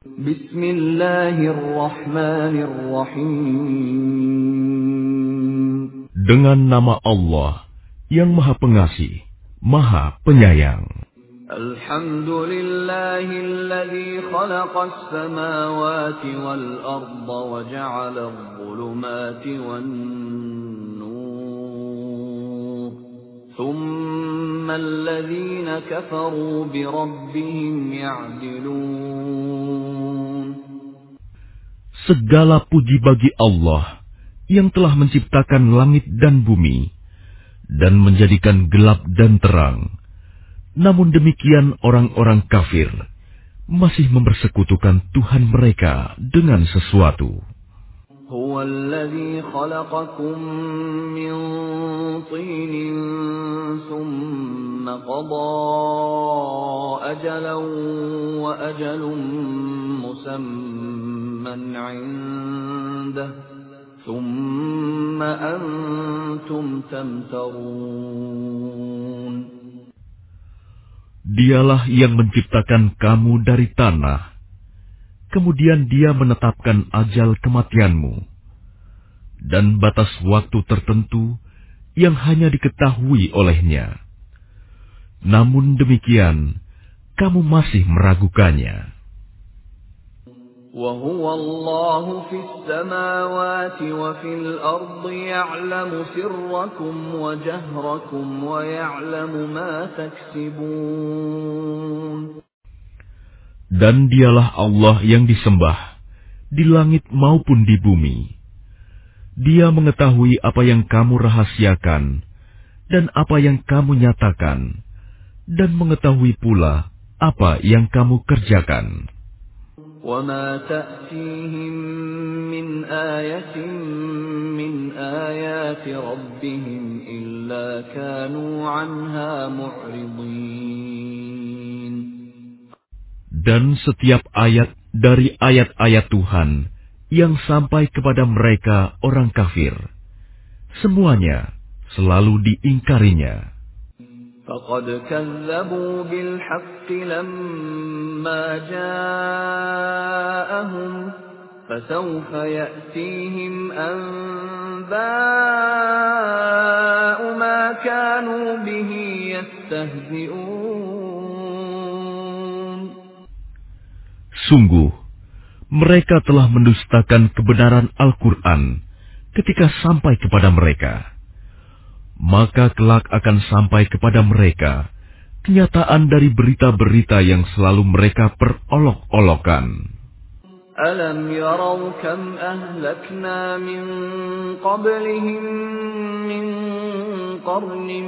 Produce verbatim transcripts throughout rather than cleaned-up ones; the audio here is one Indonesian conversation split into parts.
Bismillahirrahmanirrahim. Dengan nama Allah yang Maha Pengasih, Maha Penyayang. Alhamdulillahilladzi khalaqas samawati wal arda wa ja'ala adh-dhulumati wan nur. Thumma alladhina kafaru bi rabbihim ya'dilun. Segala puji bagi Allah yang telah menciptakan langit dan bumi dan menjadikan gelap dan terang. Namun demikian orang-orang kafir masih mempersekutukan Tuhan mereka dengan sesuatu. Huwa alladhi khalaqakum min tinin thumma qada ajalan wa ajalun musamman 'indah thumma antum tamtarun. Dialah yang menciptakan kamu dari tanah, kemudian Dia menetapkan ajal kematianmu, dan batas waktu tertentu yang hanya diketahui olehnya. Namun demikian, kamu masih meragukannya. وَهُوَ اللَّهُ فِي السَّمَاوَاتِ وَفِي الْأَرْضِ يَعْلَمُ سِرَّكُمْ وَجَهْرَكُمْ وَيَعْلَمُ مَا تَكْسِبُونَ. Dan Dialah Allah yang disembah di langit maupun di bumi. Dia mengetahui apa yang kamu rahasiakan dan apa yang kamu nyatakan, dan mengetahui pula apa yang kamu kerjakan. وَمَا تَأْتِيهِمْ مِنْ آيَةٍ مِنْ آيَاتِ رَبِّهِمْ إِلَّا كَانُوا عَنْهَا مُعْرِضِينَ. Dan setiap ayat dari ayat-ayat Tuhan yang sampai kepada mereka orang kafir, semuanya selalu diingkarinya. فَقَدْ كَذَّبُوا بِالْحَقِّ لَمَّا جَاءَهُمْ فَسَوْفَ يَأْتِيهِمْ أَنبَاءُ مَا كَانُوا بِهِ يَسْتَهْزِئُونَ. Sungguh, mereka telah mendustakan kebenaran Al-Quran ketika sampai kepada mereka. Maka kelak akan sampai kepada mereka kenyataan dari berita-berita yang selalu mereka perolok-olokan. Alam yarau kam ahlakna min qablihim min qarnin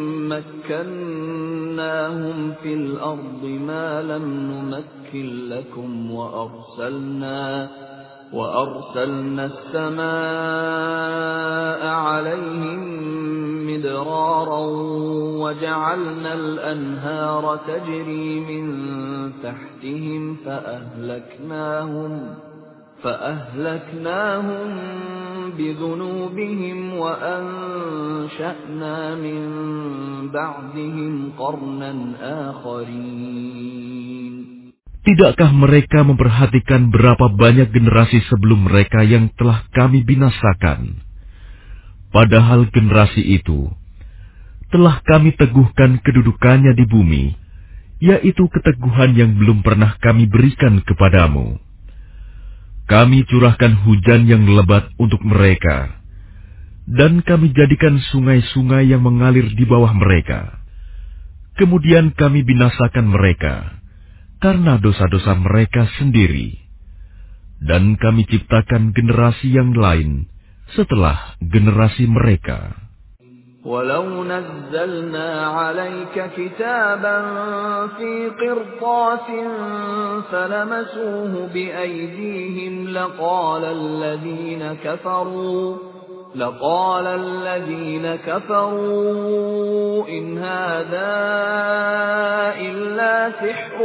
makkannahum fil ardi ma lam numakkin lakum wa arsalna وَأَرْسَلْنَا السَّمَاءَ عَلَيْهِمْ مِدْرَارًا وَجَعَلْنَا الْأَنْهَارَ تَجْرِي مِنْ تَحْتِهِمْ فَأَهْلَكْنَاهُمْ فَأَهْلَكْنَاهُمْ بِذُنُوبِهِمْ وَأَنشَأْنَا مِنْ بَعْدِهِمْ قَرْنًا آخَرِينَ. Tidakkah mereka memperhatikan berapa banyak generasi sebelum mereka yang telah kami binasakan? Padahal generasi itu telah kami teguhkan kedudukannya di bumi, yaitu keteguhan yang belum pernah kami berikan kepadamu. Kami curahkan hujan yang lebat untuk mereka, dan kami jadikan sungai-sungai yang mengalir di bawah mereka. Kemudian kami binasakan mereka karena dosa-dosa mereka sendiri, dan kami ciptakan generasi yang lain setelah generasi mereka. Walau nazzalna 'alaika kitaban fi qirtasin falamasuhu biaydihim laqala alladhina kafaru لقال الذين كفروا إن هذا إلا سحر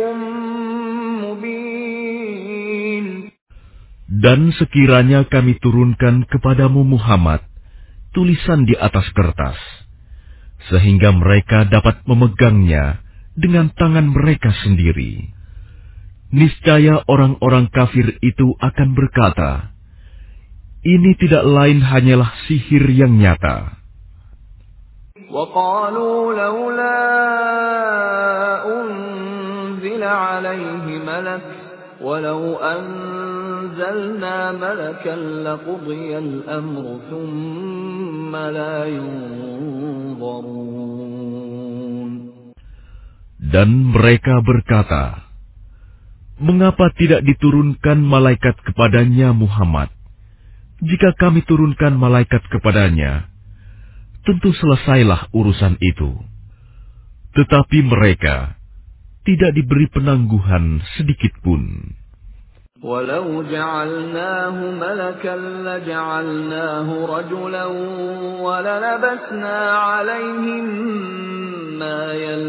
مبين. Dan sekiranya kami turunkan kepadamu Muhammad tulisan di atas kertas, sehingga mereka dapat memegangnya dengan tangan mereka sendiri. niscaya orang-orang kafir itu akan berkata, ini tidak lain hanyalah sihir yang nyata. وَقَالُوا لَوْلَا أُنزِلَ عَلَيْهِ مَلَكٌ وَلَوْ أَنزَلْنَا مَلَكًا لَقُضِيَ الْأَمْرُ ثُمَّ لَا يُنظَرُونَ. Dan mereka berkata, mengapa tidak diturunkan malaikat kepadanya Muhammad? Jika kami turunkan malaikat kepadanya, tentu selesailah urusan itu. Tetapi mereka tidak diberi penangguhan sedikit pun. وَلَوْ جَعَلْنَاهُ مَلَكًا لَجَعَلْنَاهُ رَجُلًا وَلَلَبَسْنَا عَلَيْهِمْ مَا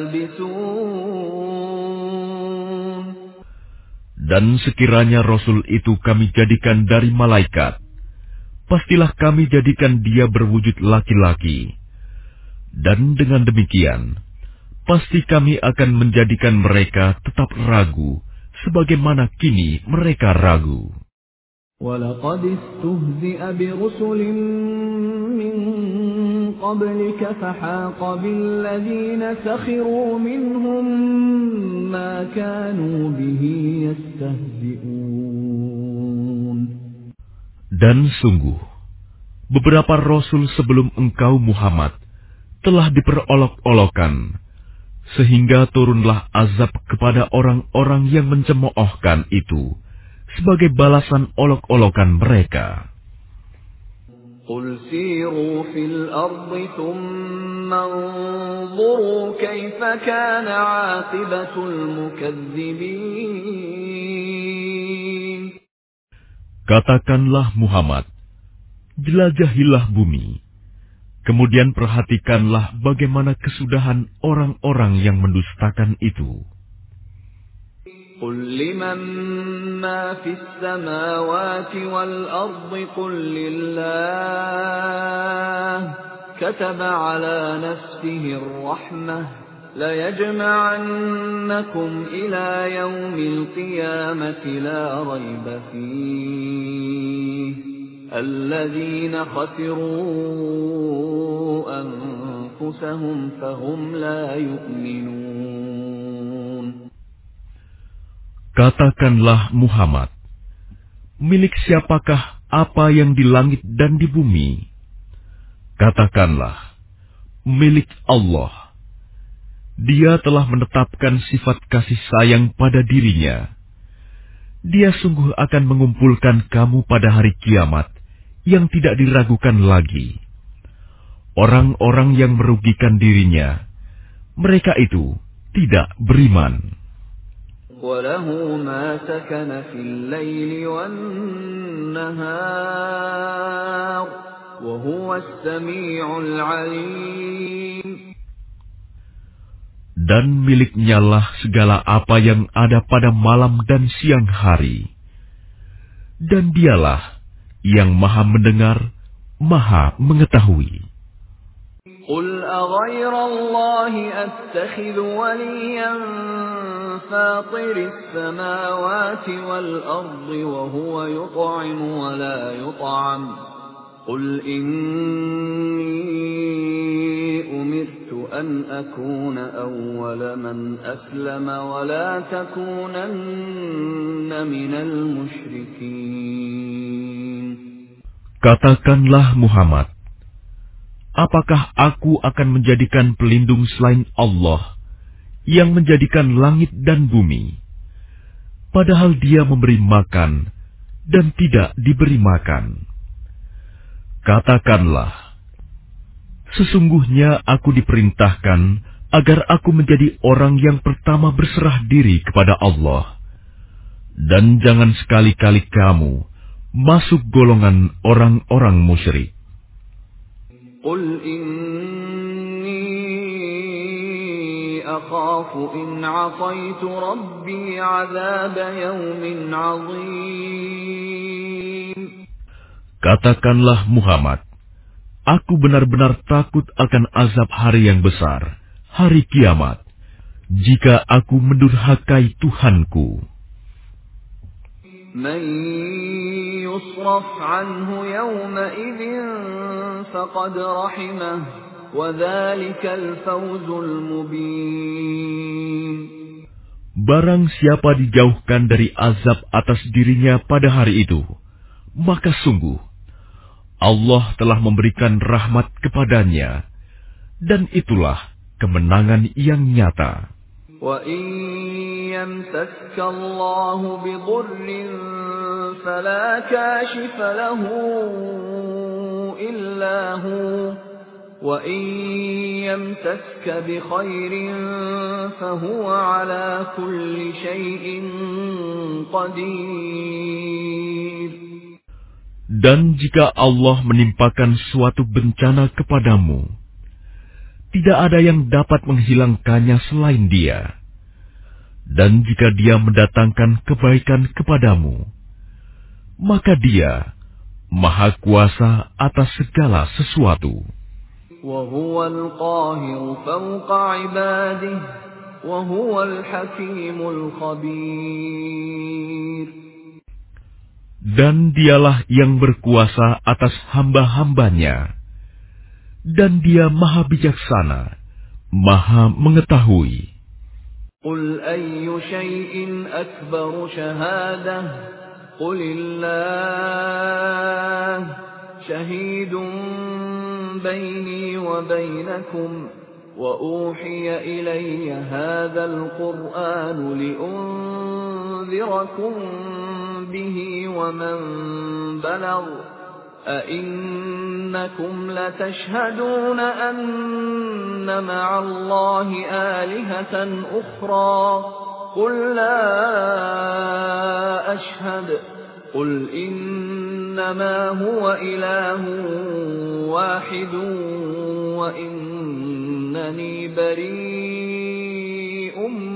يَلْبِسُونَ. Dan sekiranya Rasul itu kami jadikan dari malaikat, pastilah kami jadikan dia berwujud laki-laki. Dan dengan demikian, pasti kami akan menjadikan mereka tetap ragu, sebagaimana kini mereka ragu. وَلَقَدِ اسْتُهْزِئَ بِرُسُلٍ مِّن قَبْلِكَ فَحَاقَ بِالَّذِينَ سَخِرُوا مِنْهُم مَّا كَانُوا بِهِ يَسْتَهْزِئُونَ. Dan sungguh, beberapa rasul sebelum engkau Muhammad telah diperolok-olokkan, sehingga turunlah azab kepada orang-orang yang mencemoohkan itu sebagai balasan olok-olokan mereka. قُلْ سِيرُوا فِي الْأَرْضِ ثُمَّ انظُرُوا كَيْفَ كَانَ عَاقِبَةُ الْمُكَذِّبِينَ. Katakanlah Muhammad, jelajahilah bumi, kemudian perhatikanlah bagaimana kesudahan orang-orang yang mendustakan itu. قُلْ لِمَن مَّا فِي السَّمَاوَاتِ وَالْأَرْضِ قُل لِّلَّهِ كَتَبَ عَلَى نَفْسِهِ الرَّحْمَةَ لَيَجْمَعَنَّكُمْ إِلَى يَوْمِ الْقِيَامَةِ لَا رَيْبَ فِيهِ الَّذِينَ خَسِرُوا أَنفُسَهُمْ فَهُمْ لَا يُؤْمِنُونَ. Katakanlah Muhammad, milik siapakah apa yang di langit dan di bumi? Katakanlah, milik Allah. Dia telah menetapkan sifat kasih sayang pada dirinya. Dia sungguh akan mengumpulkan kamu pada hari kiamat yang tidak diragukan lagi. Orang-orang yang merugikan dirinya, mereka itu tidak beriman. وَلَهُ مَا سَكَنَ فِي اللَّيْلِ وَالنَّهَارِ وَهُوَ السَّمِيعُ الْعَلِيمُ. Dan miliknyalah segala apa yang ada pada malam dan siang hari. Dan dialah yang maha mendengar, maha mengetahui. قُلْ أَغَيْرَ اللَّهِ أَتَّخِذُ وَلِيًّا فَاطِرِ السَّمَاوَاتِ وَالْأَرْضِ وَهُوَ يُطْعِمُ وَلَا يُطْعَمُ قُلْ إِنِّي أُمِرْتُ أَنْ أَكُونَ أَوَّلَ مَنْ أَسْلَمَ وَلَا تَكُونَنَّ مِنَ الْمُشْرِكِينَ. Katakanlah Muhammad, apakah aku akan menjadikan pelindung selain Allah yang menjadikan langit dan bumi, padahal Dia memberi makan dan tidak diberi makan? Katakanlah, sesungguhnya aku diperintahkan agar aku menjadi orang yang pertama berserah diri kepada Allah, dan jangan sekali-kali kamu masuk golongan orang-orang musyrik. قُلْ إِنِّي أَخَافُ إِنْ عَصَيْتُ رَبِّي عَذَابَ يَوْمٍ عَظِيمٍ. Katakanlah Muhammad, aku benar-benar takut akan azab hari yang besar, hari kiamat, jika aku mendurhakai Tuhanku. من يصرف عنه يومئذ فقد رحمه وذلك الفوز المبين. Barang siapa dijauhkan dari azab atas dirinya pada hari itu, maka sungguh Allah telah memberikan rahmat kepadanya, dan itulah kemenangan yang nyata. وَإِن يَمْسَسْكَ اللَّهُ بِضُرٍّ فَلَا كَاشِفَ لَهُ إِلَّا هُوَ وَإِن يَمْسَسْكَ بِخَيْرٍ فَهُوَ عَلَى كُلِّ شَيْءٍ قَدِيرٌ. Dan jika Allah menimpakan suatu bencana kepadamu, tidak ada yang dapat menghilangkannya selain Dia. Dan jika Dia mendatangkan kebaikan kepadamu, maka Dia Maha Kuasa atas segala sesuatu. وَهُوَ الْقَاهِرُ فَوْقَ عِبَادِهِ وَهُوَ الْحَكِيمُ الْخَبِيرُ. Dan Dialah yang berkuasa atas hamba-hambanya, dan Dia Maha Bijaksana, Maha Mengetahui. قُلْ أَيُّ شَيْءٍ أَكْبَرُ شَهَادَةً قُلِ اللَّهُ شَهِيدٌ بَيْنِي وَبَيْنَكُمْ وَأُوحِيَ إِلَيَّ هَذَا الْقُرْآنُ لِأُنذِرَكُم بِهِ وَمَن بَلَغَ أَئِنَّكُمْ لَتَشْهَدُونَ أَنَّ مَعَ اللَّهِ آلِهَةً أُخْرَى قُل لَّا أَشْهَدُ قُلْ إِنَّمَا هُوَ إِلَٰهٌ وَاحِدٌ وَإِنَّنِي بَرِيءٌ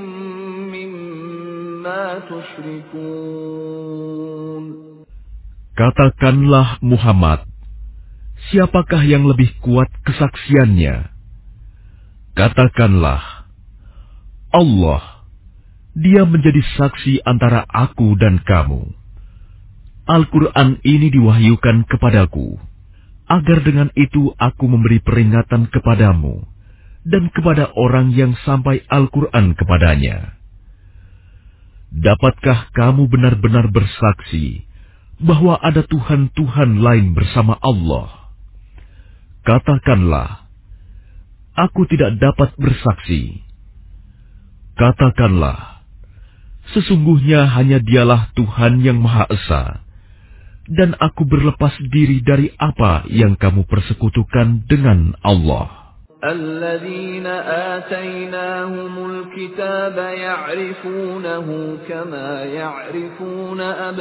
مِّمَّا تُشْرِكُونَ. Katakanlah Muhammad, siapakah yang lebih kuat kesaksiannya? Katakanlah, Allah, Dia menjadi saksi antara aku dan kamu. Al-Quran ini diwahyukan kepadaku, agar dengan itu aku memberi peringatan kepadamu dan kepada orang yang sampai Al-Quran kepadanya. Dapatkah kamu benar-benar bersaksi bahwa ada Tuhan-Tuhan lain bersama Allah? Katakanlah, aku tidak dapat bersaksi. Katakanlah, sesungguhnya hanya Dialah Tuhan yang Maha Esa, dan aku berlepas diri dari apa yang kamu persekutukan dengan Allah. الذين آتيناهم الكتاب يعرفونه كما يعرفون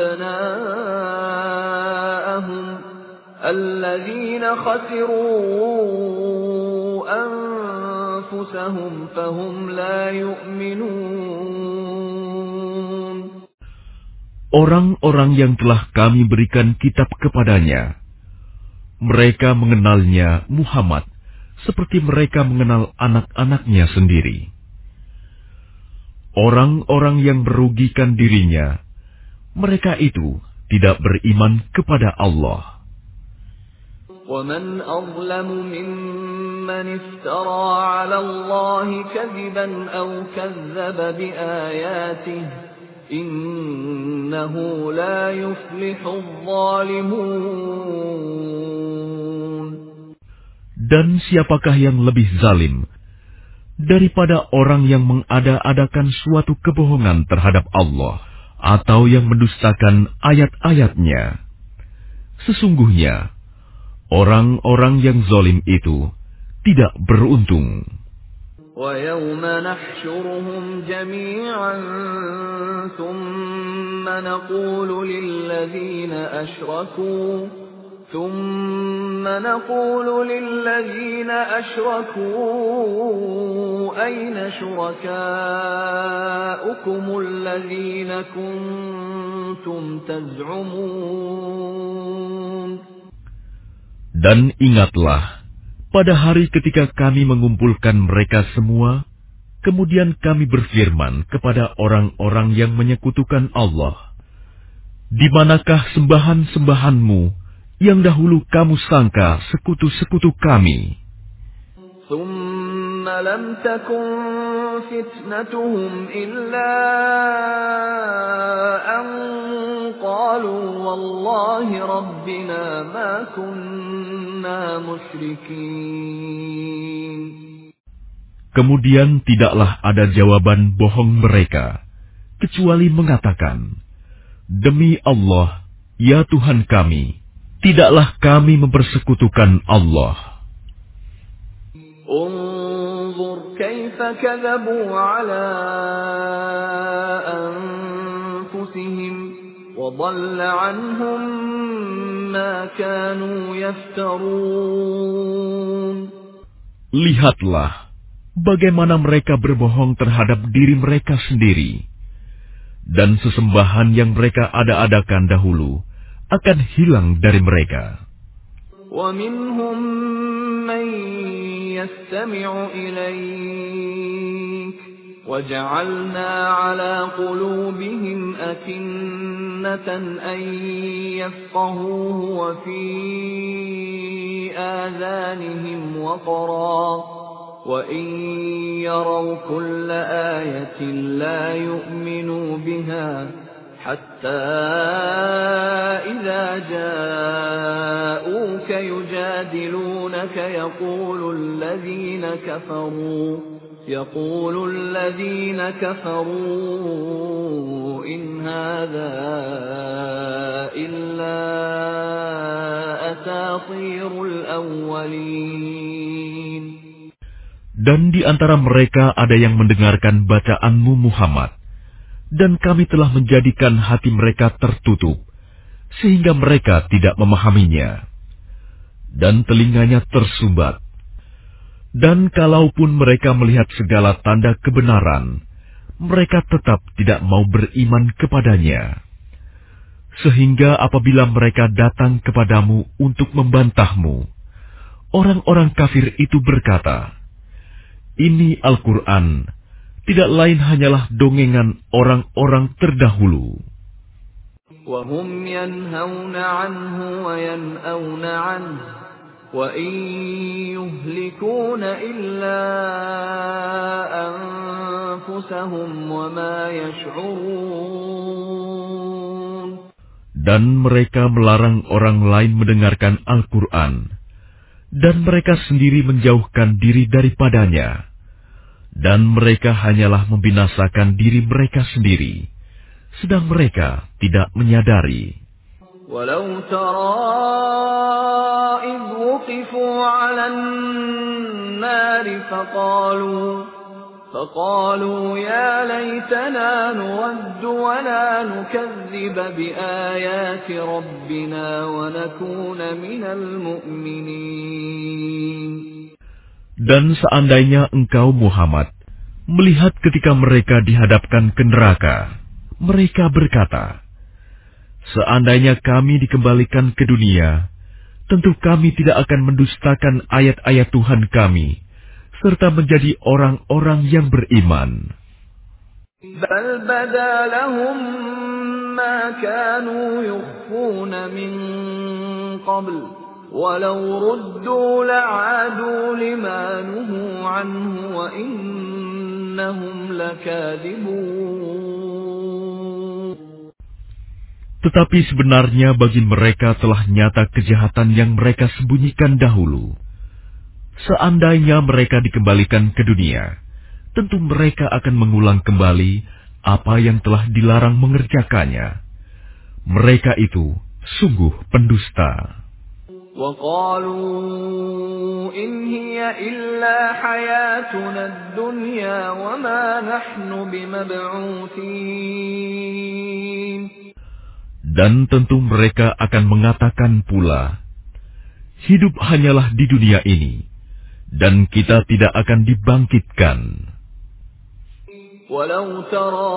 أبناءهم الذين خسروا أنفسهم فهم لا يؤمنون. Orang-orang yang telah kami berikan kitab kepadanya, mereka mengenalnya Muhammad seperti mereka mengenal anak-anaknya sendiri. Orang-orang yang merugikan dirinya, mereka itu tidak beriman kepada Allah. وَمَنْ أَظْلَمُ مِمَّنِ افْتَرَى عَلَى اللَّهِ كَذِبًا أَوْ كَذَّبَ بِآيَاتِهِ إِنَّهُ لَا يُفْلِحُ الظَّالِمُونَ. Dan siapakah yang lebih zalim daripada orang yang mengada-adakan suatu kebohongan terhadap Allah atau yang mendustakan ayat-ayatnya? Sesungguhnya, orang-orang yang zalim itu tidak beruntung. وَيَوْمَ نَحْشُرُهُمْ جَمِيعًا ثُمَّ نَقُولُ لِلَّذِينَ أَشْرَكُوا ثُمَّ نَقُولُ لِلَّذِينَ أَشْرَكُوا أَيْنَ شُرَكَاؤُكُمُ الَّذِينَ كُنتُمْ تَزْعُمُونَ. Dan ingatlah, pada hari ketika kami mengumpulkan mereka semua, kemudian kami berfirman kepada orang-orang yang menyekutukan Allah, Di manakah sembahan-sembahanmu yang dahulu kamu sangka sekutu-sekutu kami? ثم لم تكن فتنتهم إلا أن قالوا والله ربنا ما كنا مشركين. Kemudian tidaklah ada jawaban bohong mereka, kecuali mengatakan, Demi Allah, ya Tuhan kami, tidaklah kami mempersekutukan Allah. انظر كيف كذبوا على أنفسهم وضل عنهم ما كانوا يفترون. Lihatlah bagaimana mereka berbohong terhadap diri mereka sendiri, dan sesembahan yang mereka ada-adakan dahulu akan hilang dari mereka. وَمِنْهُمْ مَنْ يَسْتَمِعُ إِلَيْكَ وَجَعَلْنَا عَلَى قُلُوبِهِمْ أَكِنَّةً أَنْ يَفْقَهُوهُ وَفِي آذَانِهِمْ وَقْرًا وَإِنْ يَرَوْا كُلَّ آيَةٍ لَا يُؤْمِنُوا بِهَا حتى إذا جاءوك يجادلونك يقول الذين كفروا يقول الذين كفروا إن هذا إلا أساطير الأولين. Dan di antara mereka ada yang mendengarkan bacaanmu Muhammad, dan kami telah menjadikan hati mereka tertutup, sehingga mereka tidak memahaminya, dan telinganya tersumbat. Dan kalaupun mereka melihat segala tanda kebenaran, mereka tetap tidak mau beriman kepadanya. Sehingga apabila mereka datang kepadamu untuk membantahmu, orang-orang kafir itu berkata, Ini Al-Quran tidak lain hanyalah dongengan orang-orang terdahulu. وَهُمْ يَنْهَوْنَ عَنْهُ وَيَنْأَوْنَ عَنْهُ وَإِنْ يُهْلِكُونَ إِلَّا أَنفُسَهُمْ وَمَا يَشْعُرُونَ. Dan mereka melarang orang lain mendengarkan Al-Quran, dan mereka sendiri menjauhkan diri daripadanya. Dan mereka hanyalah membinasakan diri mereka sendiri, sedang mereka tidak menyadari. Walau tara idh wuqifu 'alan nari faqalu faqalu ya laitana nuraddu wa la nukadziba biayati rabbina wa nakuna minal mu'minin. Dan seandainya engkau Muhammad melihat ketika mereka dihadapkan ke neraka, mereka berkata, Seandainya kami dikembalikan ke dunia, tentu kami tidak akan mendustakan ayat-ayat Tuhan kami, serta menjadi orang-orang yang beriman. Bal bada lahum ma kanu yukhfuna min qabl. Walau ruddu la'adu lima nuhu anhu wa innahum lakadibun. Tetapi sebenarnya bagi mereka telah nyata kejahatan yang mereka sembunyikan dahulu. Seandainya mereka dikembalikan ke dunia, tentu mereka akan mengulang kembali apa yang telah dilarang mengerjakannya. Mereka itu sungguh pendusta. وَقَالُوا إِنْ هِيَ إِلَّا حَيَاتُنَا الدُّنْيَا وَمَا نَحْنُ بِمَبْعُوثِينَ. Dan tentu mereka akan mengatakan pula, hidup hanyalah di dunia ini, dan kita tidak akan dibangkitkan. وَلَوْ تَرَى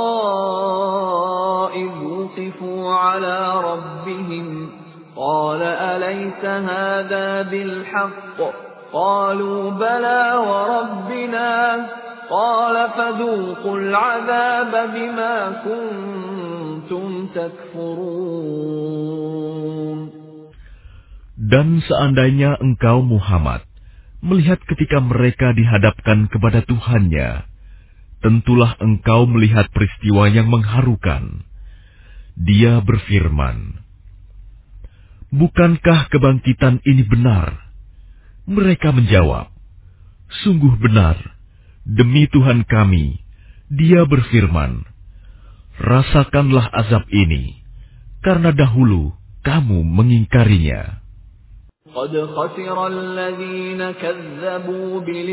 إِذْ وُقِفُوا عَلَى رَبِّهِمْ قال أليس هذا بالحق قالوا بلى وربنا قال فذوقوا العذاب بما كنتم تكفرون. Dan seandainya engkau Muhammad melihat ketika mereka dihadapkan kepada Tuhannya, tentulah engkau melihat peristiwa yang mengharukan. Dia berfirman, "Bukankah kebangkitan ini benar?" Mereka menjawab, "Sungguh benar, demi Tuhan kami." Dia berfirman, "Rasakanlah azab ini, karena dahulu kamu mengingkarinya." قد خسر الذين كذبوا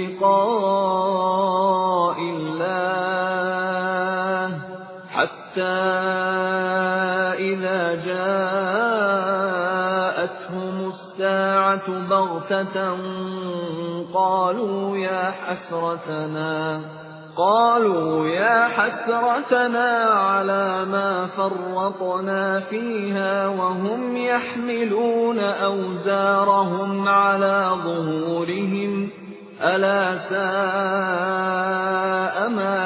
بلقاء الله حتى إذا جاءتهم الساعة بغتة قالوا يا حسرتنا قالوا يا حسرتنا على ما فرطنا فيها وهم يحملون أوزارهم على ظهورهم ألا ساء ما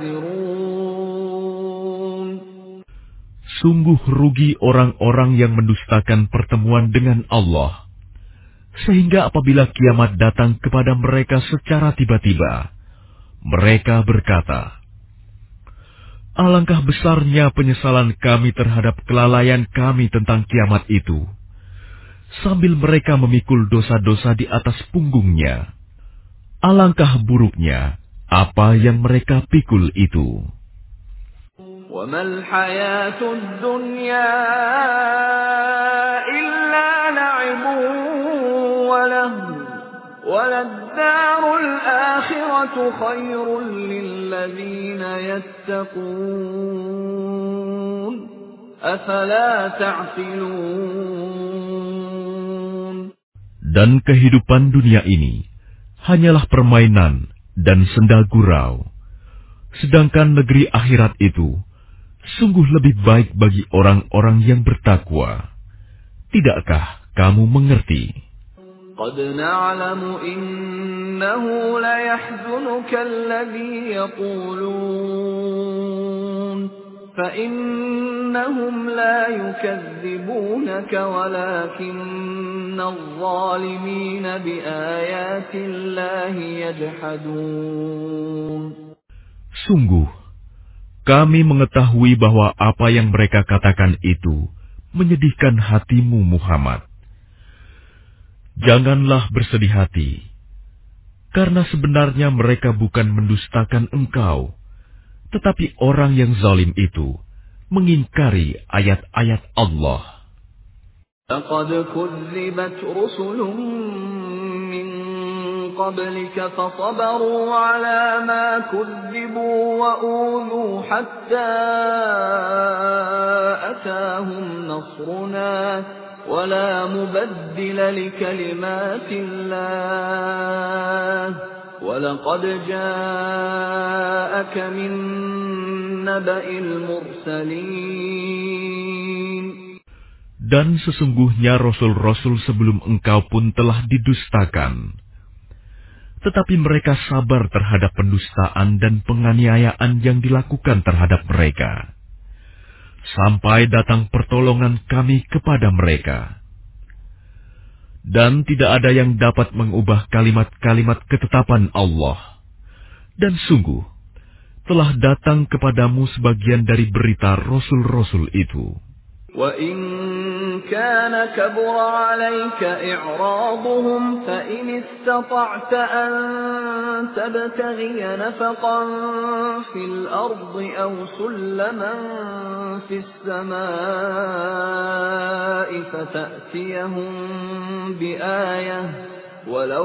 يزرون. Sungguh rugi orang-orang yang mendustakan pertemuan dengan Allah, sehingga apabila kiamat datang kepada mereka secara tiba-tiba, mereka berkata, "Alangkah besarnya penyesalan kami terhadap kelalaian kami tentang kiamat itu," sambil mereka memikul dosa-dosa di atas punggungnya. Alangkah buruknya apa yang mereka pikul itu. وَمَا الْحَيَاةُ الدُّنْيَا إِلَّا لَعِبٌ وَلَهْوٌ وَلَلدَّارُ الْآخِرَةُ خَيْرٌ لِّلَّذِينَ يَتَّقُونَ أَفَلَا تَعْقِلُونَ. Dan kehidupan dunia ini hanyalah permainan dan senda gurau, sedangkan negeri akhirat itu sungguh lebih baik bagi orang-orang yang bertakwa. Tidakkah kamu mengerti? قد نعلم إنه ليحزنك الذي يقولون فإنهم لا يكذبونك ولكن الظالمين بآيات الله يجحدون. Sungguh, kami mengetahui bahwa apa yang mereka katakan itu menyedihkan hatimu Muhammad. Janganlah bersedih hati, karena sebenarnya mereka bukan mendustakan engkau, tetapi orang yang zalim itu mengingkari ayat-ayat Allah. لقد كذبت رسل من قبلك فصبروا على ما كذبوا وأوذوا حتى أتاهم نصرنا ولا مبدل لكلمات الله وَلَقَدْ جَاءَكَ مِن نَّبَإِ الْمُرْسَلِينَ. Dan sesungguhnya rasul-rasul sebelum engkau pun telah didustakan. Tetapi mereka sabar terhadap pendustaan dan penganiayaan yang dilakukan terhadap mereka, sampai datang pertolongan kami kepada mereka. Dan tidak ada yang dapat mengubah kalimat-kalimat ketetapan Allah. Dan sungguh, telah datang kepadamu sebagian dari berita rasul-rasul itu. وَإِنْ كَانَ كَبُرَ عَلَيْكَ إِعْرَاضُهُمْ فَإِنِ اسْتَطَعْتَ أَنْ تَبْتَغِيَ نَفَقًا فِي الْأَرْضِ أَوْ سُلَّمًا فِي السَّمَاءِ فَتَأْتِيَهُمْ بِآيَةٍ وَلَوْ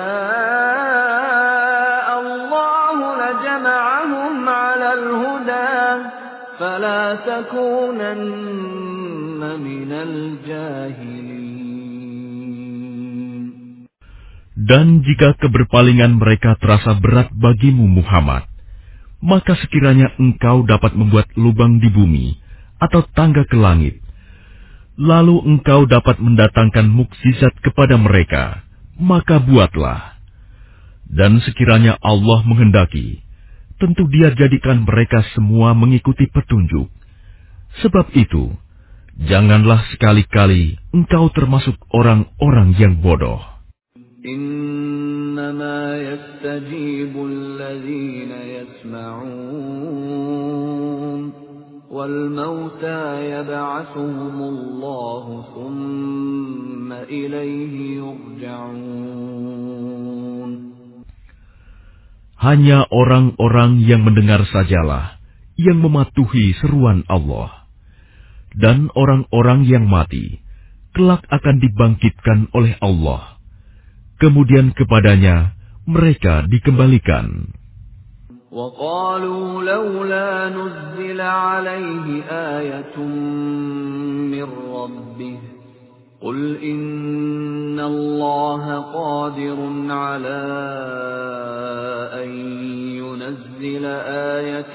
شَاءَ اللَّهُ لَجَمَعَهُمْ عَلَى الْهُدَى فَلَا تَكُونَنَّ مِنَ الْجَاهِلِينَ. Dan jika keberpalingan mereka terasa berat bagimu Muhammad, maka sekiranya engkau dapat membuat lubang di bumi atau tangga ke langit, lalu engkau dapat mendatangkan mukjizat kepada mereka, maka buatlah. Dan sekiranya Allah menghendaki, tentu Dia jadikan mereka semua mengikuti petunjuk, Sebab itu, janganlah sekali-kali engkau termasuk orang-orang yang bodoh. Innama yastajibu alladhina yasma'un wal mauta yab'athuhumullahu thumma ilayhi yurja'un. Hanya orang-orang yang mendengar sajalah yang mematuhi seruan Allah. Dan orang-orang yang mati kelak akan dibangkitkan oleh Allah. Kemudian kepadanya mereka dikembalikan. وَقَالُوا لَوْلَا نُزِّلَ عَلَيْهِ آيَةٌ مِّن رَّبِّهِ قُلْ إِنَّ اللَّهَ قَادِرٌ عَلَىٰ أَن يُنَزِّلَ آيَةً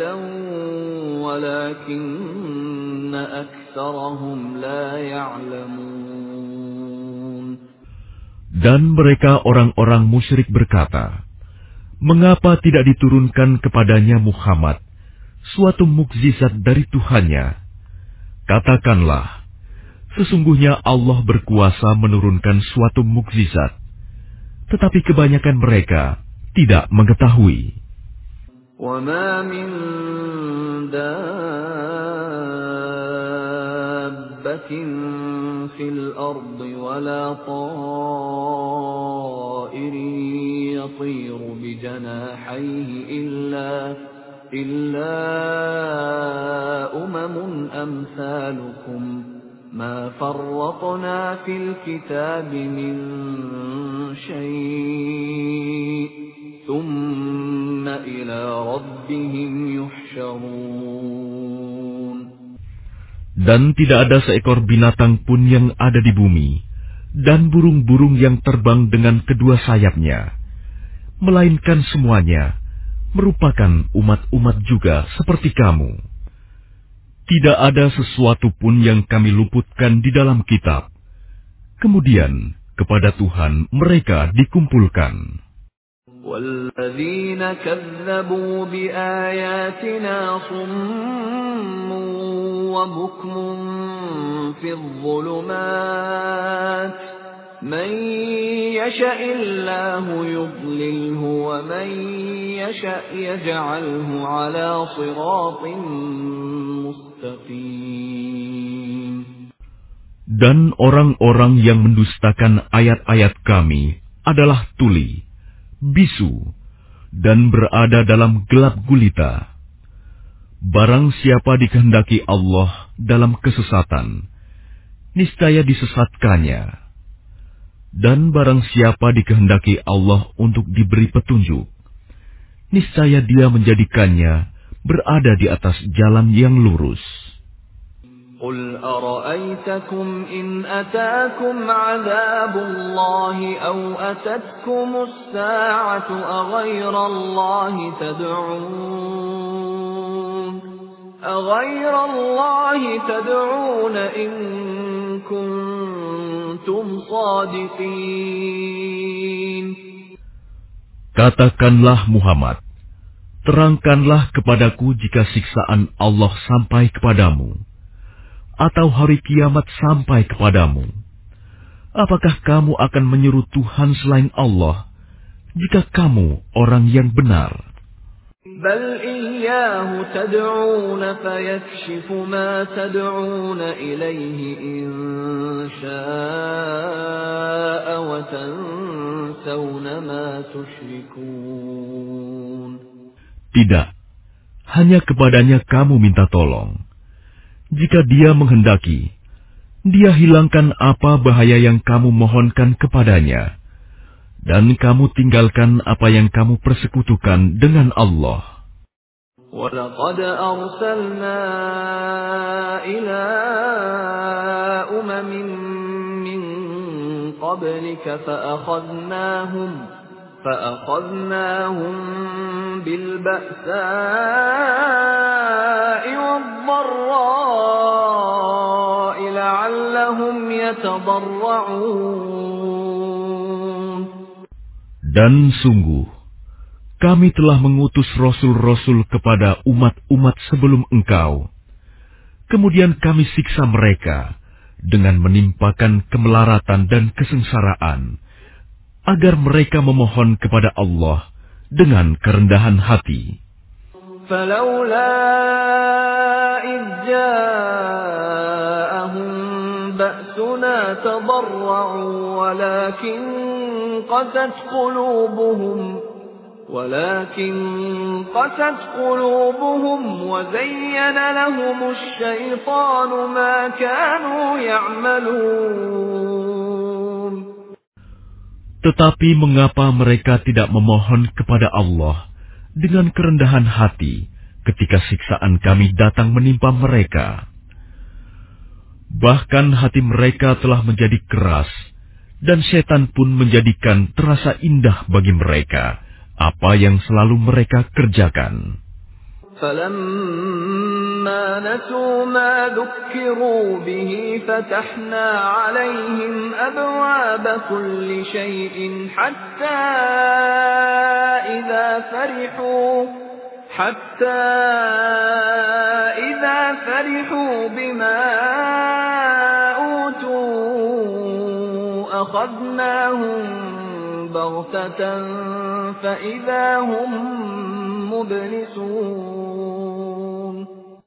وَلَٰكِنَّ أَكْثَرَهُمْ لَا يَعْلَمُونَ. Dan mereka orang-orang musyrik berkata, mengapa tidak diturunkan kepadanya Muhammad suatu mukjizat dari Tuhannya? Katakanlah, sesungguhnya Allah berkuasa menurunkan suatu mukjizat, tetapi kebanyakan mereka tidak mengetahui. وَمَا مِن دَابَّةٍ فِي الْأَرْضِ وَلَا طَائِرٍ يَطِيرُ بِجَنَاحَيْهِ إِلَّا إِلَّا أُمَمٌ أَمْثَالُكُمْ مَا فَرَّطْنَا فِي الْكِتَابِ مِنْ شَيْءٍ ثُمَّ إِلَى رَبِّهِمْ يُحْشَرُونَ. Dan tidak ada seekor binatang pun yang ada di bumi, dan burung-burung yang terbang dengan kedua sayapnya, melainkan semuanya merupakan umat-umat juga seperti kamu. Tidak ada sesuatu pun yang kami luputkan di dalam kitab. Kemudian kepada Tuhan mereka dikumpulkan. وَالَّذِينَ كَذَّبُوا بِآيَاتِنَا صُمٌّ وَبُكْمٌ فِي الظُّلُمَاتِ مَن يَشَإِ اللَّهُ يُضْلِلْهُ وَمَن يَشَأْ يَجْعَلْهُ عَلَى صِرَاطٍ مُّسْتَقِيمٍ. Dan orang-orang yang mendustakan ayat-ayat kami adalah tuli, bisu, dan berada dalam gelap gulita. Barang siapa dikehendaki Allah dalam kesesatan, niscaya disesatkannya. Dan barang siapa dikehendaki Allah untuk diberi petunjuk, niscaya Dia menjadikannya berada di atas jalan yang lurus. قُلْ أَرَأَيْتَكُمْ إِنْ أَتَاكُمْ عَذَابُ اللَّهِ أَوْ أَتَتْكُمُ السَّاعَةُ أَغَيْرَ اللَّهِ تَدْعُونَ أَغَيْرَ اللَّهِ تَدْعُونَ إِن كُنتُمْ صَادِقِينَ. Katakanlah Muhammad, terangkanlah kepadaku jika siksaan Allah sampai kepadamu, atau hari kiamat sampai kepadamu. Apakah kamu akan menyeru Tuhan selain Allah, jika kamu orang yang benar? بَلْ إِيَّاهُ تَدْعُونَ فَيَكْشِفُ مَا تَدْعُونَ إِلَيْهِ إِن شَاءَ وَتَنسَوْنَ مَا تُشْرِكُونَ. Tidak, hanya kepadanya kamu minta tolong. Jika Dia menghendaki, Dia hilangkan apa bahaya yang kamu mohonkan kepadanya, dan kamu tinggalkan apa yang kamu persekutukan dengan Allah. وَلَقَدْ أَرْسَلْنَا إِلَىٰ أُمَمٍ مِّن قَبْلِكَ فَأَخَذْنَاهُمْ فَأَخَذْنَاهُمْ بِالْبَأْسَاءِ وَالضَّرَّاءِ لَعَلَّهُمْ يَتَضَرَّعُونَ. Dan sungguh, kami telah mengutus rasul-rasul kepada umat-umat sebelum engkau, Kemudian kami siksa mereka dengan menimpakan kemelaratan dan kesengsaraan, agar mereka memohon kepada Allah dengan kerendahan hati. فَلَوْلَا إِذْ جَاءَهُم بَأْسُنَا تَضَرَّعُوا وَلَكِنْ قَسَتْ قُلُوبُهُمْ ولكن قست قلوبهم وزين لهم الشيطان ما كانوا يعملون. Tetapi mengapa mereka tidak memohon kepada Allah dengan kerendahan hati ketika siksaan kami datang menimpa mereka? Bahkan hati mereka telah menjadi keras, dan setan pun menjadikan terasa indah bagi mereka apa yang selalu mereka kerjakan. فَلَمَّا نَسُوا مَا ذُكِّرُوا بِهِ فَتَحْنَا عَلَيْهِمْ أَبْوَابَ كُلِّ شَيْءٍ حَتَّى إِذَا فَرِحُوا حَتَّى إِذَا فَرِحُوا بِمَا أُوتُوا أَخَذْنَاهُمْ بَغْتَةً فَإِذَا هُمْ مُبْلِسُونَ.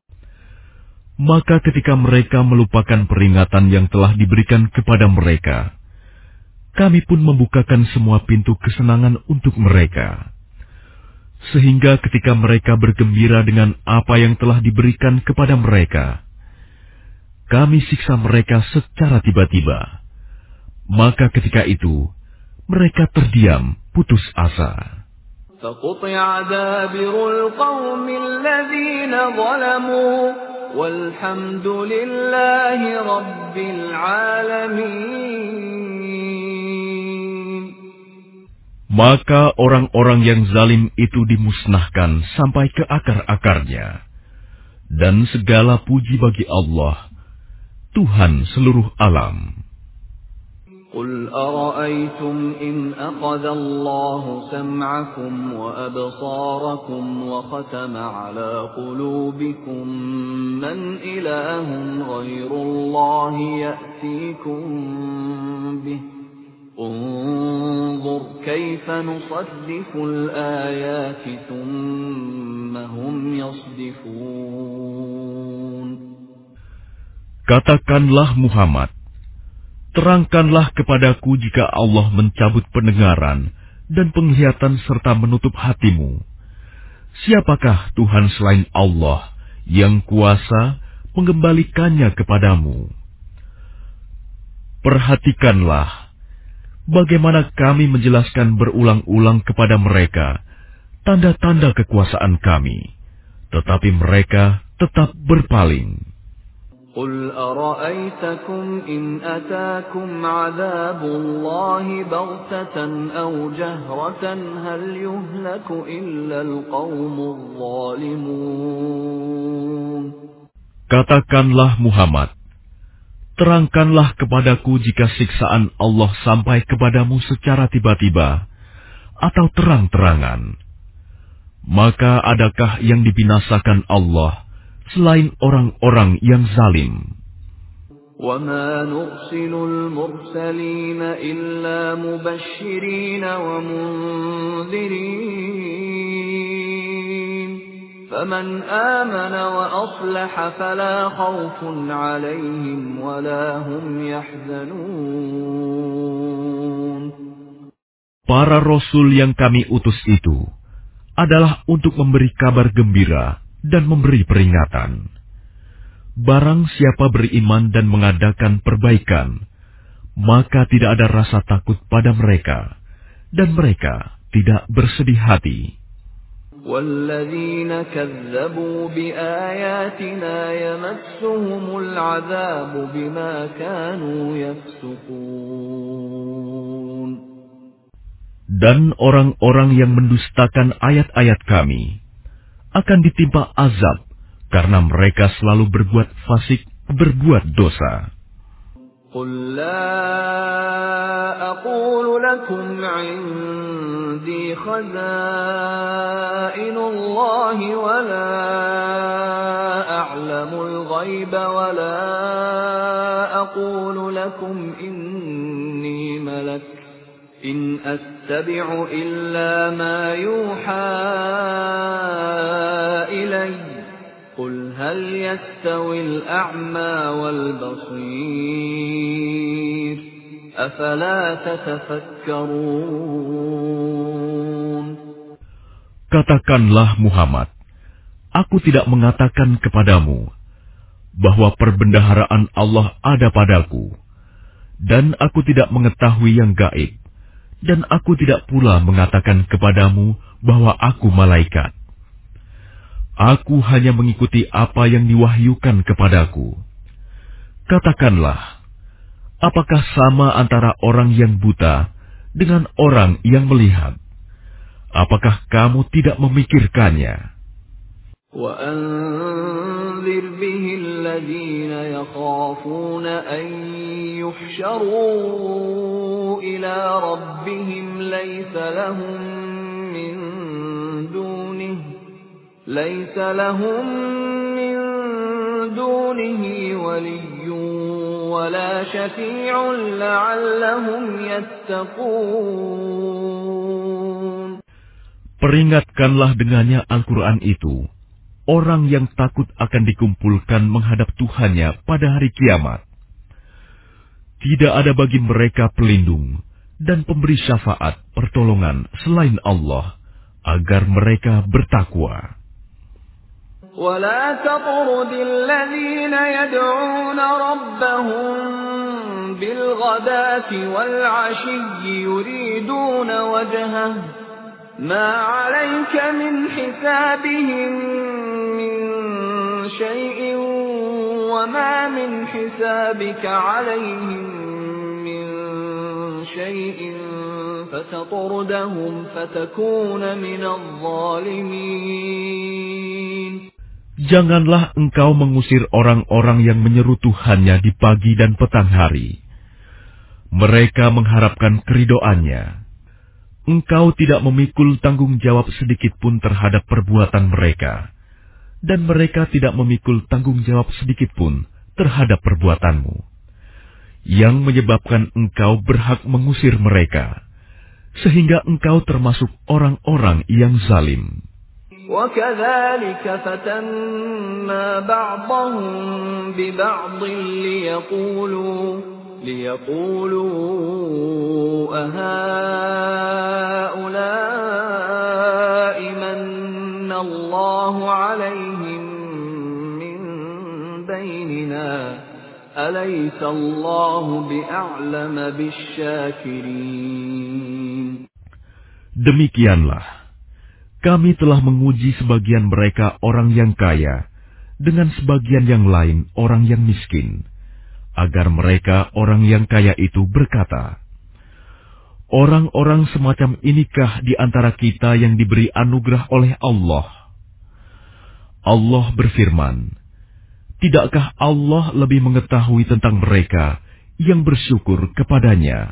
Maka ketika mereka melupakan peringatan yang telah diberikan kepada mereka, kami pun membukakan semua pintu kesenangan untuk mereka. Sehingga ketika mereka bergembira dengan apa yang telah diberikan kepada mereka, kami siksa mereka secara tiba-tiba. Maka ketika itu, mereka terdiam, putus asa. فَقُطِعَ دَابِرُ الْقَوْمِ الَّذِينَ ظَلَمُوا وَالْحَمْدُ لِلَّهِ رَبِّ الْعَالَمِينَ. Maka orang-orang yang zalim itu dimusnahkan sampai ke akar-akarnya. Dan segala puji bagi Allah, Tuhan seluruh alam. قُلْ أَرَأَيْتُمْ إِنْ أَخَذَ اللَّهُ سَمْعَكُمْ وَأَبْصَارَكُمْ وَخَتَمَ عَلَى قُلُوبِكُمْ مَنْ إِلَٰهٌ غَيْرُ اللَّهِ يَأْتِيكُمْ بِهِ انظُرْ كَيْفَ نُصَرِّفُ الْآيَاتِ ثُمَّ هُمْ يَصْدِفُونَ. Katakanlah Muhammad, terangkanlah kepadaku jika Allah mencabut pendengaran dan penglihatan serta menutup hatimu. Siapakah Tuhan selain Allah yang kuasa mengembalikannya kepadamu? Perhatikanlah bagaimana kami menjelaskan berulang-ulang kepada mereka tanda-tanda kekuasaan kami, tetapi mereka tetap berpaling. قُلْ أَرَأَيْتَكُمْ إِنْ أَتَاكُمْ عَذَابُ اللَّهِ بَغْتَةً أَوْ جَهْرَةً هَلْ يُهْلَكُ إِلَّا الْقَوْمُ الظَّالِمُونَ. Katakanlah Muhammad, terangkanlah kepadaku jika siksaan Allah sampai kepadamu secara tiba-tiba atau terang-terangan. Maka adakah yang dibinasakan Allah selain orang-orang yang zalim? وَمَا نُرْسِلُ الْمُرْسَلِينَ إِلَّا مُبَشِّرِينَ وَمُنذِرِينَ فَمَنْ آمَنَ وَأَصْلَحَ فَلَا خَوْفٌ عَلَيْهِمْ وَلَا هُمْ يَحْزَنُونَ. Para rasul yang kami utus itu adalah untuk memberi kabar gembira dan memberi peringatan. Barang siapa beriman dan mengadakan perbaikan, maka tidak ada rasa takut pada mereka, dan mereka tidak bersedih hati. وَالَّذِينَ كَذَّبُوا بِآيَاتِنَا يَمَسُّهُمُ الْعَذَابُ بِمَا كَانُوا يَفْسُقُونَ. Dan orang-orang yang mendustakan ayat-ayat kami akan ditimpa azab karena mereka selalu berbuat fasik, berbuat dosa. قل لا أقول لكم عندي خزائن الله ولا أعلم الغيب ولا أقول لكم إني ملك إن أتبع إلا ما يوحى إلي قل هل يستوي الأعمى والبصير أفلا تتفكرون. Katakanlah Muhammad, aku tidak mengatakan kepadamu bahwa perbendaharaan Allah ada padaku, dan aku tidak mengetahui yang gaib, dan aku tidak pula mengatakan kepadamu bahwa aku malaikat. Aku hanya mengikuti apa yang diwahyukan kepadaku. Katakanlah, apakah sama antara orang yang buta dengan orang yang melihat? Apakah kamu tidak memikirkannya? وأنذر به الذين يخافون أن يحشروا إلى ربهم ليس لهم من دونه ليس لهم من دونه ولي ولا شفيع لعلهم يتقون. Peringatkanlah dengannya Al-Quran itu orang yang takut akan dikumpulkan menghadap Tuhannya pada hari kiamat. Tidak ada bagi mereka pelindung dan pemberi syafaat pertolongan selain Allah agar mereka bertakwa. ولا تطرد الذين يدعون ربهم بالغداة والعشي يريدون وجهه ما عليك من حسابهم من شيء وما من حسابك عليهم من شيء فتطردهم فتكون من الظالمين. Janganlah engkau mengusir orang-orang yang menyeru Tuhannya di pagi dan petang hari. Mereka mengharapkan keridoannya. Engkau tidak memikul tanggung jawab sedikit pun terhadap perbuatan mereka, dan mereka tidak memikul tanggung jawab sedikit pun terhadap perbuatanmu, yang menyebabkan engkau berhak mengusir mereka, sehingga engkau termasuk orang-orang yang zalim. وَكَذَلِكَ فَتَنَّا بَعْضَهُمْ بِبَعْضٍ لِيَقُولُوا لِيَقُولُوا أَهَؤُلَاءِ مَنَّ اللَّهُ عَلَيْهِمْ مِنْ بَيْنِنَا أَلَيْسَ اللَّهُ بِأَعْلَمَ بِالشَّاكِرِينَ. Demikianlah kami telah menguji sebagian mereka orang yang kaya dengan sebagian yang lain orang yang miskin, agar mereka orang yang kaya itu berkata, orang-orang semacam inikah di antara kita yang diberi anugerah oleh Allah? Allah berfirman, tidakkah Allah lebih mengetahui tentang mereka yang bersyukur kepadanya?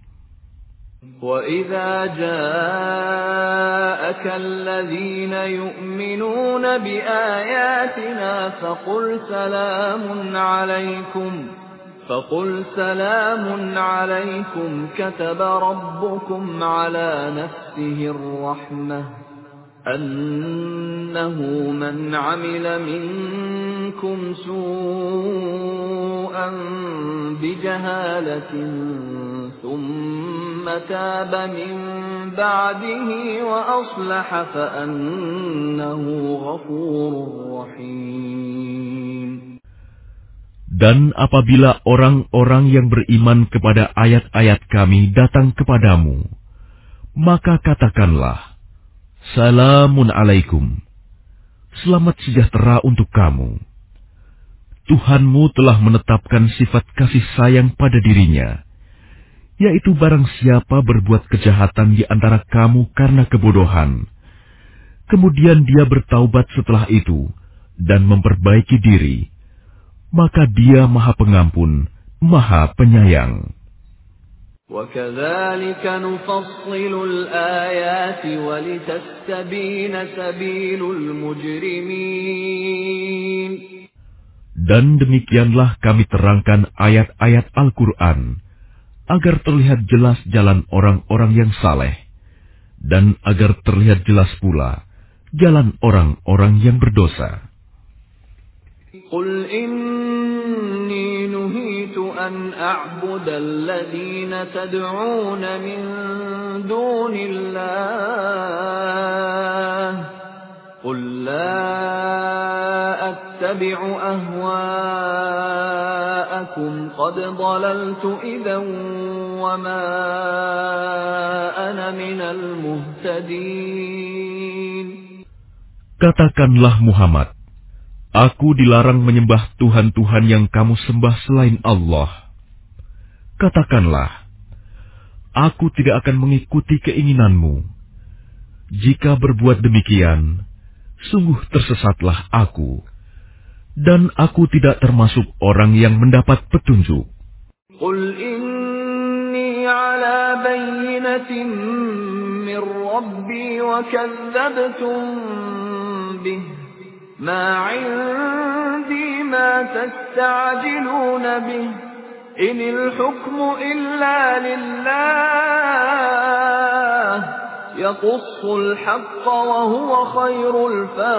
وَإِذَا جَاءَكَ الَّذِينَ يُؤْمِنُونَ بِآيَاتِنَا فَقُلْ سَلَامٌ عَلَيْكُمْ فَقُلْ سَلَامٌ عَلَيْكُمْ كَتَبَ رَبُّكُمْ عَلَى نَفْسِهِ الرَّحْمَةَ أَنَّهُ مَنْ عَمِلَ مِنكُمْ سُوءًا بِجَهَالَةٍ ثُمَّ تَابَ مِنْ بَعْدِهِ وَأَصْلَحَ فَأَنَّهُ غَفُورٌ رَحِيمٌ. Dan apabila orang-orang yang beriman kepada ayat-ayat kami datang kepadamu, maka katakanlah, Salamun alaikum. Selamat sejahtera untuk kamu. Tuhanmu telah menetapkan sifat kasih sayang pada dirinya, yaitu barang siapa berbuat kejahatan di antara kamu karena kebodohan, kemudian dia bertaubat setelah itu dan memperbaiki diri, maka dia Maha Pengampun Maha Penyayang. وَكَذَلِكَ نُفَصِّلُ الْآيَاتِ وَلِتَسْتَبِينَ سَبِيلُ الْمُجْرِمِينَ. Dan demikianlah kami terangkan ayat-ayat Al-Quran, agar terlihat jelas jalan orang-orang yang saleh, dan agar terlihat jelas pula jalan orang-orang yang berdosa. قُلْ إِنِّي نُهِيتُ أَنْ أَعْبُدَ الَّذِينَ تَدْعُونَ مِن دُونِ اللَّهِ قُلْ لَا أَتَّبِعُ أَهْوَاءَكُمْ قَدْ ضَلَلْتُ إِذًا وَمَا أَنَا مِنَ الْمُهْتَدِينَ. Katakanlah Muhammad, aku dilarang menyembah Tuhan-Tuhan yang kamu sembah selain Allah. Katakanlah, aku tidak akan mengikuti keinginanmu. Jika berbuat demikian, sungguh tersesatlah aku, dan aku tidak termasuk orang yang mendapat petunjuk. Qul inni ala bayyinatin min Rabbi wa kadzdzabtum bih. Ma 'indi ma tasta'jiluna bih. Inil hukmu illa lillah. Yaqussul haqqa wa huwa khairul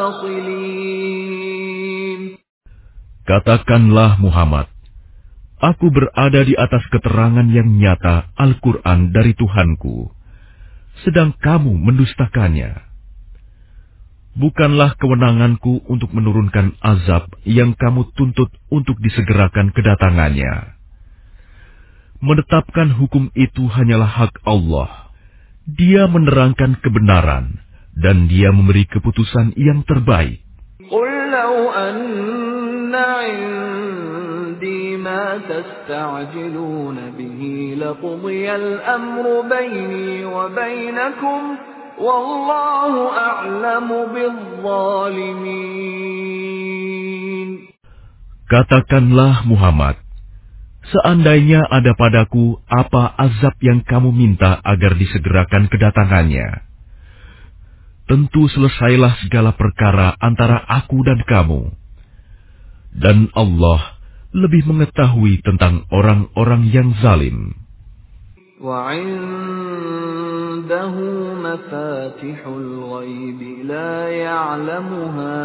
fasilin. Katakanlah Muhammad, aku berada di atas keterangan yang nyata Al-Quran dari Tuhanku, sedang kamu mendustakannya. Bukanlah kewenanganku untuk menurunkan azab yang kamu tuntut untuk disegerakan kedatangannya. Menetapkan hukum itu hanyalah hak Allah. Dia menerangkan kebenaran, dan Dia memberi keputusan yang terbaik. Qul law anna 'indi ma tasta'jiluna bihi laqudiyal amru bayni wa bainakum wallahu a'lamu bizzalimin. Katakanlah Muhammad, seandainya ada padaku apa azab yang kamu minta agar disegerakan kedatangannya, tentu selesailah segala perkara antara aku dan kamu. Dan Allah lebih mengetahui tentang orang-orang yang zalim. Wa 'indahu mafatihul ghaib la ya'lamuha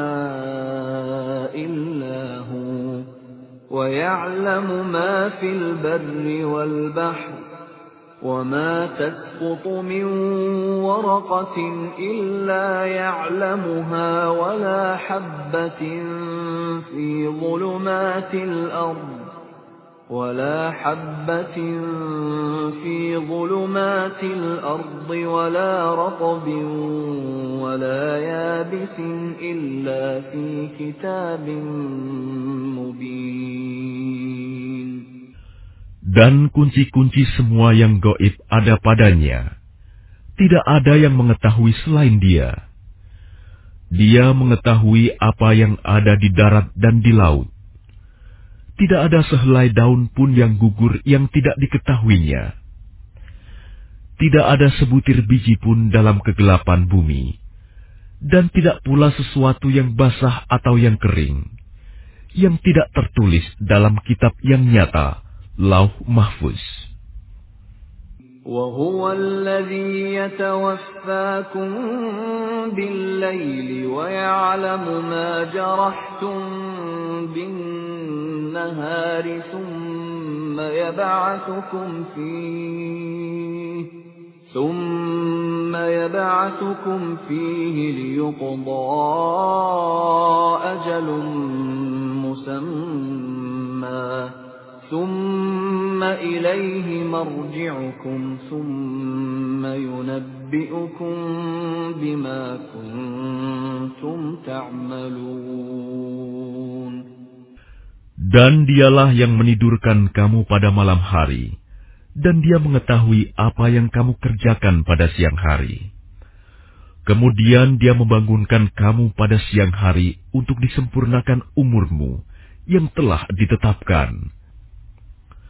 illa hu wa ya'lamu ma fil barri wal bahri وَمَا تَسْقُطُ مِنْ وَرَقَةٍ إِلَّا يَعْلَمُهَا وَلَا حَبَّةٍ فِي ظُلُمَاتِ الْأَرْضِ وَلَا حَبَّةٍ فِي ظُلُمَاتِ الْأَرْضِ وَلَا رَطْبٍ وَلَا يَابِسٍ إِلَّا فِي كِتَابٍ مُبِينٍ. Dan kunci-kunci semua yang gaib ada padanya. Tidak ada yang mengetahui selain Dia. Dia mengetahui apa yang ada di darat dan di laut. Tidak ada sehelai daun pun yang gugur yang tidak diketahuinya. Tidak ada sebutir biji pun dalam kegelapan bumi. Dan tidak pula sesuatu yang basah atau yang kering, yang tidak tertulis dalam kitab yang nyata, Lauh Mahfuz. وَهُوَ الَّذِي يَتَوَفَّاكُم بِاللَّيْلِ وَيَعْلَمُ مَا جَرَحْتُم بِالنَّهَارِ ثُمَّ يَبْعَثُكُمْ فِيهِ ثُمَّ يَبْعَثُكُمْ فِيهِ لِيُقْضَى أَجَلٌ مُّسَمًّى ثُمَّ إِلَيْهِ مَرْجِعُكُمْ ثُمَّ يُنَبِّئُكُم بِمَا كُنتُمْ تَعْمَلُونَ. Dan Dialah yang menidurkan kamu pada malam hari, dan Dia mengetahui apa yang kamu kerjakan pada siang hari. Kemudian Dia membangunkan kamu pada siang hari untuk disempurnakan umurmu yang telah ditetapkan.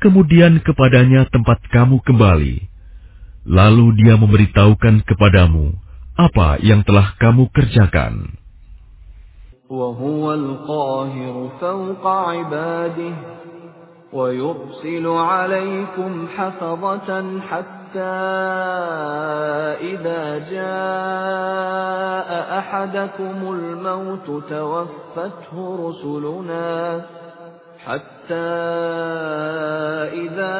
Kemudian kepadanya tempat kamu kembali, lalu dia memberitahukan kepadamu apa yang telah kamu kerjakan. وَهُوَ الْقَاهِرُ فَوْقَ عِبَادِهِ وَيُرْسِلُ عَلَيْكُمْ حَفَظَةً حَتَّى إِذَا جَاءَ أَحَدَكُمُ الْمَوْتُ تَوَفَّتْهُ رُسُلُنَا حَتَّى إِذَا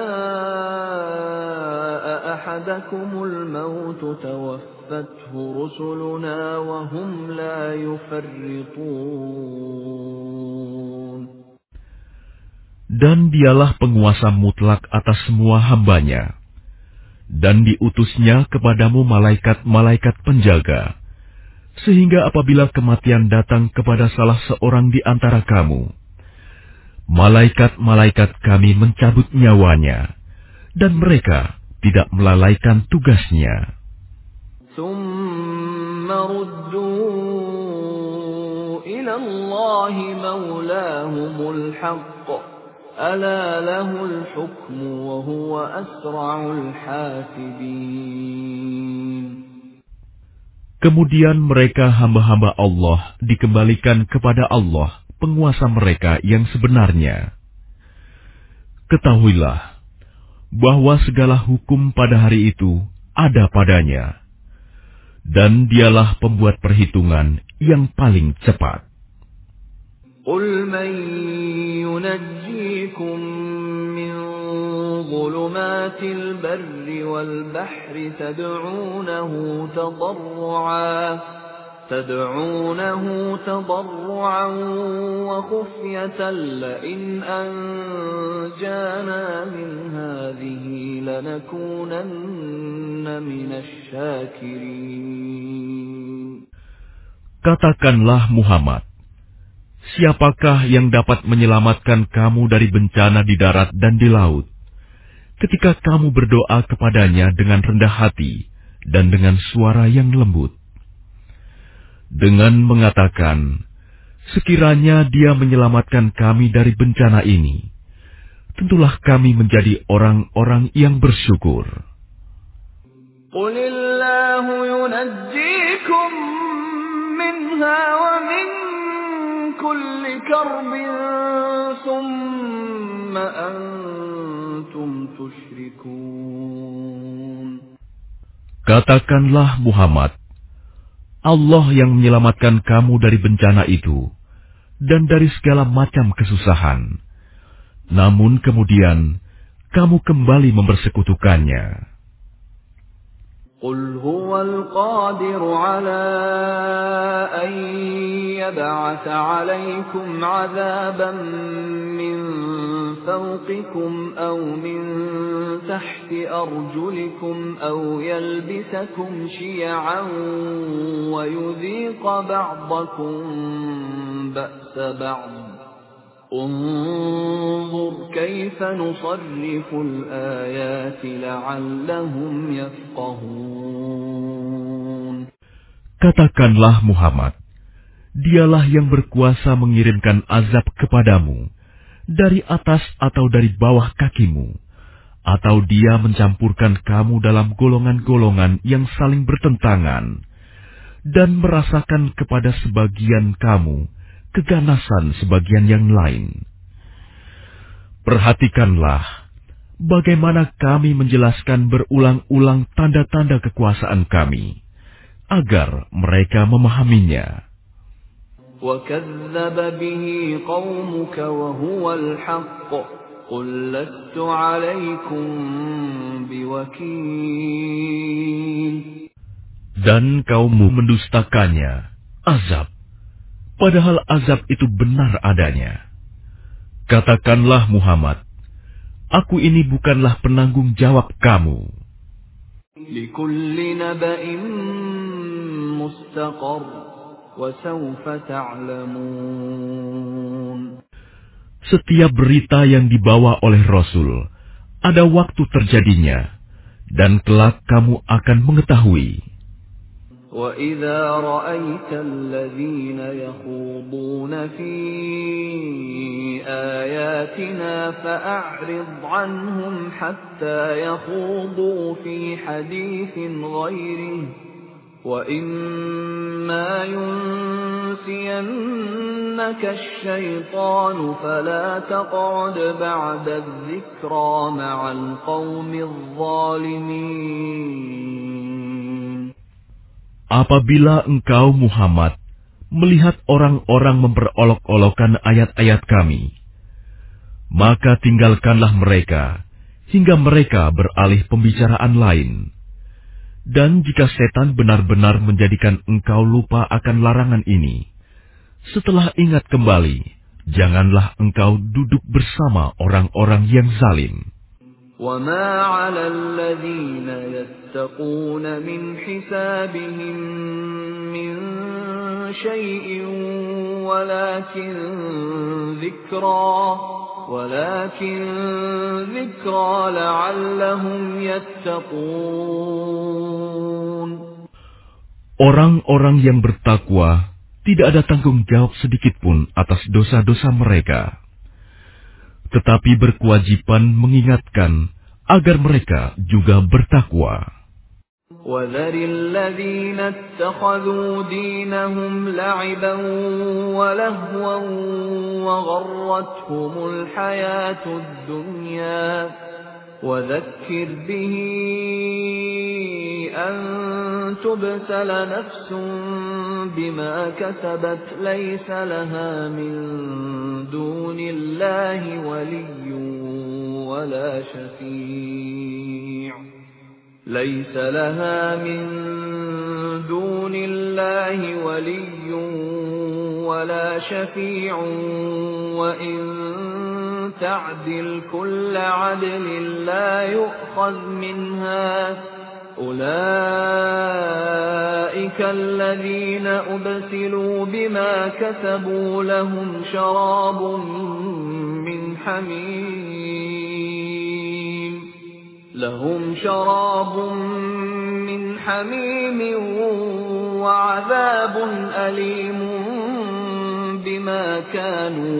جَاءَ أَحَدَكُمُ الْمَوْتُ تَوَفَّتْهُ رُسُلُنَا وَهُمْ لَا يُفَرِّطُونَ. Dan dialah penguasa mutlak atas semua hambanya, dan diutusnya kepadamu malaikat-malaikat penjaga, sehingga apabila kematian datang kepada salah seorang di antara kamu, malaikat-malaikat kami mencabut nyawanya, dan mereka tidak melalaikan tugasnya. ثُمَّ رُدُّوا إِلَى اللَّهِ مَوْلَاهُمُ الْحَقِّ أَلَا لَهُ الْحُكْمُ وَهُوَ أَسْرَعُ الْحَاسِبِينَ. Kemudian mereka hamba-hamba Allah dikembalikan kepada Allah, penguasa mereka yang sebenarnya. Ketahuilah bahwa segala hukum pada hari itu ada padanya, dan dialah pembuat perhitungan yang paling cepat. قُلْ مَنْ يُنَجِّيكُمْ مِنْ ظُلُمَاتِ الْبَرِّ وَالْبَحْرِ تَدْعُونَهُ تَضَرُّعًا تَدْعُونَهُ تَضَرُّعًا وَخُفْيَةً لَئِنْ أَنْجَانَا مِنْ هَذِهِ لَنَكُونَنَّ مِنَ الشَّاكِرِينَ. Katakanlah Muhammad, siapakah yang dapat menyelamatkan kamu dari bencana di darat dan di laut, ketika kamu berdoa kepadanya dengan rendah hati dan dengan suara yang lembut, dengan mengatakan, sekiranya dia menyelamatkan kami dari bencana ini, tentulah kami menjadi orang-orang yang bersyukur. قُلِ اللَّهُ يُنَجِّيكُم مِّنْهَا وَمِن كُلِّ كَرْبٍ ثُمَّ أَنْتُمْ تُشْرِكُونَ. Katakanlah Muhammad, Allah yang menyelamatkan kamu dari bencana itu dan dari segala macam kesusahan. Namun kemudian kamu kembali mempersekutukannya. قُلْ هُوَ الْقَادِرُ عَلَىٰ أَن يَبْعَثَ عَلَيْكُمْ عَذَابًا مِّن فَوْقِكُمْ أَوْ مِن تَحْتِ أَرْجُلِكُمْ أَوْ يَلْبِسَكُمْ شِيَعًا وَيُذِيقَ بَعْضَكُم بَأْسَ بَعْضٍ انظُرْ كَيْفَ نُصَرِّفُ الْآيَاتِ لَعَلَّهُمْ يَفْقَهُونَ. Katakanlah Muhammad, dialah yang berkuasa mengirimkan azab kepadamu dari atas atau dari bawah kakimu, atau dia mencampurkan kamu dalam golongan-golongan yang saling bertentangan, dan merasakan kepada sebagian kamu keganasan sebagian yang lain. Perhatikanlah bagaimana kami menjelaskan berulang-ulang tanda-tanda kekuasaan kami, agar mereka memahaminya. وَكَذَّبَ بِهِ قَوْمُكَ وَهُوَ الْحَقُّ قُلْ لَسْتُ عَلَيْكُمْ بِوَكِيلٍ. Dan kaummu mendustakannya, azab, padahal azab itu benar adanya. Katakanlah Muhammad, aku ini bukanlah penanggung jawab kamu. لِكُلِّ نَبَإٍ مُسْتَقَرٌّ وَسَوْفَ تَعْلَمُونَ. Setiap berita yang dibawa oleh Rasul, ada waktu terjadinya, dan kelak kamu akan mengetahui. وَإِذَا رَأَيْتَ الَّذِينَ يَخُوضُونَ فِي آيَاتِنَا فَأَعْرِضْ عَنْهُمْ حَتَّى يَخُوضُوا فِي حَدِيثٍ غَيْرِهِ وَإِمَّا يُنسِيَنَّكَ الشَّيْطَانُ فَلَا تَقْعُدْ بَعْدَ الذِّكْرَىٰ مَعَ الْقَوْمِ الظَّالِمِينَ. Apabila engkau Muhammad melihat orang-orang memperolok-olokkan ayat-ayat kami, maka tinggalkanlah mereka hingga mereka beralih pembicaraan lain. Dan jika setan benar-benar menjadikan engkau lupa akan larangan ini, setelah ingat kembali, janganlah engkau duduk bersama orang-orang yang zalim. وَمَا عَلَى الَّذِينَ يَتَّقُونَ مِنْ حِسَابِهِمْ مِنْ شَيْءٍ وَلَكِنْ ذِكْرَى وَلَكِنْ ذِكْرَى لَعَلَّهُمْ يَتَّقُونَ. Orang-orang yang bertakwa tidak ada tanggung jawab sedikitpun atas dosa-dosa mereka, tetapi berkewajiban mengingatkan agar mereka juga bertakwa. وَذَرِ الَّذِينَ اتَّخَذُوا دِينَهُمْ لَعِبًا وَلَهْوًا وَغَرَّتْهُمُ الْحَيَاةُ الدُّنْيَا وَذَكِّرْ بِهِ أَن تُبْسَلَ نَفْسٌ بِمَا كَسَبَتْ لَيْسَ لَهَا مِن دُونِ اللَّهِ وَلِيٌّ وَلَا شَفِيعٌ لَيْسَ لَهَا مِن دُونِ اللَّهِ وَلِيٌّ وَلَا شَفِيعٌ وَإِن تَعْدِلْ كُلَّ عَدْلٍ لَّا يُؤْخَذْ مِنْهَا أُولَٰئِكَ الَّذِينَ أُبْسِلُوا بِمَا كَسَبُوا لَهُمْ شَرَابٌ مِّنْ حَمِيمٍ لَهُمْ شَرَابٌ مِّنْ حَمِيمٍ وَعَذَابٌ أَلِيمٌ بِمَا كَانُوا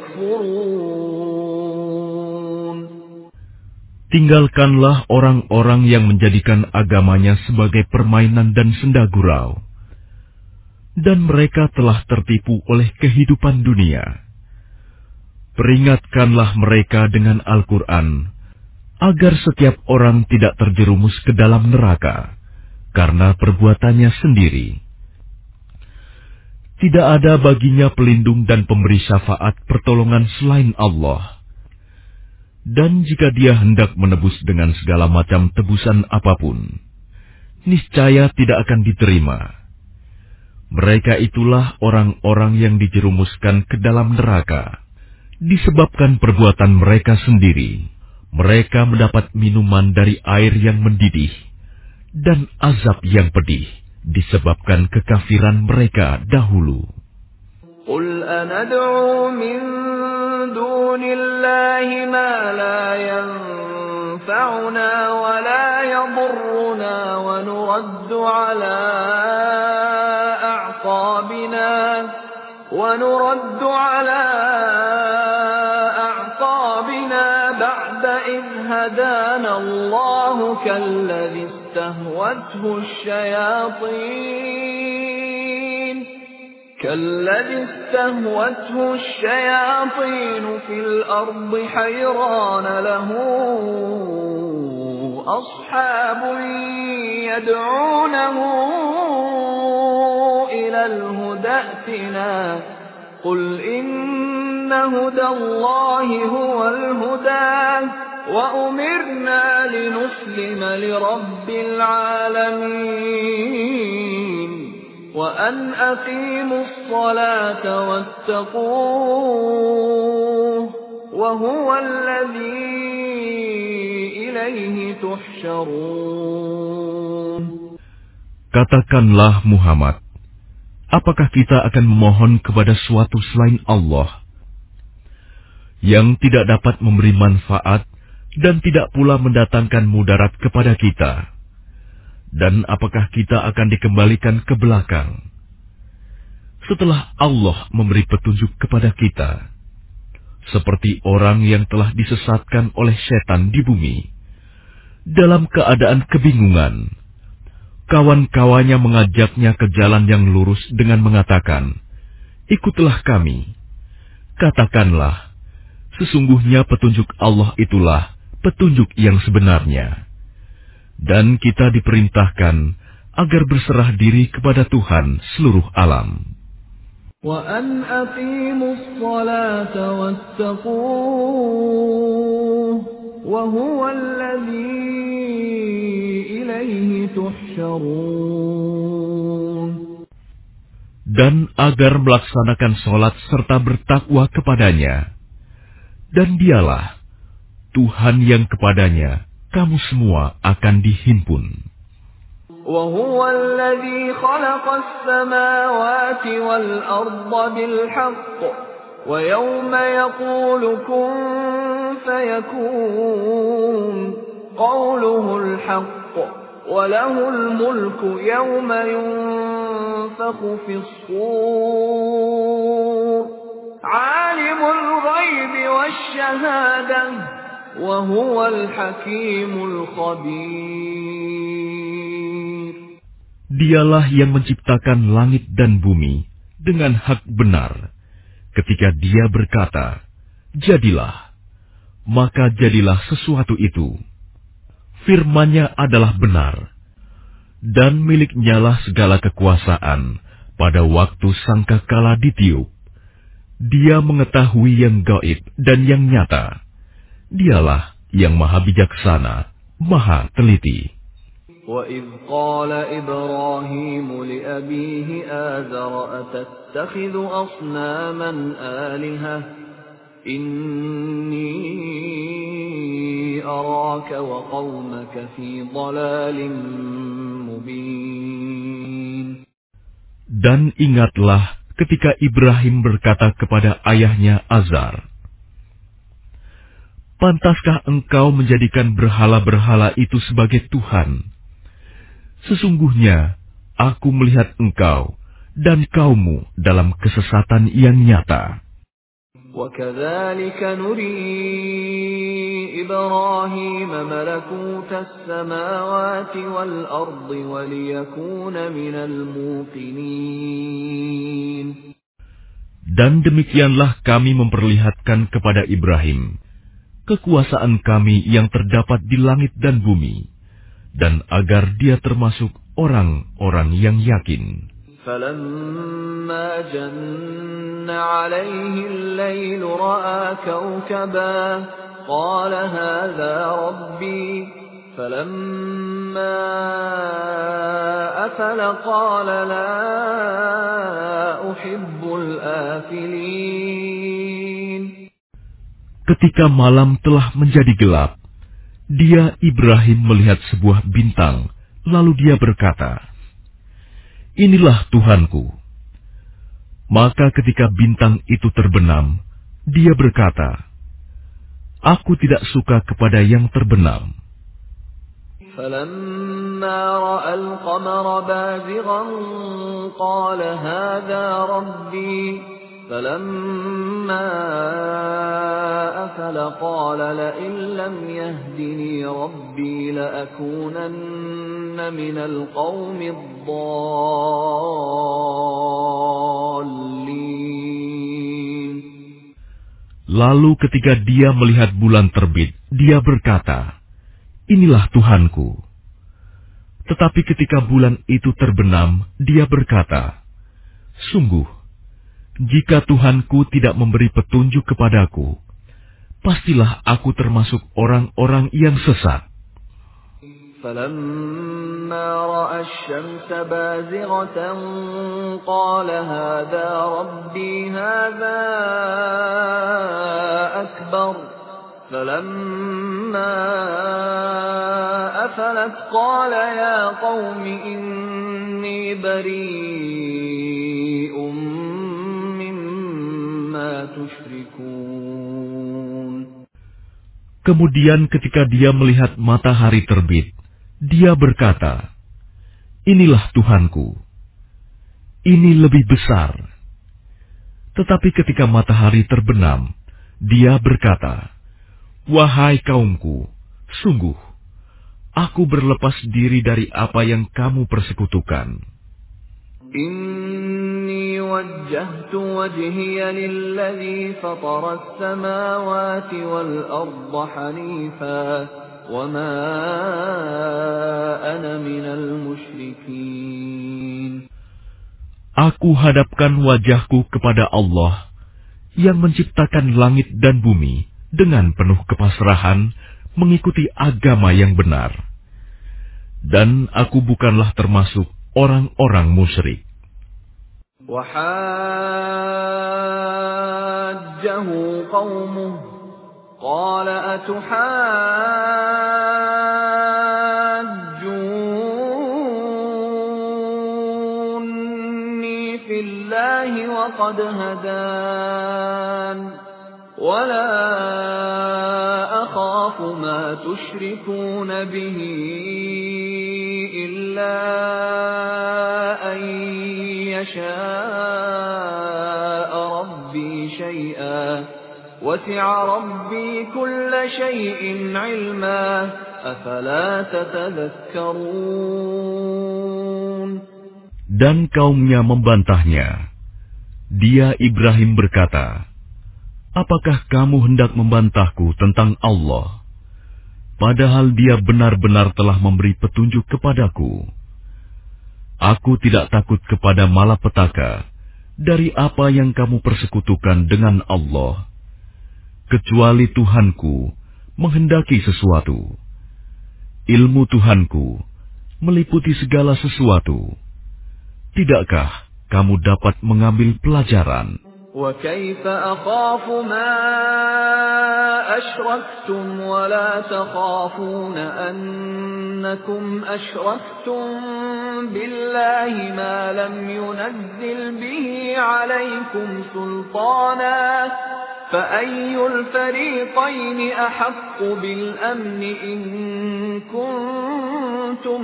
يَكْفُرُونَ. Tinggalkanlah orang-orang yang menjadikan agamanya sebagai permainan dan senda gurau, dan mereka telah tertipu oleh kehidupan dunia. Peringatkanlah mereka dengan Al-Quran, agar setiap orang tidak terjerumus ke dalam neraka karena perbuatannya sendiri. Tidak ada baginya pelindung dan pemberi syafaat pertolongan selain Allah. Dan jika dia hendak menebus dengan segala macam tebusan apapun, niscaya tidak akan diterima. Mereka itulah orang-orang yang dijerumuskan ke dalam neraka disebabkan perbuatan mereka sendiri. Mereka mendapat minuman dari air yang mendidih dan azab yang pedih disebabkan kekafiran mereka dahulu. قُلْ أَنَدْعُو مِن دُونِ اللَّهِ مَا لَا يَنفَعُنَا وَلَا يَضُرُّنَا وَنُرَدُّ عَلَىٰ أَعْقَابِنَا وَنُرَدُّ عَلَىٰ أَعْقَابِنَا بَعْدَ إِذْ هَدَانَا اللَّهُ كَالَّذِي اسْتَهْوَتْهُ الشَّيَاطِينُ كالذي استهوته الشياطين في الأرض حيران له أصحاب يدعونه إلى الهدى ائتنا قل إن هدى الله هو الهدى وأمرنا لنسلم لرب العالمين وأن أقيموا الصلاة واتقوه وهو الذي إليه تحشرون. Katakanlah Muhammad, apakah kita akan memohon kepada suatu selain Allah yang tidak dapat memberi manfaat dan tidak pula mendatangkan mudarat kepada kita? Dan apakah kita akan dikembalikan ke belakang setelah Allah memberi petunjuk kepada kita, seperti orang yang telah disesatkan oleh setan di bumi dalam keadaan kebingungan? Kawan-kawannya mengajaknya ke jalan yang lurus dengan mengatakan, "Ikutlah kami." Katakanlah, sesungguhnya petunjuk Allah itulah petunjuk yang sebenarnya. Dan kita diperintahkan agar berserah diri kepada Tuhan seluruh alam. وَأَنْ أَقِيمُوا الصَّلَاةَ وَاتَّقُوهُ وَهُوَ الَّذِي إِلَيْهِ تُحْشَرُونَ. Dan agar melaksanakan sholat serta bertakwa kepadanya. Dan dialah Tuhan yang kepadanya kamu semua akan dihimpun. وَهُوَ الَّذِي خَلَقَ السَّمَاوَاتِ وَالْأَرْضَ بِالْحَقِّ وَيَوْمَ يَقُولُ كُن فَيَكُونُ قَوْلُهُ الْحَقُّ وَلَهُ الْمُلْكُ يَوْمَ يُنفَخُ فِي الصُّورِ عَالِمُ الْغَيْبِ وَالشَّهَادَةِ وَهُوَ الْحَكِيمُ الْخَبِيرُ. Dialah yang menciptakan langit dan bumi dengan hak benar. Ketika Dia berkata, "Jadilah," maka jadilah sesuatu itu. Firman-Nya adalah benar, dan milik-Nya lah segala kekuasaan pada waktu sangkakala ditiup. Dia mengetahui yang gaib dan yang nyata. Dialah yang maha bijaksana, maha teliti. وَإِذْ قَالَ إِبْرَاهِيمُ لِأَبِيهِ آزَرَ أَتَتَّخِذُ أَصْنَامًا آلِهَةً إِنِّي أَرَاكَ وَقَوْمَكَ فِي ضَلَالٍ مُبِينٍ. Dan ingatlah ketika Ibrahim berkata kepada ayahnya Azar, "Pantaskah engkau menjadikan berhala-berhala itu sebagai Tuhan? Sesungguhnya aku melihat engkau dan kaummu dalam kesesatan yang nyata." وَكَذَلِكَ نُرِي إِبْرَاهِيمَ مَلَكُوتَ السَّمَاوَاتِ وَالْأَرْضِ وَلِيَكُونَ مِنَ الْمُوقِنِينَ. Dan demikianlah kami memperlihatkan kepada Ibrahim kekuasaan kami yang terdapat di langit dan bumi, dan agar dia termasuk orang-orang yang yakin. فَلَمَّا جَنَّ عَلَيْهِ اللَّيْلُ رَأَى كَوْكَبًا قَالَ هَذَا رَبِّي فَلَمَّا أَفَلَ قَالَ لَا أُحِبُّ الْآفِلِينَ. Ketika malam telah menjadi gelap, dia Ibrahim melihat sebuah bintang, lalu dia berkata, "Inilah Tuhanku." Maka ketika bintang itu terbenam, dia berkata, "Aku tidak suka kepada yang terbenam." فَلَمَّا رَأَى الْقَمَرَ بَازِغًا قَالَ هَذَا رَبِّي فَلَمَّا أَفَلَ قَالَ لَئِن لَّمْ يَهْدِنِي رَبِّي لَأَكُونَنَّ مِنَ الْقَوْمِ الضَّالِّينَ. Lalu ketika dia melihat bulan terbit, dia berkata, "Inilah Tuhanku." Tetapi ketika bulan itu terbenam, dia berkata, "Sungguh, jika Tuhanku tidak memberi petunjuk kepadaku, pastilah aku termasuk orang-orang yang sesat." فَلَمَّا رَأَى الشَّمْسَ بَازِغَةً قَالَ هَذَا رَبِّي هَذَا أَكْبَرُ فَلَمَّا أَفَلَتْ قَالَ يَا قَوْمِ إِنِّي بَرِيءٌ مِّمَّا تُشْرِكُونَ. Kemudian ketika dia melihat matahari terbit, dia berkata, inilah Tuhanku. Ini lebih besar. Tetapi ketika matahari terbenam, dia berkata, wahai kaumku, sungguh, aku berlepas diri dari apa yang kamu persekutukan. Inni wajjahtu wajhiya lilladzi fatara as-samawati wal arda hanifa wa ma ana minal musyrikin. Aku hadapkan wajahku kepada Allah yang menciptakan langit dan bumi dengan penuh kepasrahan mengikuti agama yang benar. Dan aku bukanlah termasuk orang-orang musyrik. وحاجه قومه قال أتحاجوني في الله وقد هدان ولا أخاف ما تشركون به إلا أن يشاء ربي شيئا وسع ربي كل شيء علما أفلا تتذكرون. Dan kaumnya membantahnya. Dia Ibrahim berkata, apakah kamu hendak membantahku tentang Allah, padahal dia benar-benar telah memberi petunjuk kepadaku? Aku tidak takut kepada malapetaka dari apa yang kamu persekutukan dengan Allah, kecuali Tuhanku menghendaki sesuatu. Ilmu Tuhanku meliputi segala sesuatu. Tidakkah kamu dapat mengambil pelajaran? وكيف أخاف ما أشركتم ولا تخافون أنكم أشركتم بالله ما لم ينزل به عليكم سلطانا فأي الفريقين أحق بالأمن إن كنتم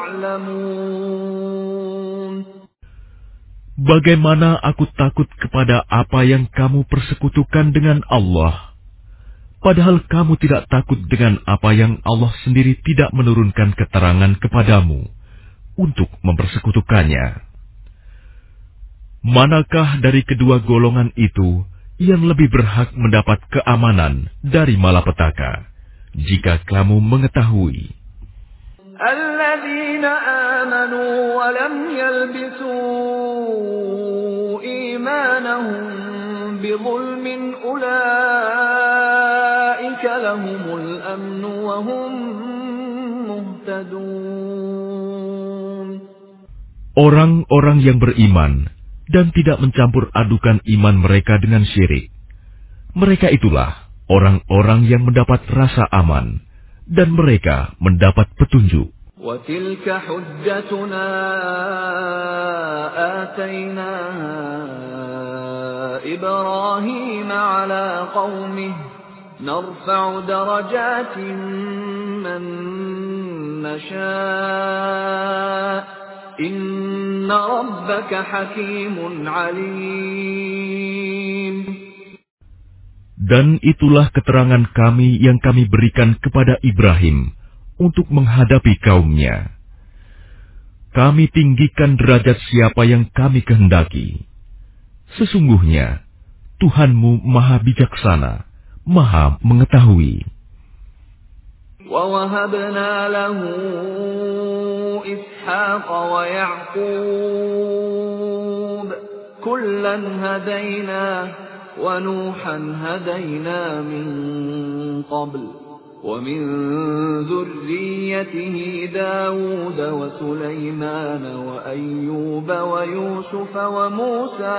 تعلمون. Bagaimana aku takut kepada apa yang kamu persekutukan dengan Allah, padahal kamu tidak takut dengan apa yang Allah sendiri tidak menurunkan keterangan kepadamu untuk mempersekutukannya. Manakah dari kedua golongan itu yang lebih berhak mendapat keamanan dari malapetaka, jika kamu mengetahui? الذين آمنوا ولم يلبسوا إيمانهم بظلم أولئك لهم الأمن وهم مهتدون. Orang-orang yang beriman dan tidak mencampur adukan iman mereka dengan syirik, mereka itulah orang-orang yang mendapat rasa aman dan mereka mendapat petunjuk. وَتِلْكَ حُجَّتُنَا آتَيْنَاهَا إِبْرَاهِيمَ عَلَى قَوْمِهِ نَرْفَعُ دَرَجَاتٍ مَّن نَّشَاءُ إِنَّ رَبَّكَ حَكِيمٌ عَلِيمٌ. Dan itulah keterangan kami yang kami berikan kepada Ibrahim untuk menghadapi kaumnya. Kami tinggikan derajat siapa yang kami kehendaki. Sesungguhnya, Tuhanmu Maha Bijaksana, Maha Mengetahui. وَوَهَبْنَا لَهُ إِسْحَاقَ وَيَعْقُوبَ كُلًّا هَدَيْنَا وَنُوحًا هَدَيْنَا مِن قَبْلُ وَمِن ذُرِّيَّتِهِ دَاوُودَ وَسُلَيْمَانَ وَأَيُّوبَ وَيُوسُفَ وَمُوسَى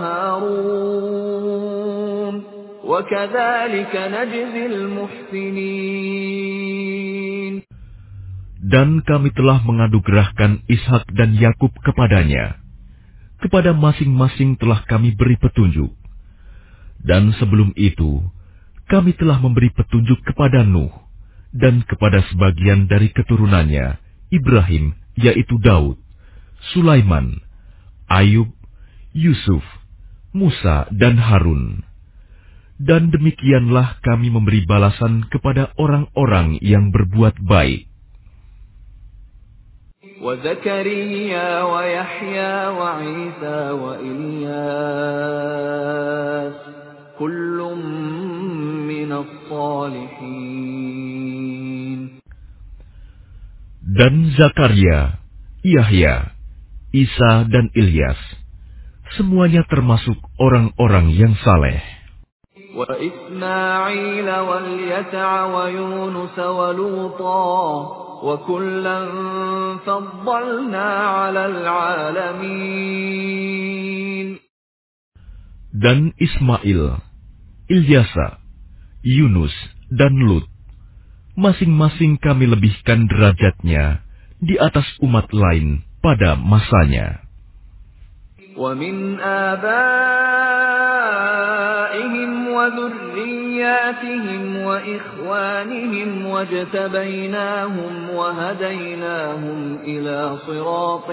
وَهَارُونَ وَكَذَلِكَ نَجْزِي الْمُحْسِنِينَ. Dan kami telah menganugerahkan Ishak dan Yakub kepadanya. Kepada masing-masing telah kami beri petunjuk. Dan sebelum itu, kami telah memberi petunjuk kepada Nuh dan kepada sebagian dari keturunannya, Ibrahim, yaitu Daud, Sulaiman, Ayub, Yusuf, Musa, dan Harun. Dan demikianlah kami memberi balasan kepada orang-orang yang berbuat baik. وَزَكَرِيَّا وَيَحْيَى وَعِيسَى وَإِلْيَاسَ كُلٌّ مِّنَ الصَّالِحِينَ. Dan Zakaria, Yahya, Isa, dan Ilyas, semuanya termasuk orang-orang yang saleh. وَإِسْمَاعِيلَ وَالْيَسَعَ وَيُونُسَ وَلُوطًا وَكُلًّا فَضَّلْنَا عَلَى الْعَالَمِينَ. Dan Ismail, Ilyasa, Yunus, dan Lut, masing-masing kami lebihkan derajatnya di atas umat lain pada masanya. وَمِنْ آبَائِهِمْ وَذُرِّيَّاتِهِمْ وَإِخْوَانِهِمْ وَاجْتَبَيْنَاهُمْ وَهَدَيْنَاهُمْ إِلَى صِرَاطٍ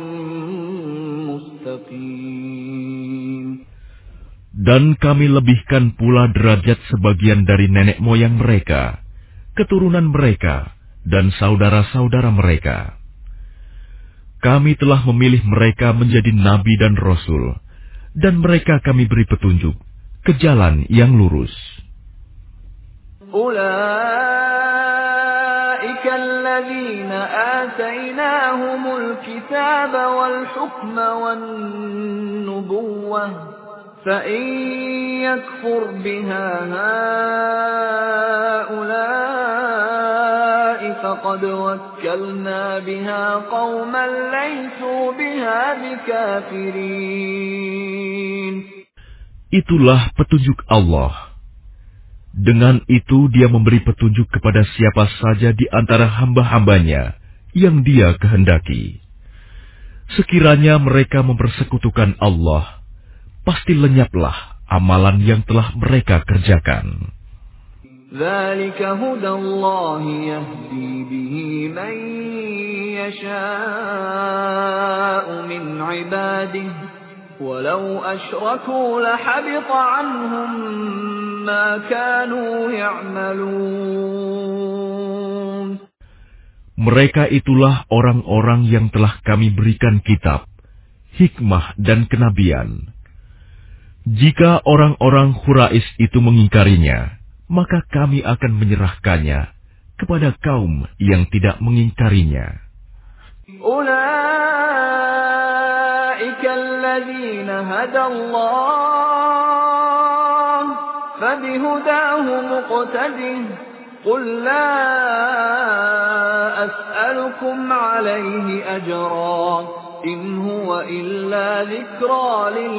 مُسْتَقِيمٍ. Dan kami lebihkan pula derajat sebagian dari nenek moyang mereka, keturunan mereka, dan saudara-saudara mereka. Kami telah memilih mereka menjadi nabi dan rasul, dan mereka kami beri petunjuk ke jalan yang lurus. Ulaika alladzina atainahumul kitaba wal hukma wan nubuwwah fa in yakfur biha haula'i faqad wakkalna biha qauman laysu biha bikafirin. Itulah petunjuk Allah. Dengan itu dia memberi petunjuk kepada siapa saja di antara hamba-hambanya yang dia kehendaki. Sekiranya mereka mempersekutukan Allah, pasti lenyaplah amalan yang telah mereka kerjakan. Dzalika hudallahi yahdi bihi man yasha'u min 'ibadihi walau asyraku lahabita 'anhum ma kanu ya'malun. Mereka itulah orang-orang yang telah kami berikan kitab, hikmah dan kenabian. Jika orang-orang Quraisy itu mengingkarinya, maka kami akan menyerahkannya kepada kaum yang tidak mengingkarinya. Ulaika alladzina hadallah fabihudahu muqtadih qul la as'alukum alayhi ajra in huwa illa dzikra lil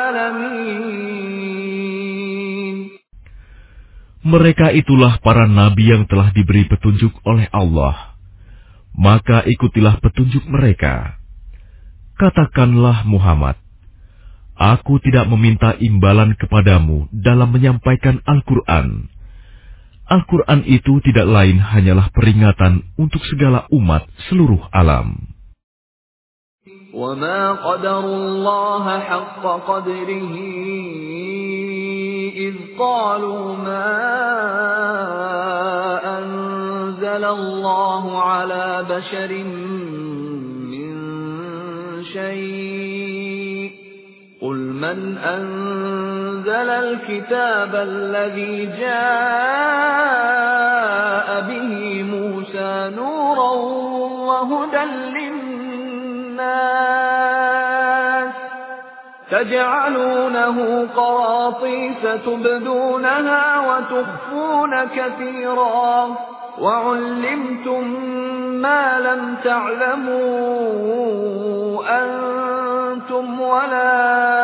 alamin. Mereka itulah para nabi yang telah diberi petunjuk oleh Allah. Maka ikutilah petunjuk mereka. Katakanlah Muhammad, aku tidak meminta imbalan kepadamu dalam menyampaikan Al-Quran. Al-Quran itu tidak lain hanyalah peringatan untuk segala umat seluruh alam. وَمَا قَدَرُوا اللَّهَ حَقَّ قَدْرِهِ إِذْ قَالُوا مَا أَنزَلَ اللَّهُ عَلَى بَشَرٍ مِّن شَيْءٍ قُلْ مَنْ أَنزَلَ الْكِتَابَ الَّذِي جَاءَ بِهِ مُوسَى نُورًا وَهُدًى لِّلنَّاسِ تَجْعَلُونَهُ قَرَاطِيسَ تُبْدُونَهَا وَتُخْفُونَ كَثِيرًا وَعُلِّمْتُم مَّا لَمْ تَعْلَمُوا أَنتُمْ وَلَا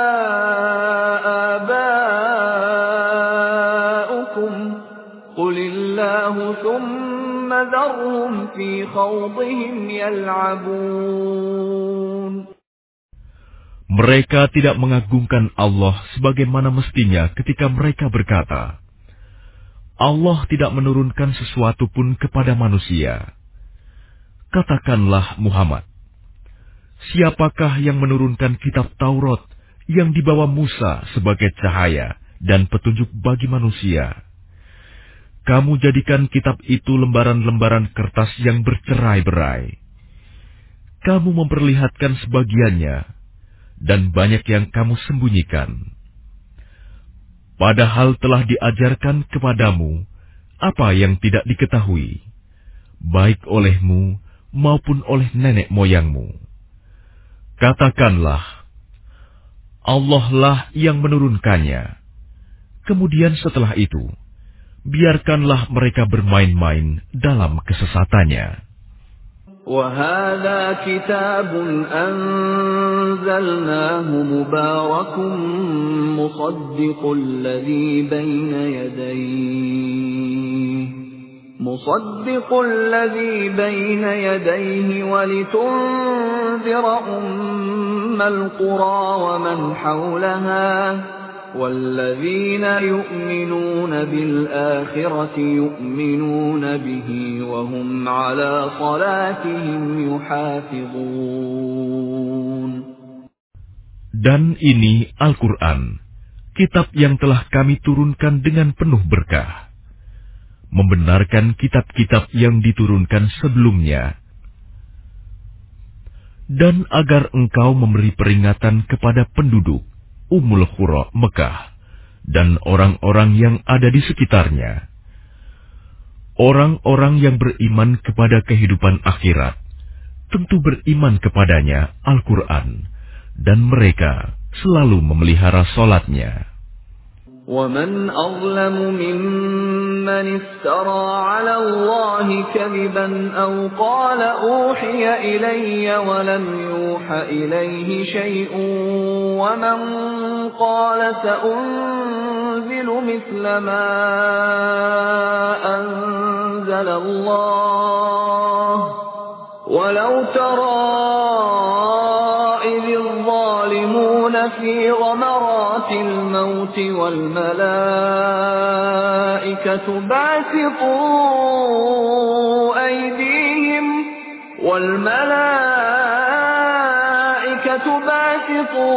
آبَاؤُكُمْ قُلِ اللَّهُ ثُمَّ ذَرْهُمْ فِي خَوْضِهِمْ يَلْعَبُونَ. Mereka tidak mengagungkan Allah sebagaimana mestinya ketika mereka berkata, Allah tidak menurunkan sesuatu pun kepada manusia. Katakanlah Muhammad, Siapakah yang menurunkan kitab Taurat yang dibawa Musa sebagai cahaya dan petunjuk bagi manusia? Kamu jadikan kitab itu lembaran-lembaran kertas yang bercerai-berai. Kamu memperlihatkan sebagiannya, dan banyak yang kamu sembunyikan. Padahal telah diajarkan kepadamu apa yang tidak diketahui, baik olehmu maupun oleh nenek moyangmu. Katakanlah, Allah lah yang menurunkannya. Kemudian setelah itu, biarkanlah mereka bermain-main dalam kesesatannya. وَهَذَا كِتَابٌ أَنزَلْنَاهُ مُبَارَكٌ مُصَدِّقُ الَّذِي بَيْنَ يَدَيْهِ مُصَدِّقُ الَّذِي بَيْنَ يَدَيْهِ وَلِتُنذِرَ أُمَّ الْقُرَى وَمَنْ حَوْلَهَا وَالَّذِينَ يُؤْمِنُونَ بِالْآخِرَةِ يُؤْمِنُونَ بِهِ وَهُمْ عَلَى صَلَاتِهِمْ يُحَافِظُونَ. Dan ini Al-Quran, kitab yang telah kami turunkan dengan penuh berkah, membenarkan kitab-kitab yang diturunkan sebelumnya, dan agar engkau memberi peringatan kepada penduduk Ummul Qura Mekah dan orang-orang yang ada di sekitarnya. Orang-orang yang beriman kepada kehidupan akhirat tentu beriman kepadanya Al-Quran, dan mereka selalu memelihara salatnya. وَمَنْ أَظْلَمُ مِمَّنِ افْتَرَى عَلَى اللَّهِ كَذِبًا أَوْ قَالَ أُوحِيَ إِلَيَّ وَلَمْ يُوحَ إِلَيْهِ شَيْءٌ وَمَنْ قَالَ سَأُنْزِلُ مِثْلَ مَا أَنْزَلَ اللَّهُ وَلَوْ تَرَى إِذِ الظَّالِمُونَ فِي غَمَرَاتِ الْمَوْتِ وَالْمَلَائِكَةُ بَاسِطُو أَيْدِيهِمْ وَالْمَلَائِكَةُ بَاسِطُو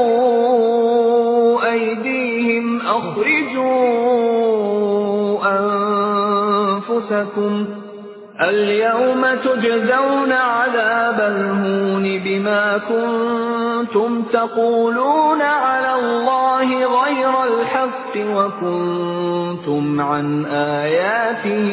أَيْدِيهِمْ أَخْرِجُوا أَنفُسَكُمْ الْيَوْمَ تُجْزَوْنَ عَذَابَ الْهُونِ بِمَا كُنتُمْ تَقُولُونَ عَلَى اللَّهِ غَيْرَ الْحَقِّ وَكُنتُمْ عَنْ آيَاتِهِ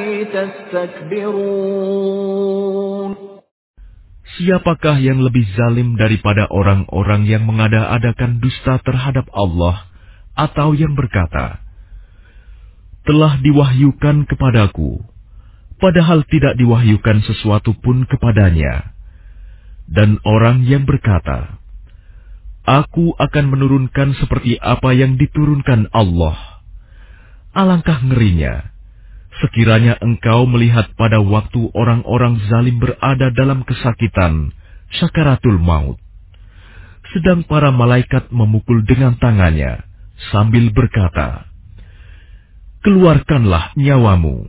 تَسْتَكْبِرُونَ. Siapakah yang lebih zalim daripada orang-orang yang mengada-adakan dusta terhadap Allah, atau yang berkata, telah diwahyukan kepadaku, padahal tidak diwahyukan sesuatu pun kepadanya. Dan orang yang berkata, aku akan menurunkan seperti apa yang diturunkan Allah. Alangkah ngerinya, sekiranya engkau melihat pada waktu orang-orang zalim berada dalam kesakitan, syakaratul maut, sedang para malaikat memukul dengan tangannya, sambil berkata, keluarkanlah nyawamu.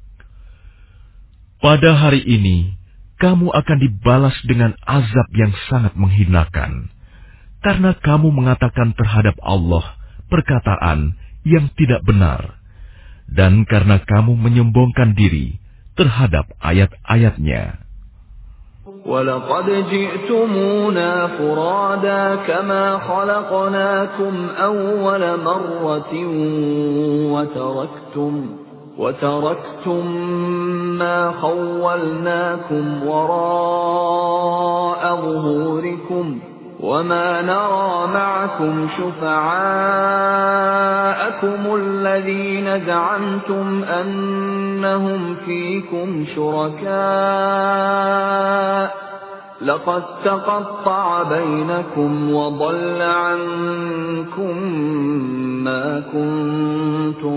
Pada hari ini, kamu akan dibalas dengan azab yang sangat menghinakan, karena kamu mengatakan terhadap Allah perkataan yang tidak benar, dan karena kamu menyombongkan diri terhadap ayat-ayatnya. وَلَقَدْ جِئْتُمُونَا فُرَادَى كَمَا خَلَقْنَاكُمْ أَوَّلَ مَرَّةٍ وَتَرَكْتُمْ وَتَرَكْتُمْ مَا خَوَّلْنَاكُمْ وَرَاءَ ظُهُورِكُمْ وَمَا نَرَى مَعَكُمْ شُفَعَاءَكُمُ الَّذِينَ زَعَمْتُمْ أَنَّهُمْ فِيكُمْ شُرَكَاءُ لَقَدْ تَقَطَّعَ بَيْنَكُمْ وَضَلَّ عَنكُمْ مَا كُنتُمْ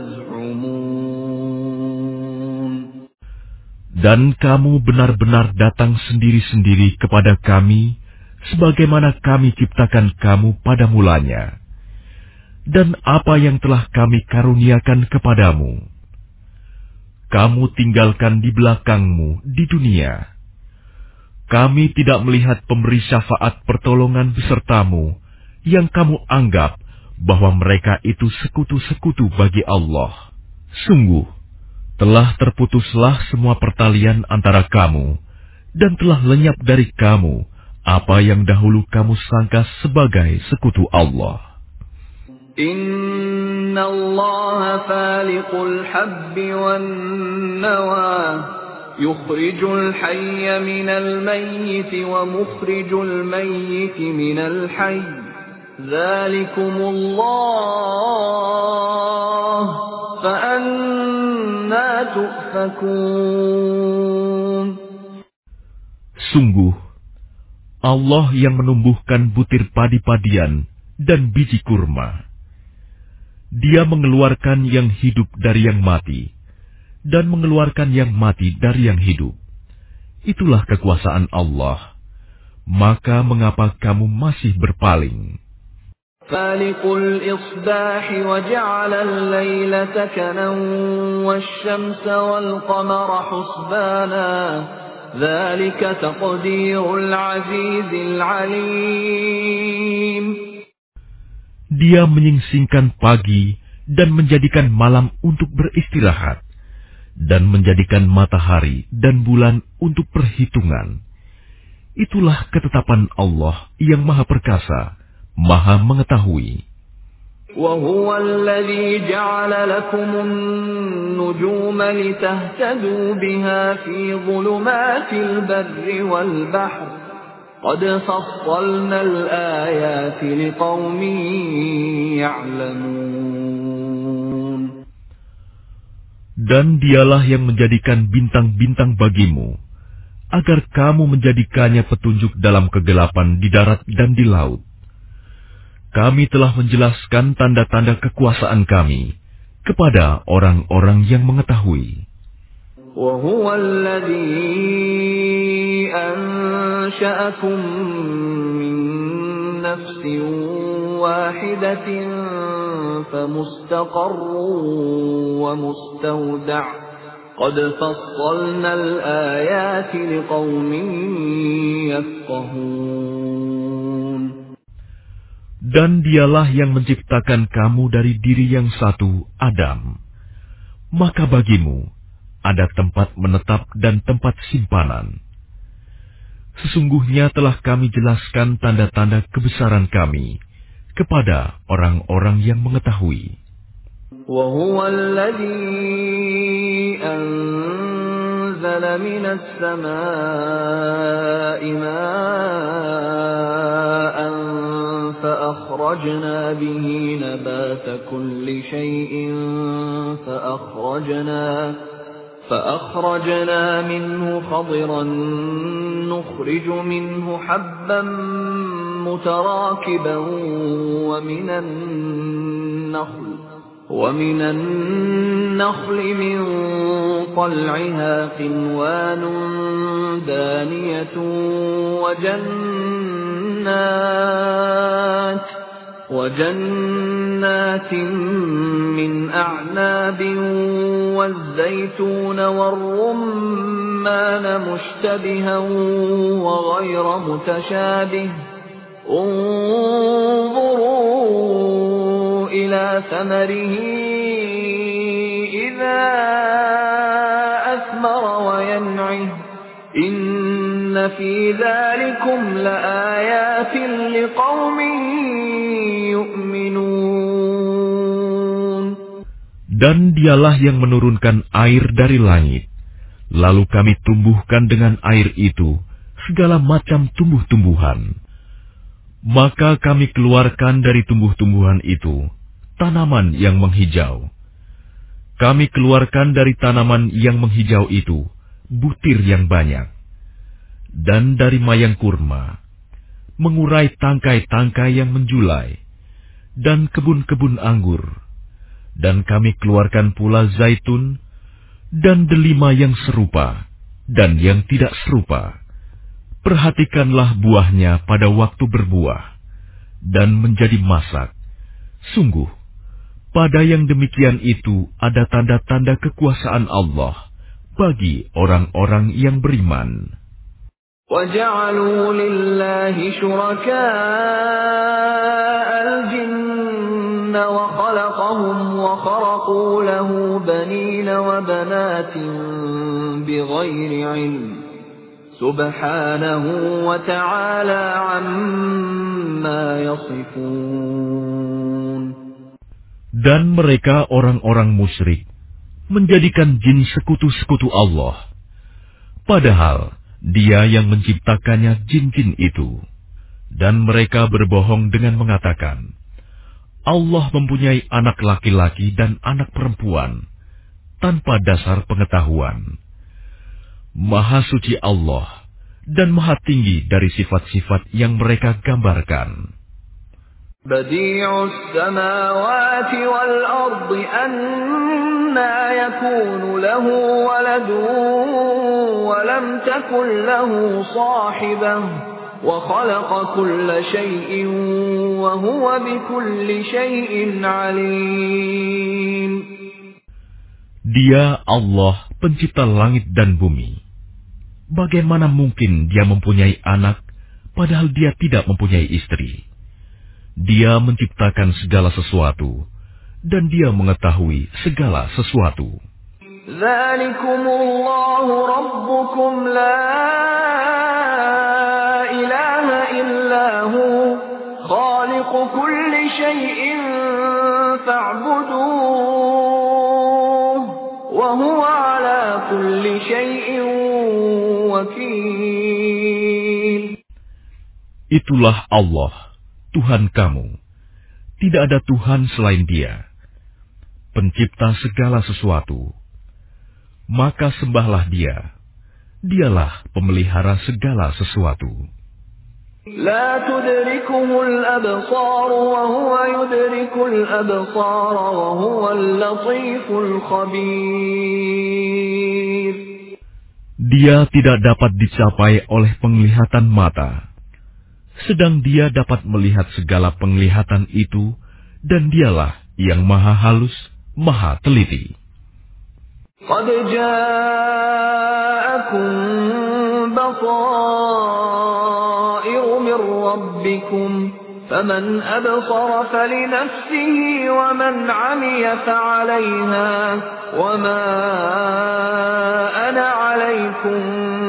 تَزْعُمُونَ. Dan kamu benar-benar datang sendiri-sendiri kepada kami, sebagaimana kami ciptakan kamu pada mulanya, dan apa yang telah kami karuniakan kepadamu, kamu tinggalkan di belakangmu di dunia. Kami tidak melihat pemberi syafaat pertolongan besertamu yang kamu anggap bahwa mereka itu sekutu-sekutu bagi Allah. Sungguh, telah terputuslah semua pertalian antara kamu, dan telah lenyap dari kamu apa yang dahulu kamu sangka sebagai sekutu Allah. Inna Allah faliqul habbi wan nawa, yukhrijul hayya minal mayyiti wa mukhrijul mayyiti minal hayy, dzalikumullah fa anna tufakun. Sungguh, Allah yang menumbuhkan butir padi-padian dan biji kurma. Dia mengeluarkan yang hidup dari yang mati, dan mengeluarkan yang mati dari yang hidup. Itulah kekuasaan Allah. Maka mengapa kamu masih berpaling? Faliqul isbahi wa ja'ala al-laila sakanan wash-shamsa wal-qamara husbana. Dzalika taqdirul azizil alim. Dia menyingsingkan pagi dan menjadikan malam untuk beristirahat, dan menjadikan matahari dan bulan untuk perhitungan. Itulah ketetapan Allah yang Maha Perkasa, Maha Mengetahui. وَهُوَ الَّذِي جَعَلَ لَكُمُ النُّجُومَ لِتَهْتَدُوا بِهَا فِي ظُلُمَاتِ الْبَرِّ وَالْبَحْرِ قَدْ فَصَّلْنَا الْآيَاتِ لِقَوْمٍ يَعْلَمُونَ. Dan dialah yang menjadikan bintang-bintang bagimu, agar kamu menjadikannya petunjuk dalam kegelapan di darat dan di laut. Kami telah menjelaskan tanda-tanda kekuasaan kami kepada orang-orang yang mengetahui. وَهُوَ الَّذِي أَنشَأَكُم مِّن نَّفْسٍ وَاحِدَةٍ فَمُسْتَقَرٌّ وَمُسْتَوْدَعٌ قَدْ فَصَّلْنَا الْآيَاتِ لِقَوْمٍ يَفْقَهُونَ. Dan dialah yang menciptakan kamu dari diri yang satu, Adam. Maka bagimu ada tempat menetap dan tempat simpanan. Sesungguhnya telah kami jelaskan tanda-tanda kebesaran kami kepada orang-orang yang mengetahui. وَهُوَ الَّذِي أَنزَلَ مِنَ السَّمَاءِ مَاءً فَأَخْرَجْنَا بِهِ نَبَاتَ كُلِّ شَيْءٍ فَأَخْرَجْنَا فَأَخْرَجْنَا مِنْهُ خَضِرًا نُخْرِجُ مِنْهُ حَبًّا مُتَرَاكِبًا وَمِنَ النَّخْلِ وَمِنَ النَّخْلِ مِنْ طَلْعِهَا قِنْوَانٌ دَانِيَةٌ وَجَنَّاتٍ وَجَنَّاتٍ مِنْ أَعْنَابٍ وَالزَّيْتُونَ وَالرُّمَّانَ مُشْتَبِهًا وَغَيْرَ مُتَشَابِهٍ انظُرُوا إِلَى ثَمَرِهِ إِذَا أَثْمَرَ وَيَنْعِهِ إِنَّ فِي ذَلِكُمْ لَآيَاتٍ لِقَوْمٍ يُؤْمِنُونَ. Dan dialah yang menurunkan air dari langit, lalu kami tumbuhkan dengan air itu segala macam tumbuh-tumbuhan. Maka kami keluarkan dari tumbuh-tumbuhan itu tanaman yang menghijau. Kami keluarkan dari tanaman yang menghijau itu butir yang banyak. Dan dari mayang kurma, mengurai tangkai-tangkai yang menjulai, dan kebun-kebun anggur. Dan kami keluarkan pula zaitun, dan delima yang serupa, dan yang tidak serupa. Perhatikanlah buahnya pada waktu berbuah, dan menjadi masak. Sungguh, pada yang demikian itu ada tanda-tanda kekuasaan Allah bagi orang-orang yang beriman. وَجَعَلُوا لِلَّهِ شُرَكَاءَ الْجِنَّ وَخَلَقَهُمْ وَخَرَقُوا لَهُ بَنِينَ وَبَنَاتٍ بِغَيْرِ عِلْمٍ سُبْحَانَهُ وَتَعَالَى عَمَّا يَصِفُونَ. Dan mereka orang-orang musyrik menjadikan jin sekutu-sekutu Allah, padahal Dia yang menciptakannya jin-jin itu. Dan mereka berbohong dengan mengatakan, Allah mempunyai anak laki-laki dan anak perempuan, tanpa dasar pengetahuan. Maha suci Allah, dan maha tinggi dari sifat-sifat yang mereka gambarkan. Badi'us samawati wal ardi anna yakunu lahu waladun wa lam takun lahu sahibah wa khalaqa kulla shay'in wa huwa bikulli shay'in alim. Dia Allah, pencipta langit dan bumi. Bagaimana mungkin Dia mempunyai anak, padahal Dia tidak mempunyai istri? Dia menciptakan segala sesuatu, dan Dia mengetahui segala sesuatu. Dzalikumullahu rabbukum la ilaha illahu khaliqu kulli syai'in fa'buduh wa huwa ala kulli syai'in wakil. Itulah Allah, Tuhan kamu. Tidak ada Tuhan selain Dia, pencipta segala sesuatu. Maka sembahlah Dia. Dialah pemelihara segala sesuatu. La tudrikuhul absar wa huwa yudrikul absar wa huwal latiful khabir. Dia tidak dapat dicapai oleh penglihatan mata, sedang Dia dapat melihat segala penglihatan itu, dan Dialah yang maha halus, maha teliti. Qad ja'akum basairu min rabbikum faman absara falinafsihi wa man 'amiya fa'alayha wa ma ana 'alaykum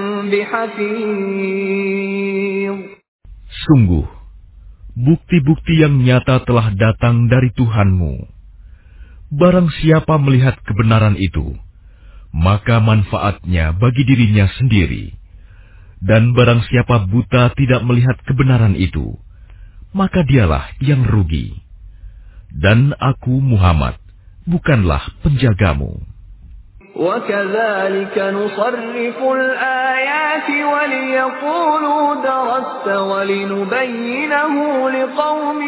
bihafiz. Sungguh, bukti-bukti yang nyata telah datang dari Tuhanmu. Barang siapa melihat kebenaran itu, maka manfaatnya bagi dirinya sendiri. Dan barang siapa buta tidak melihat kebenaran itu, maka dialah yang rugi. Dan aku Muhammad bukanlah penjagamu. وَكَذَلِكَ نُصَرِّفُ الْآيَاتِ وَلِيَقُولُوا دَرَسْتَ وَلِنُبَيِّنَهُ لِقَوْمٍ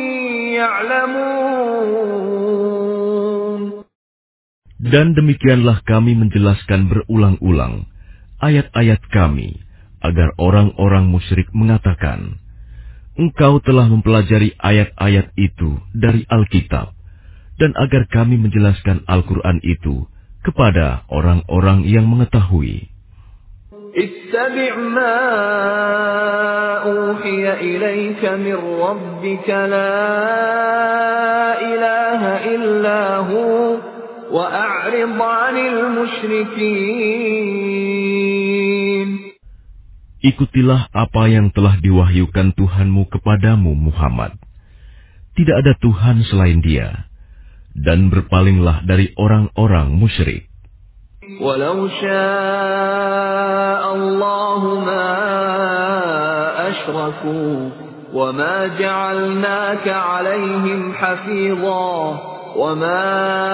يَعْلَمُونَ. Dan demikianlah kami menjelaskan berulang-ulang ayat-ayat kami, agar orang-orang musyrik mengatakan, Engkau telah mempelajari ayat-ayat itu dari Alkitab, dan agar kami menjelaskan Al-Quran itu kepada orang-orang yang mengetahui. Ittabi' ma uhiya ilayka min rabbika la ilaha illa hu wa a'rid 'anil musyrikin. Ikutilah apa yang telah diwahyukan Tuhanmu kepadamu, Muhammad. Tidak ada Tuhan selain Dia. Dan berpalinglah dari orang-orang musyrik. Walau syaa Allahu ma asyraku wa ma ja'alnaka 'alaihim hafidha wa ma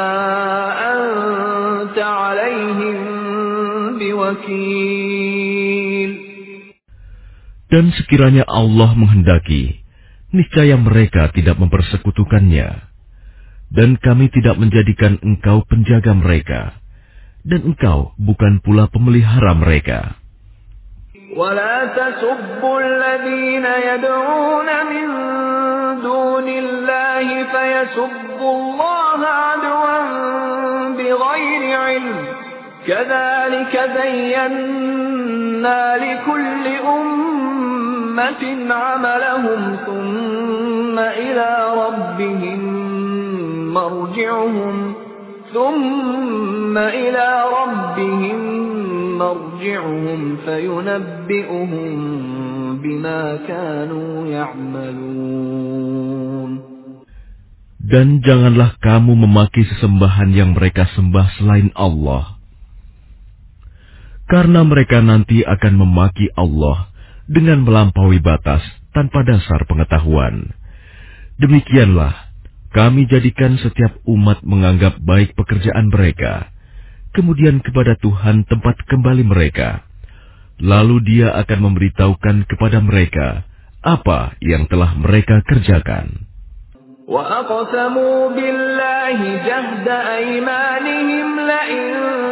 anta 'alaihim biwakil. Dan sekiranya Allah menghendaki, niscaya mereka tidak mempersekutukannya. Dan kami tidak menjadikan engkau penjaga mereka, dan engkau bukan pula pemelihara mereka. وَلَا تَسُبُّوا الَّذِينَ يَدْعُونَ مِن دُونِ اللَّهِ فَيَسُبُّوا اللَّهَ عَدْوًا بِغَيْرِ عِلْمٍ كذلك زينا لكل أمة عملهم ثم إلى ربهم مرجعهم ثم إلى ربهم مرجعهم فينبئهم بما كانوا يعملون. Dan janganlah kamu memaki sesembahan yang mereka sembah selain Allah, karena mereka nanti akan memaki Allah dengan melampaui batas tanpa dasar pengetahuan. Demikianlah kami jadikan setiap umat menganggap baik pekerjaan mereka, kemudian kepada Tuhan tempat kembali mereka. Lalu Dia akan memberitahukan kepada mereka apa yang telah mereka kerjakan. وَأَقْسَمُوا بِاللَّهِ جَهْدَ أَيْمَانِهِمْ لَئِن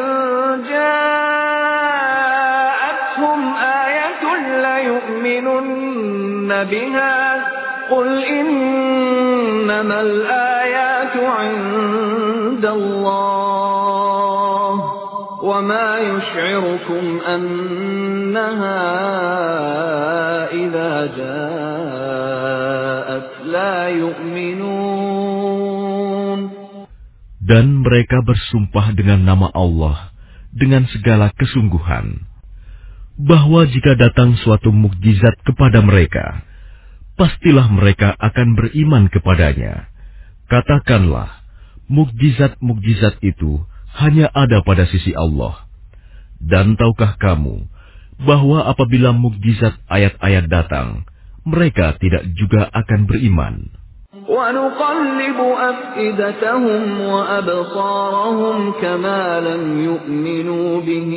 جَاءَتْهُمْ آيَةٌ لَّيُؤْمِنُنَّ بِهَا قُلْ إِنَّمَا الْآيَاتُ عِندَ اللَّهِ وَمَا يُشْعِرُكُمْ أَنَّهَا إِذَا جَاءَتْ لَا يُؤْمِنُونَ. Dan mereka bersumpah dengan nama Allah dengan segala kesungguhan, bahwa jika datang suatu mukjizat kepada mereka, pastilah mereka akan beriman kepadanya. Katakanlah, mukjizat-mukjizat itu hanya ada pada sisi Allah. Dan tahukah kamu bahwa apabila mukjizat ayat-ayat datang, mereka tidak juga akan beriman. وَنُقَلِّبُ أَفْئِدَتَهُمْ وَأَبْصَارَهُمْ كَمَا لَمْ يُؤْمِنُوا بِهِ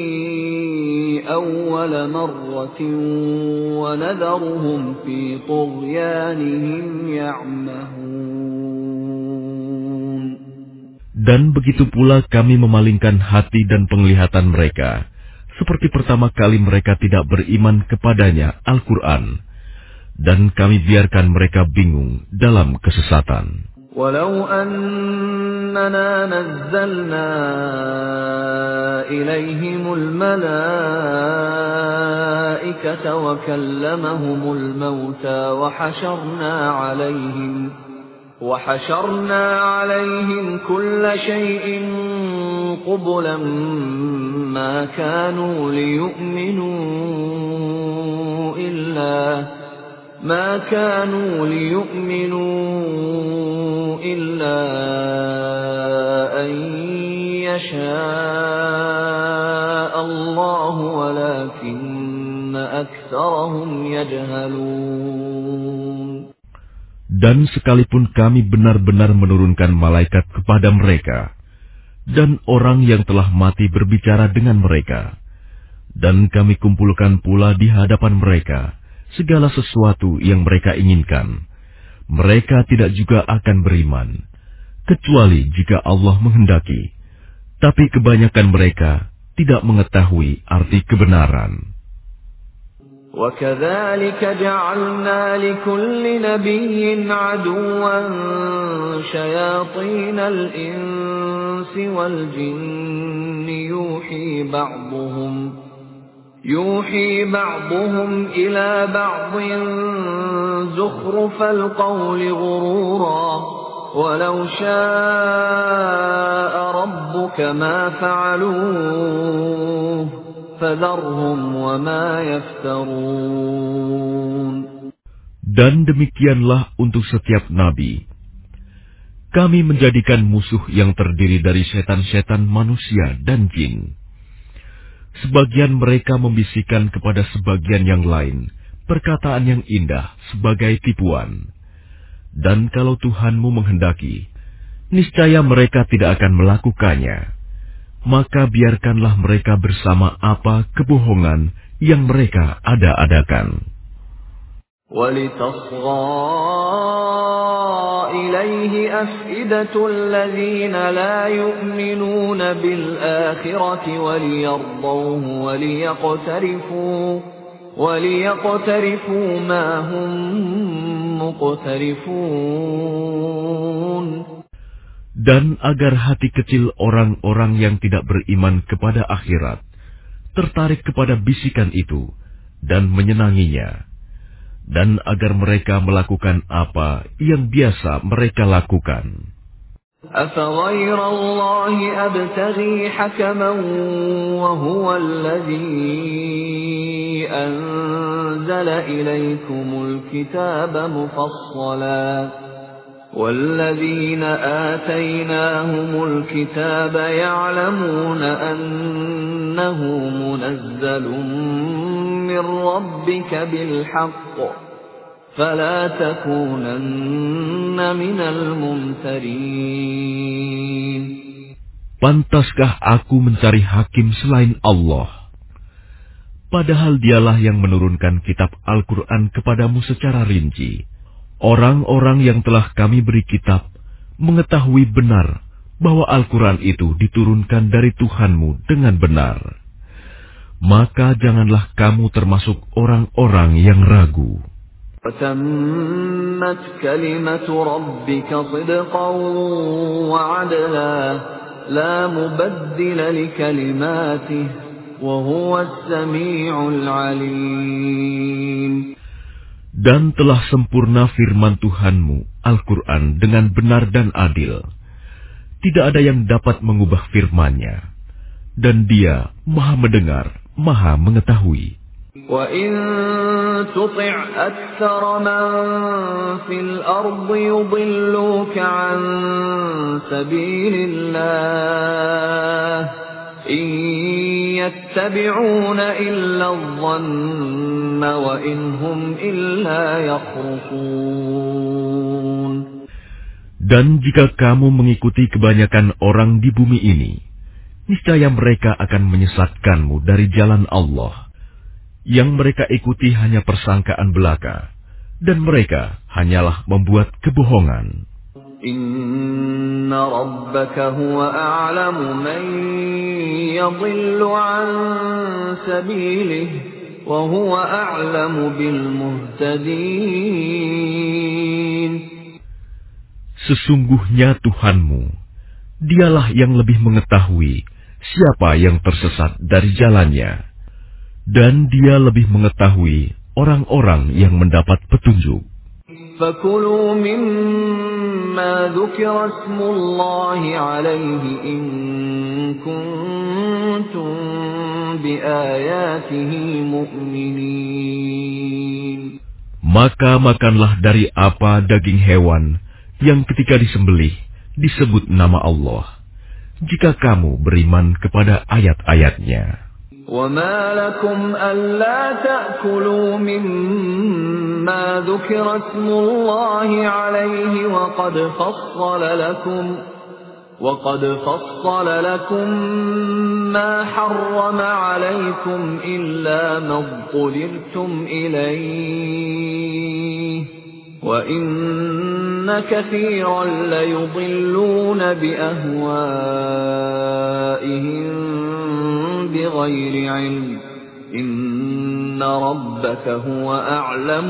أَوَّلَ مَرَّةٍ وَنَذَرُهُمْ فِي طُغْيَانِهِمْ يَعْمَهُونَ. Dan begitu pula kami memalingkan hati dan penglihatan mereka, seperti pertama kali mereka tidak beriman kepadanya Al-Quran, dan kami biarkan mereka bingung dalam kesesatan. Walau annana nazzalna ilaihimul malaikata wa kallamahumul mauta wa hasyarna alaihim وحشرنا عليهم كل شيء قبلا ما كانوا ليؤمنوا إلا ما كانوا ليؤمنوا إلا أن يشاء الله ولكن أكثرهم يجهلون. Dan sekalipun kami benar-benar menurunkan malaikat kepada mereka, dan orang yang telah mati berbicara dengan mereka, dan kami kumpulkan pula di hadapan mereka segala sesuatu yang mereka inginkan, mereka tidak juga akan beriman, kecuali jika Allah menghendaki. Tapi kebanyakan mereka tidak mengetahui arti kebenaran. وَكَذَلِكَ جَعَلْنَا لِكُلِّ نَبِيٍّ عَدُوًّا شَيَاطِينَ الْإِنسِ وَالْجِنِّ يُوحِي بَعْضُهُمْ يُوحِي بَعْضُهُمْ إِلَى بَعْضٍ زُخْرُفَ الْقَوْلِ غُرُورًا وَلَوْ شَاءَ رَبُّكَ مَا فَعَلُوهُ Dan demikianlah untuk setiap nabi. Kami menjadikan musuh yang terdiri dari setan-setan manusia dan jin. Sebagian mereka membisikkan kepada sebagian yang lain perkataan yang indah sebagai tipuan. Dan kalau Tuhanmu menghendaki, niscaya mereka tidak akan melakukannya. Maka biarkanlah mereka bersama apa kebohongan yang mereka ada-adakan. وَلِتَصْغَى إِلَيْهِ أَفْئِدَةُ الَّذِينَ لَا يُؤْمِنُونَ بِالْآخِرَةِ وَلِيَرْضَوْهُ وَلِيَقْتَرِفُوا وَلِيَقْتَرِفُوا مَا هُمْ مُقْتَرِفُونَ. Dan agar hati kecil orang-orang yang tidak beriman kepada akhirat tertarik kepada bisikan itu dan menyenanginya, dan agar mereka melakukan apa yang biasa mereka lakukan. أفغير الله أبتغي حكما وهو الذي أنزل إليكم الكتاب مفصلا والذين آتيناهم الكتاب يعلمون أنه منزل من ربك بالحق فلا تكونن من الممترين. Pantaskah aku mencari hakim selain Allah? Padahal dialah yang menurunkan kitab Al-Quran kepadamu secara rinci. Orang-orang yang telah kami beri kitab mengetahui benar bahwa Al-Quran itu diturunkan dari Tuhanmu dengan benar. Maka janganlah kamu termasuk orang-orang yang ragu. وَتَمَّتْ كَلِمَةُ رَبِّكَ صِدْقًا وَعَدْلًا لَا مُبَدِّلَ لِكَلِمَاتِهِ وَهُوَ السَّمِيعُ الْعَلِيمُ. Dan telah sempurna firman Tuhanmu, Al-Quran, dengan benar dan adil. Tidak ada yang dapat mengubah firman-Nya. Dan Dia Maha Mendengar, Maha Mengetahui. وَإِن تُطِعْ أَكْثَرَ مَن فِي الْأَرْضِ يُضِلُّوكَ عَن سَبِيلِ اللَّهِ إِن يَتَّبِعُونَ إِلَّا الظَّنَّ وَإِنْ هُمْ إِلَّا يَخْرُصُونَ. Dan jika kamu mengikuti kebanyakan orang di bumi ini, niscaya mereka akan menyesatkanmu dari jalan Allah. Yang mereka ikuti hanya persangkaan belaka, dan mereka hanyalah membuat kebohongan. Inna rabbaka huwa a'lamu man yadhillu an sabilihi wa huwa a'lamu bil muhtadin. Sesungguhnya Tuhanmu, Dialah yang lebih mengetahui siapa yang tersesat dari jalannya. Dan Dia lebih mengetahui orang-orang yang mendapat petunjuk. فَكُلُوا مِمَّا ذُكِرَ اسْمُ اللَّهِ عَلَيْهِ إِن كُنتُم بِآيَاتِهِ مُؤْمِنِينَ. Maka makanlah dari apa daging hewan yang ketika disembelih disebut nama Allah, jika kamu beriman kepada ayat-ayat-Nya. وَمَا لَكُمْ أَلَّا تَأْكُلُوا مِمَّا ذُكِرَ اسْمُ اللَّهِ عَلَيْهِ وَقَدْ فَصَّلَ لَكُمْ وَقَدْ فَصَّلَ لَكُم مَّا حَرَّمَ عَلَيْكُمْ إِلَّا مَا اضْطُرِرْتُمْ إِلَيْهِ وَإِنَّ كَثِيرًا لَّيُضِلُّونَ بِأَهْوَائِهِم بِغَيْرِ عِلْمٍ إِنَّ رَبَّكَ هُوَ أَعْلَمُ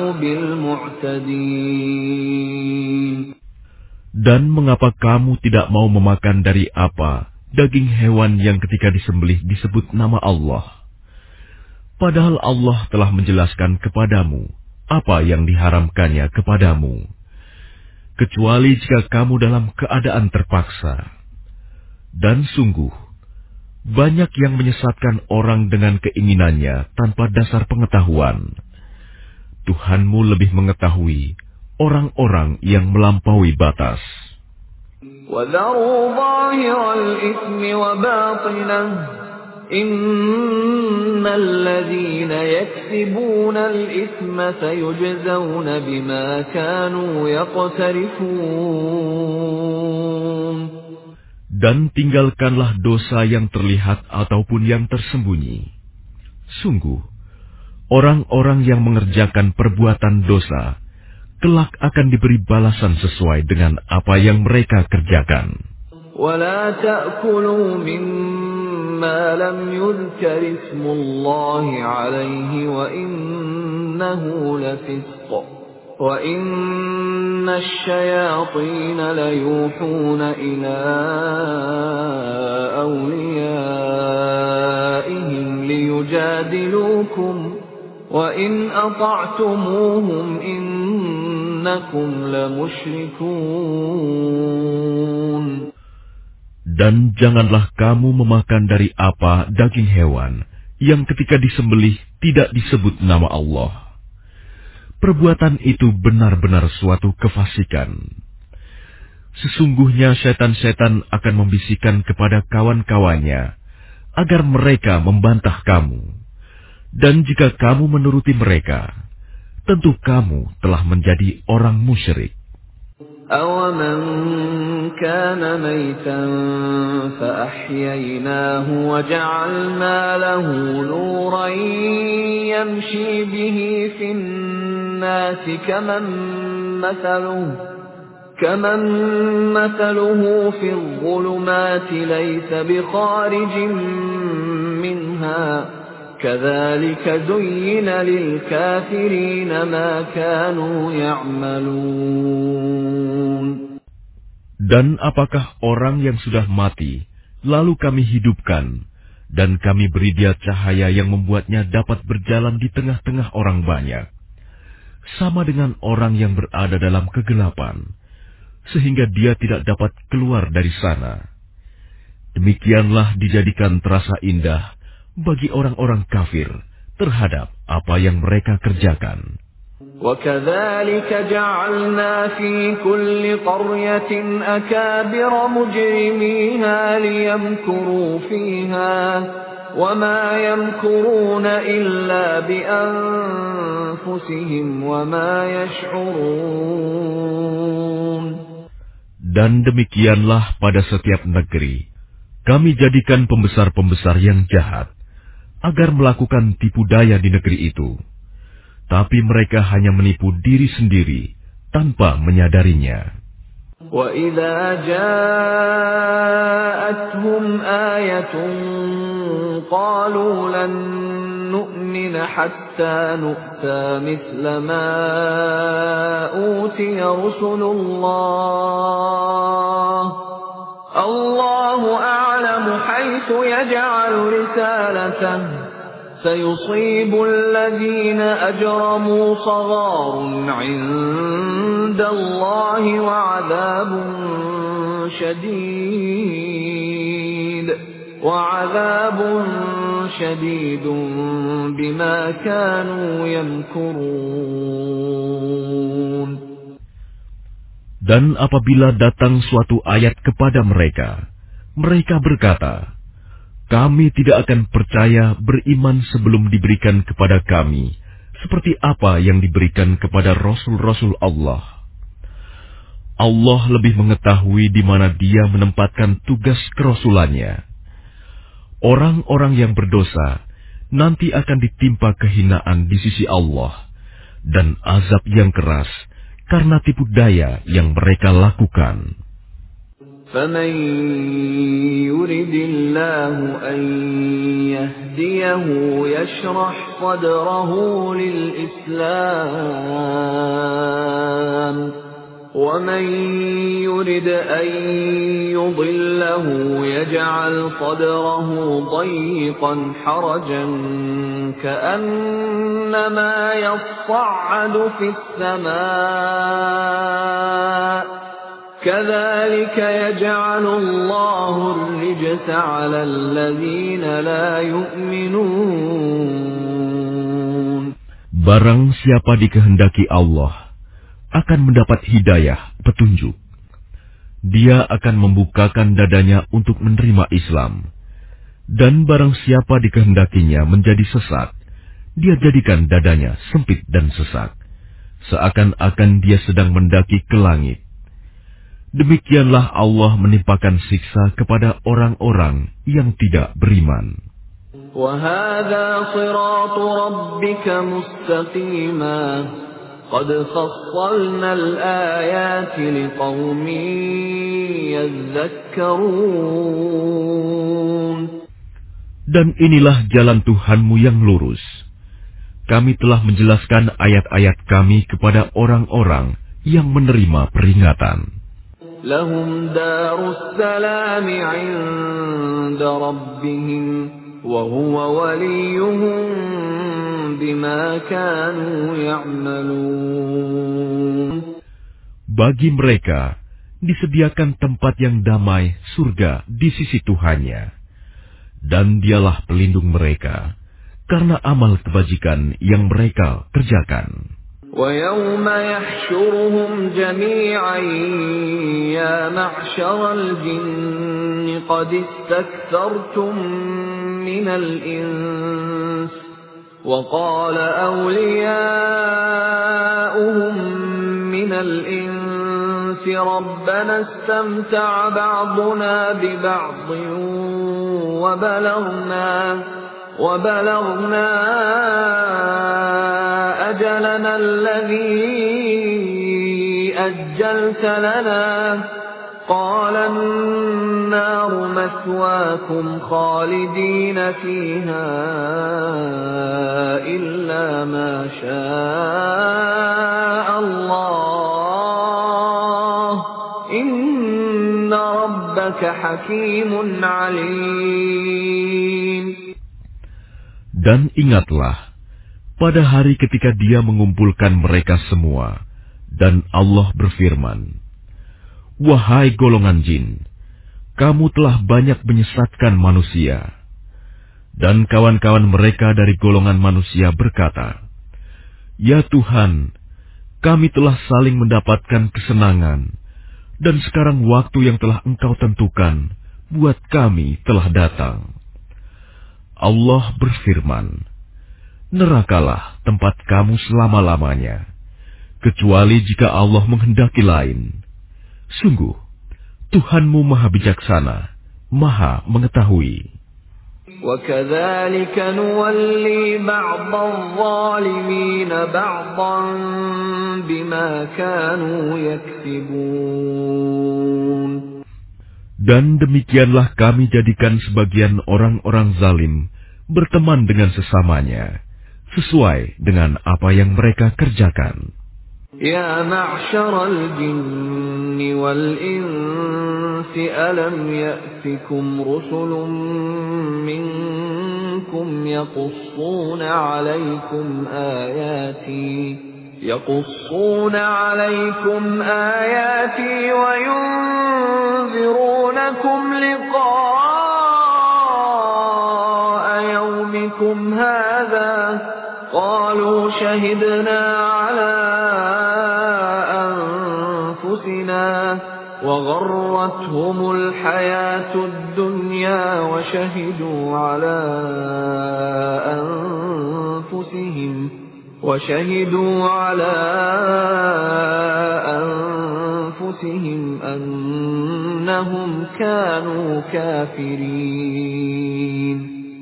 بِالْمُعْتَدِينَ. Dan mengapa kamu tidak mau memakan dari apa daging hewan yang ketika disembelih disebut nama Allah? Padahal Allah telah menjelaskan kepadamu apa yang diharamkannya kepadamu, kecuali jika kamu dalam keadaan terpaksa. Dan sungguh, banyak yang menyesatkan orang dengan keinginannya tanpa dasar pengetahuan. Tuhanmu lebih mengetahui orang-orang yang melampaui batas. وَذَرُوا ظَاهِرَ الْإِثْمِ وَبَاطِنَهُ إِنَّ الَّذِينَ يَكْسِبُونَ الْإِثْمَ سَيُجْزَوْنَ بِمَا كَانُوا يَقْتَرِفُونَ. Dan tinggalkanlah dosa yang terlihat ataupun yang tersembunyi. Sungguh, orang-orang yang mengerjakan perbuatan dosa kelak akan diberi balasan sesuai dengan apa yang mereka kerjakan. وَلَا تَأْكُلُوا مِمَّا لَمْ يُذْكَرِ اسْمُ اللَّهِ عَلَيْهِ وَإِنَّهُ لَفِسْقٌ وَإِنَّ الشَّيَاطِينَ لَيُوحُونَ إِلَىٰ أَوْلِيَائِهِمْ لِيُجَادِلُوكُمْ وَإِنْ أَطَعْتُمُوهُمْ إِنَّكُمْ لَمُشْرِكُونَ. Dan janganlah kamu memakan dari apa daging hewan yang ketika disembelih tidak disebut nama Allah. Perbuatan itu benar-benar suatu kefasikan. Sesungguhnya setan-setan akan membisikkan kepada kawan-kawannya agar mereka membantah kamu. Dan jika kamu menuruti mereka, tentu kamu telah menjadi orang musyrik. أَوَمَنْ كَانَ مَيْتًا فَأَحْيَيْنَاهُ وَجَعَلْنَا لَهُ نُورًا يَمْشِي بِهِ فِي النَّاسِ كَمَنْ مَثَلُهُ كَمَنْ مَثَلُهُ فِي الظُّلُمَاتِ لَيْسَ بِخَارِجٍ مِنْهَا كَذَلِكَ زُيِّنَ لِلْكَافِرِينَ مَا كَانُوا يَعْمَلُونَ. Dan apakah orang yang sudah mati, lalu kami hidupkan, dan kami beri dia cahaya yang membuatnya dapat berjalan di tengah-tengah orang banyak, sama dengan orang yang berada dalam kegelapan, sehingga dia tidak dapat keluar dari sana. Demikianlah dijadikan terasa indah bagi orang-orang kafir terhadap apa yang mereka kerjakan. وَكَذَلِكَ جَعَلْنَا فِي كُلِّ قَرْيَةٍ أَكَابِرَ مُجْرِمِيهَا لِيَمْكُرُوا فِيهَا وَمَا يَمْكُرُونَ إِلَّا بِأَنفُسِهِمْ وَمَا يَشْعُرُونَ. Dan demikianlah pada setiap negeri, kami jadikan pembesar-pembesar yang jahat agar melakukan tipu daya di negeri itu. Tapi mereka hanya menipu diri sendiri tanpa menyadarinya. وَإِذَا جَاءَتْهُمْ آيَةٌ قَالُوا لَن نُّؤْمِنَ حَتَّى نُؤْتَىٰ مِثْلَ مَا أُوتِيَ رُسُلُ اللَّهِ اللَّهُ أَعْلَمُ حَيْثُ يَجْعَلُ رِسَالَتَهُ سَيُصِيبُ الَّذِينَ أَجْرَمُوا صَغَارٌ عِندَ اللَّهِ وَعَذَابٌ شَدِيدٌ وَعَذَابٌ شَدِيدٌ بِمَا كَانُوا يَمْكُرُونَ. Dan apabila datang suatu ayat kepada mereka, mereka berkata, kami tidak akan percaya beriman sebelum diberikan kepada kami seperti apa yang diberikan kepada Rasul-Rasul Allah. Allah lebih mengetahui di mana Dia menempatkan tugas kerasulannya. Orang-orang yang berdosa nanti akan ditimpa kehinaan di sisi Allah dan azab yang keras karena tipu daya yang mereka lakukan. فَمَن يُرِدِ اللَّهُ أَن يَهْدِيَهُ يَشْرَحْ صَدْرَهُ لِلْإِسْلَامِ وَمَن يُرِدْ أَن يُضِلَّهُ يَجْعَلْ صَدْرَهُ ضَيِّقًا حَرَجًا كَأَنَّمَا يَصَّعَّدُ فِي السَّمَاءِ كَذَلِكَ يَجْعَلُ اللَّهُ الرِّجْسَ عَلَى الَّذِينَ لَا يُؤْمِنُونَ. Barang siapa dikehendaki Allah akan mendapat hidayah, petunjuk. Dia akan membukakan dadanya untuk menerima Islam. Dan barang siapa dikehendakinya menjadi sesat, dia jadikan dadanya sempit dan sesak, seakan-akan dia sedang mendaki ke langit. Demikianlah Allah menimpakan siksa kepada orang-orang yang tidak beriman. وَهَذَا صِرَاطُ رَبِّكَ مُسْتَقِيمًا قَدْ فَصَّلْنَا الْآيَاتِ لِقَوْمٍ يَذَّكَّرُونَ. Dan inilah jalan Tuhanmu yang lurus. kami telah menjelaskan ayat-ayat kami kepada orang-orang yang menerima peringatan. Lahum darus salam 'inda rabbihim wa huwa waliyuhum bima kanu ya'malun. Bagi mereka disediakan tempat yang damai, surga di sisi Tuhannya, dan dialah pelindung mereka karena amal kebajikan yang mereka kerjakan. وَيَوْمَ يَحْشُرُهُمْ جَمِيعًا يَا مَعْشَرَ الْجِنِّ قَدِ اسْتَكْثَرْتُمْ مِنَ الْإِنسِ وَقَالَ أَوْلِيَاؤُهُمْ مِنَ الْإِنسِ رَبَّنَا اسْتَمْتَعَ بَعْضُنَا بِبَعْضٍ وَبَلَغْنَا وَبَلَغْنَا أَجَلَنَا الَّذِي أَجَّلْتَ لَنَا قَالَ النَّارُ مَثْوَاكُمْ خَالِدِينَ فِيهَا إِلَّا مَا شَاءَ اللَّهُ إِنَّ رَبَّكَ حَكِيمٌ عَلِيمٌ. Dan ingatlah, pada hari ketika Dia mengumpulkan mereka semua, dan Allah berfirman, "Wahai golongan jin, kamu telah banyak menyesatkan manusia." Dan kawan-kawan mereka dari golongan manusia berkata, "Ya Tuhan, kami telah saling mendapatkan kesenangan, dan sekarang waktu yang telah Engkau tentukan buat kami telah datang." Allah berfirman, "Nerakalah tempat kamu selama-lamanya, kecuali jika Allah menghendaki lain. Sungguh, Tuhanmu Maha Bijaksana, Maha Mengetahui." وَكَذَلِكَ نُوَلِّي بَعْضَ الظَّالِمِينَ بَعْضًا بِمَا كَانُوا يَكْسِبُونَ. Dan demikianlah kami jadikan sebagian orang-orang zalim berteman dengan sesamanya, sesuai dengan apa yang mereka kerjakan. Ya ma'syaral jinni wal insi alam ya'tikum rusulun minkum yaqussuna 'alaykum ayati يقصون عليكم آياتي وينذرونكم لقاء يومكم هذا قالوا شهدنا على أنفسنا وغرتهم الحياة الدنيا وشهدوا على أنفسهم وشهدوا على أنفسهم أنهم كانوا كافرين.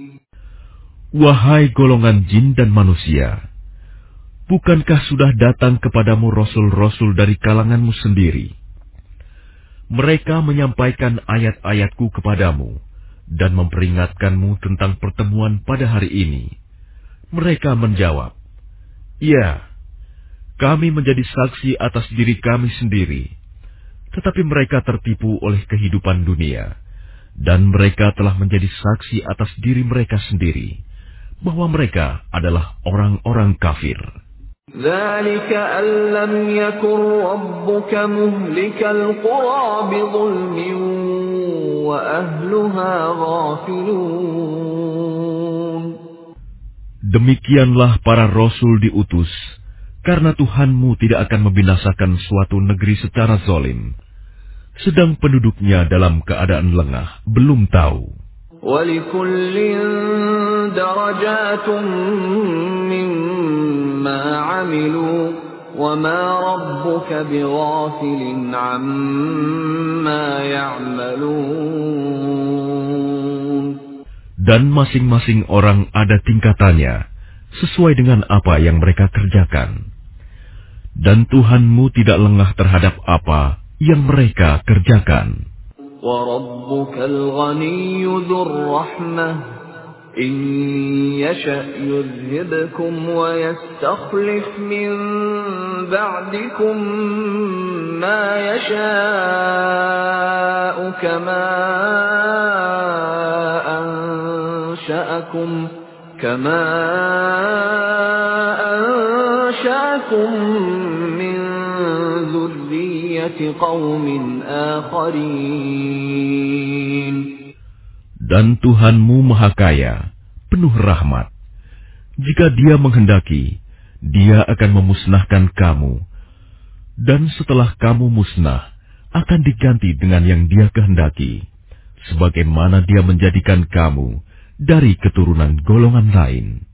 Wahai golongan jin dan manusia, bukankah sudah datang kepadamu rasul-rasul dari kalanganmu sendiri? Mereka menyampaikan ayat-ayatku kepadamu dan memperingatkanmu tentang pertemuan pada hari ini. Mereka menjawab, "Ya, kami menjadi saksi atas diri kami sendiri." Tetapi mereka tertipu oleh kehidupan dunia, dan mereka telah menjadi saksi atas diri mereka sendiri, bahwa mereka adalah orang-orang kafir. ذَلِكَ أَن لَّمْ يَكُن رَّبُّكَ مُهْلِكَ الْقُرَىٰ بِظُلْمٍ وَأَهْلُهَا غَافِلُونَ. Demikianlah para rasul diutus, karena Tuhanmu tidak akan membinasakan suatu negeri secara zalim, sedang penduduknya dalam keadaan lengah, belum tahu. وَلِكُلٍّ دَرَجَاتٌ مِّمَّا عَمِلُوا وَمَا رَبُّكَ بِغَافِلٍ عَمَّا يَعْمَلُونَ. Dan masing-masing orang ada tingkatannya, sesuai dengan apa yang mereka kerjakan. Dan Tuhanmu tidak lengah terhadap apa yang mereka kerjakan. وَرَبُّكَ الْغَنِيُّ ذُو الرَّحْمَةِ إِن يشأ يذهبكم ويستخلف من بعدكم ما يشاء كما أنشأكم كما أنشأكم من ذرية قوم آخرين. Dan Tuhanmu Maha Kaya, penuh rahmat. Jika Dia menghendaki, Dia akan memusnahkan kamu. Dan setelah kamu musnah, akan diganti dengan yang Dia kehendaki, sebagaimana Dia menjadikan kamu dari keturunan golongan lain.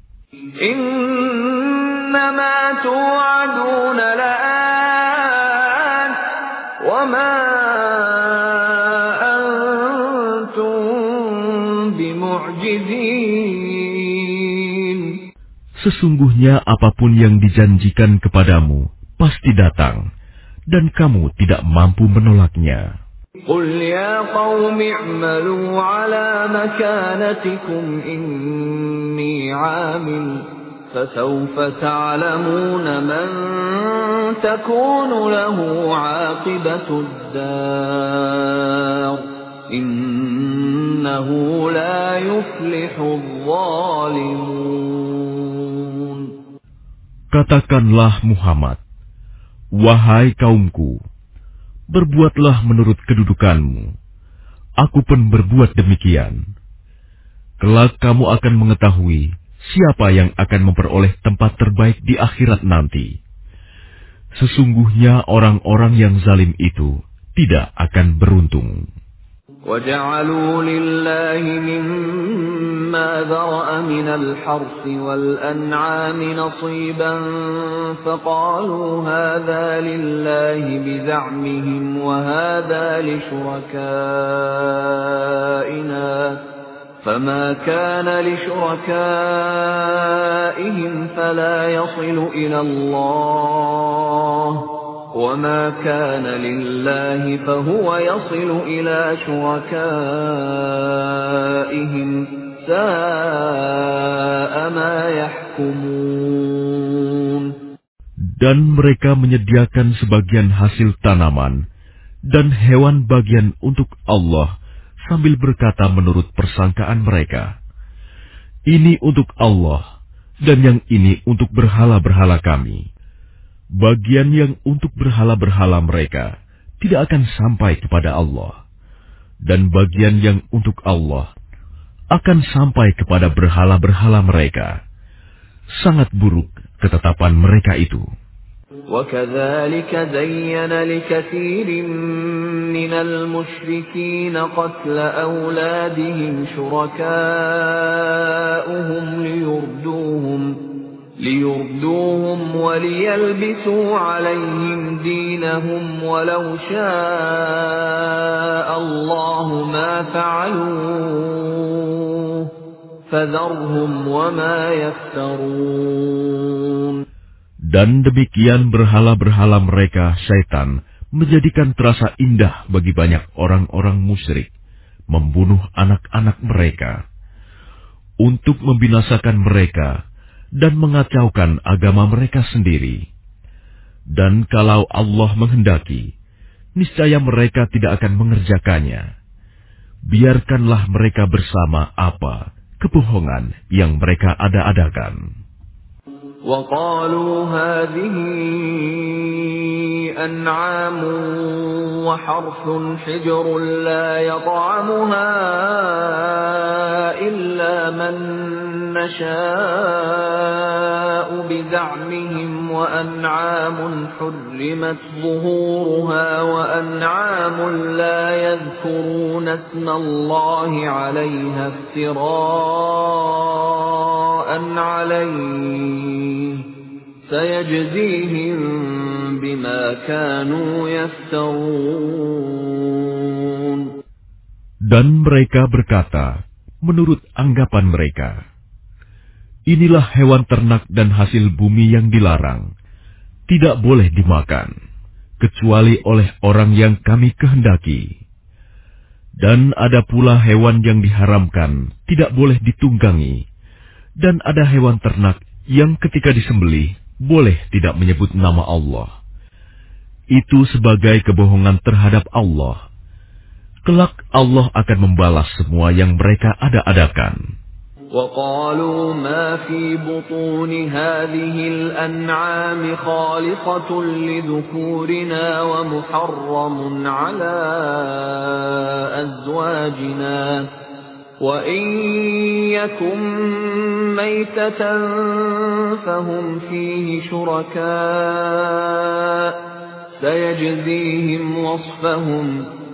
Innama tu'aduna la'at, wa ma Sesungguhnya apapun yang dijanjikan kepadamu pasti datang, dan kamu tidak mampu menolaknya. Qul ya qaumi i'malu ala makanatikum inni 'amil fasawfa ta'lamuna man takunu lahu 'aqibatud dar. Innahu la yuflihudh zalimun. Katakanlah Muhammad, wahai kaumku, berbuatlah menurut kedudukanmu. Aku pun berbuat demikian. Kelak kamu akan mengetahui siapa yang akan memperoleh tempat terbaik di akhirat nanti. Sesungguhnya orang-orang yang zalim itu tidak akan beruntung. وَجَعَلُوا لِلَّهِ مِمَّا ذَرَأَ مِنَ الْحَرْثِ وَالْأَنْعَامِ نَصِيبًا فَقَالُوا هَذَا لِلَّهِ بِزَعْمِهِمْ وَهَذَا لِشُرَكَائِنَا فَمَا كَانَ لِشُرَكَائِهِمْ فَلَا يَصِلُ إِلَى اللَّهِ وَمَا كَانَ لِلَّهِ فَهُوَ يَصِلُ إِلَى شُرَكَائِهِمْ سَاءَ مَا يَحْكُمُونَ. Dan mereka menyediakan sebagian hasil tanaman dan hewan bagian untuk Allah sambil berkata menurut persangkaan mereka, ini untuk Allah dan yang ini untuk berhala-berhala kami. Bagian yang untuk berhala-berhala mereka tidak akan sampai kepada Allah, dan bagian yang untuk Allah akan sampai kepada berhala-berhala mereka. Sangat buruk ketetapan mereka itu. وَكَذَلِكَ زَيَّنَ لِكَثِيرٍ مِّنَ الْمُشْرِكِينَ قَتْلَ أَوْلَادِهِمْ شُرَكَاؤُهُمْ لِيُرْدُوهُمْ لِيُرْدُوهُمْ وَلِيَلْبِسُوا عَلَيْهِمْ دِينَهُمْ وَلَوْ شَاءَ اللَّهُ مَا فَعَلُوهُ فَذَرْهُمْ وَمَا يَفْتَرُونَ. Dan demikian berhala-berhala mereka, syaitan, menjadikan terasa indah bagi banyak orang-orang musyrik, membunuh anak-anak mereka, untuk membinasakan mereka, dan mengacaukan agama mereka sendiri. Dan kalau Allah menghendaki, niscaya mereka tidak akan mengerjakannya. Biarkanlah mereka bersama apa kebohongan yang mereka ada-adakan. وَقَالُوا هَٰذِهِ أَنْعَامٌ وَحَرْثٌ حِجْرٌ لَّا يَطْعَمُهَا إِلَّا مَن نَّشَاءُ بِزَعْمِهِمْ وَأَنْعَامٌ حُرِّمَتْ ظُهُورُهَا وَأَنْعَامٌ لَّا يَذْكُرُونَ اسْمَ اللَّهِ عَلَيْهَا افْتِرَاءً عَلَيْهِ سَيَجْزِيهِم بِمَا كَانُوا يَفْتَرُونَ. Dan mereka berkata, menurut anggapan mereka, inilah hewan ternak dan hasil bumi yang dilarang, tidak boleh dimakan, kecuali oleh orang yang kami kehendaki. Dan ada pula hewan yang diharamkan, tidak boleh ditunggangi, Dan ada hewan ternak yang ketika disembelih boleh tidak menyebut nama Allah. Itu sebagai kebohongan terhadap Allah. Kelak Allah akan membalas semua yang mereka ada-adakan. وقالوا ما في بطون هذه الأنعام خالصة لذكورنا ومحرم على أزواجنا وإن يكن ميتة فهم فيه شركاء سيجزيهم وصفهم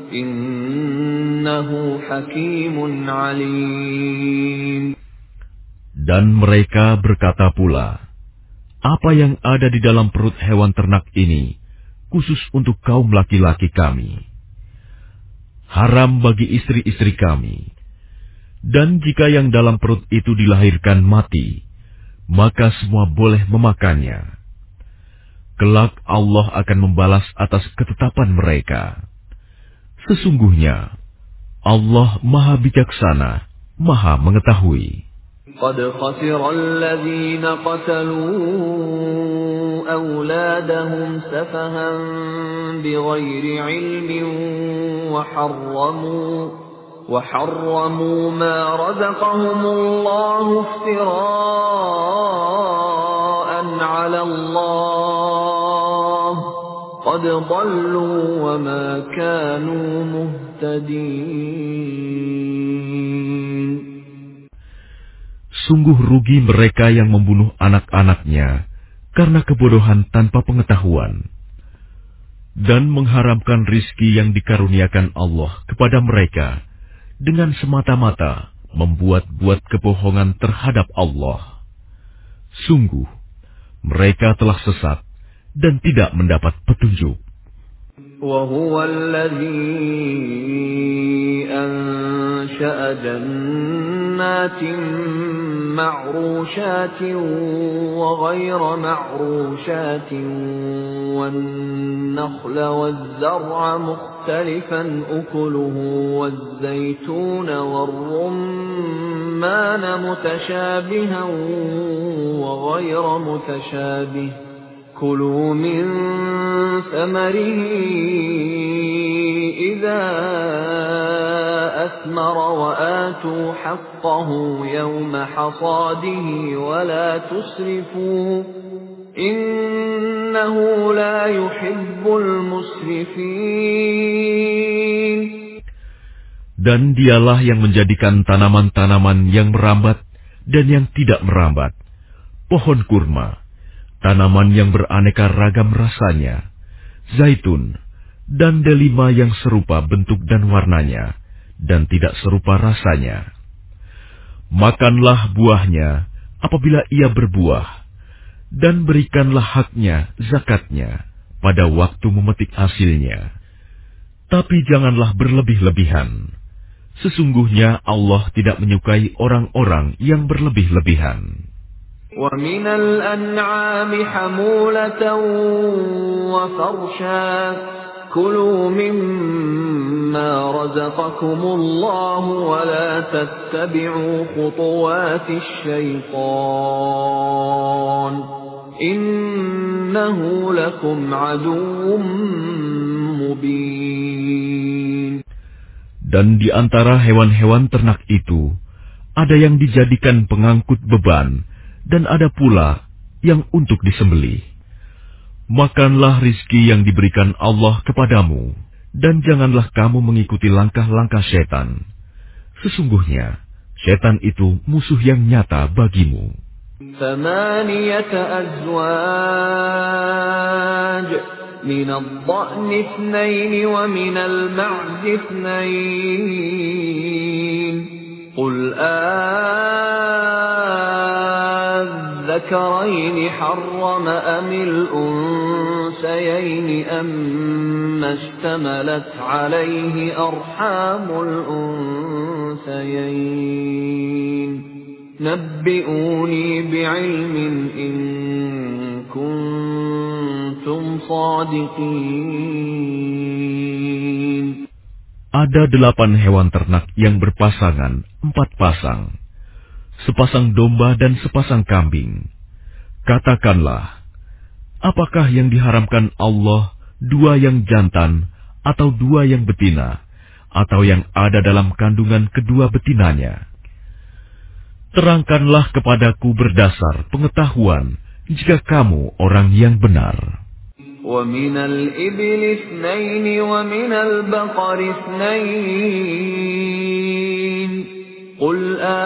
إنه حكيم عليم. Dan mereka berkata pula, apa yang ada di dalam perut hewan ternak ini khusus untuk kaum laki-laki kami. Haram bagi istri-istri kami. Dan jika yang dalam perut itu dilahirkan mati, maka semua boleh memakannya. Kelak Allah akan membalas atas ketetapan mereka. Sesungguhnya Allah Maha Bijaksana, Maha Mengetahui. قد خسر الذين قتلوا أولادهم سفها بغير علم وحرموا وحرموا ما رزقهم الله افتراء على الله قد ضلوا وما كانوا مهتدين. Sungguh rugi mereka yang membunuh anak-anaknya karena kebodohan tanpa pengetahuan dan mengharamkan rizki yang dikaruniakan Allah kepada mereka dengan semata-mata membuat-buat kebohongan terhadap Allah. Sungguh, mereka telah sesat dan tidak mendapat petunjuk. وهو الذي أنشأ جنات معروشات وغير معروشات والنخل والزرع مختلفا أكله والزيتون والرمان متشابها وغير متشابه كلوا من ثمره إذا أثمر وآتوا حقه يوم حصاده ولا تسرفوا إنه لا يحب المسرفين. Dan dialah yang menjadikan tanaman-tanaman yang merambat dan yang tidak merambat, pohon kurma, tanaman yang beraneka ragam rasanya, zaitun, dan delima yang serupa bentuk dan warnanya, dan tidak serupa rasanya. Makanlah buahnya apabila ia berbuah, dan berikanlah haknya, zakatnya, pada waktu memetik hasilnya. Tapi janganlah berlebih-lebihan. Sesungguhnya Allah tidak menyukai orang-orang yang berlebih-lebihan. وَمِنَ الْأَنْعَامِ حَمُولَةً وَفَرْشًا كُلُوا مِمَّا رَزَقَكُمُ اللَّهُ وَلَا تَتَّبِعُوا خُطُوَاتِ الشَّيْطَانِ إِنَّهُ لَكُمْ عَدُوٌّ مُبِينٌ. Dan di antara hewan-hewan ternak itu ada yang dijadikan pengangkut beban, dan ada pula yang untuk disembelih. Makanlah rizki yang diberikan Allah kepadamu, dan janganlah kamu mengikuti langkah-langkah setan. Sesungguhnya, setan itu musuh yang nyata bagimu. ثمانية أزواج من الضأن اثنين ومن المعز اثنين قل آذكرين حرم أم الأنثيين أما اشتملت عليه أرحام الأنثيين نبئوني بعلم إن كنتم صادقين. Ada delapan hewan ternak yang berpasangan, empat pasang. sepasang domba dan sepasang kambing. Katakanlah, apakah yang diharamkan Allah, dua yang jantan atau dua yang betina, atau yang ada dalam kandungan kedua betinanya? Terangkanlah kepadaku berdasar pengetahuan, jika kamu orang yang benar. وَمِنَ الْإِبِلِ اثْنَيْنِ وَمِنَ الْبَقَرِ اثْنَيْنِ قُلْ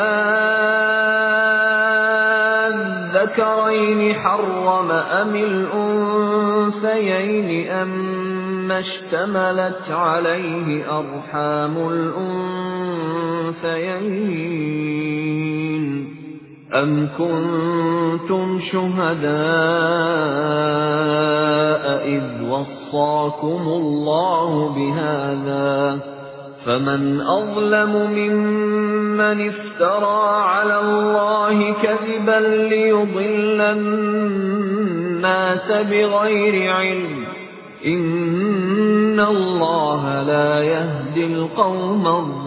أَذَّكَرَيْنِ حَرَّمَ أَمِ الْأُنثَيَيْنِ أَمَّا اشْتَمَلَتْ عَلَيْهِ أَرْحَامُ الْأُنثَيَيْنِ أَمْ كُنْتُمْ شُهَدَاءَ إِذْ وَصَّاكُمُ اللَّهُ بِهَذَا فَمَنْ أَظْلَمُ مِمَّنِ افْتَرَى عَلَى اللَّهِ كَذِبًا لِيُضِلَّ النَّاسَ بِغَيْرِ عِلْمٍ إِنَّ اللَّهَ لَا يَهْدِي الْقَوْمَ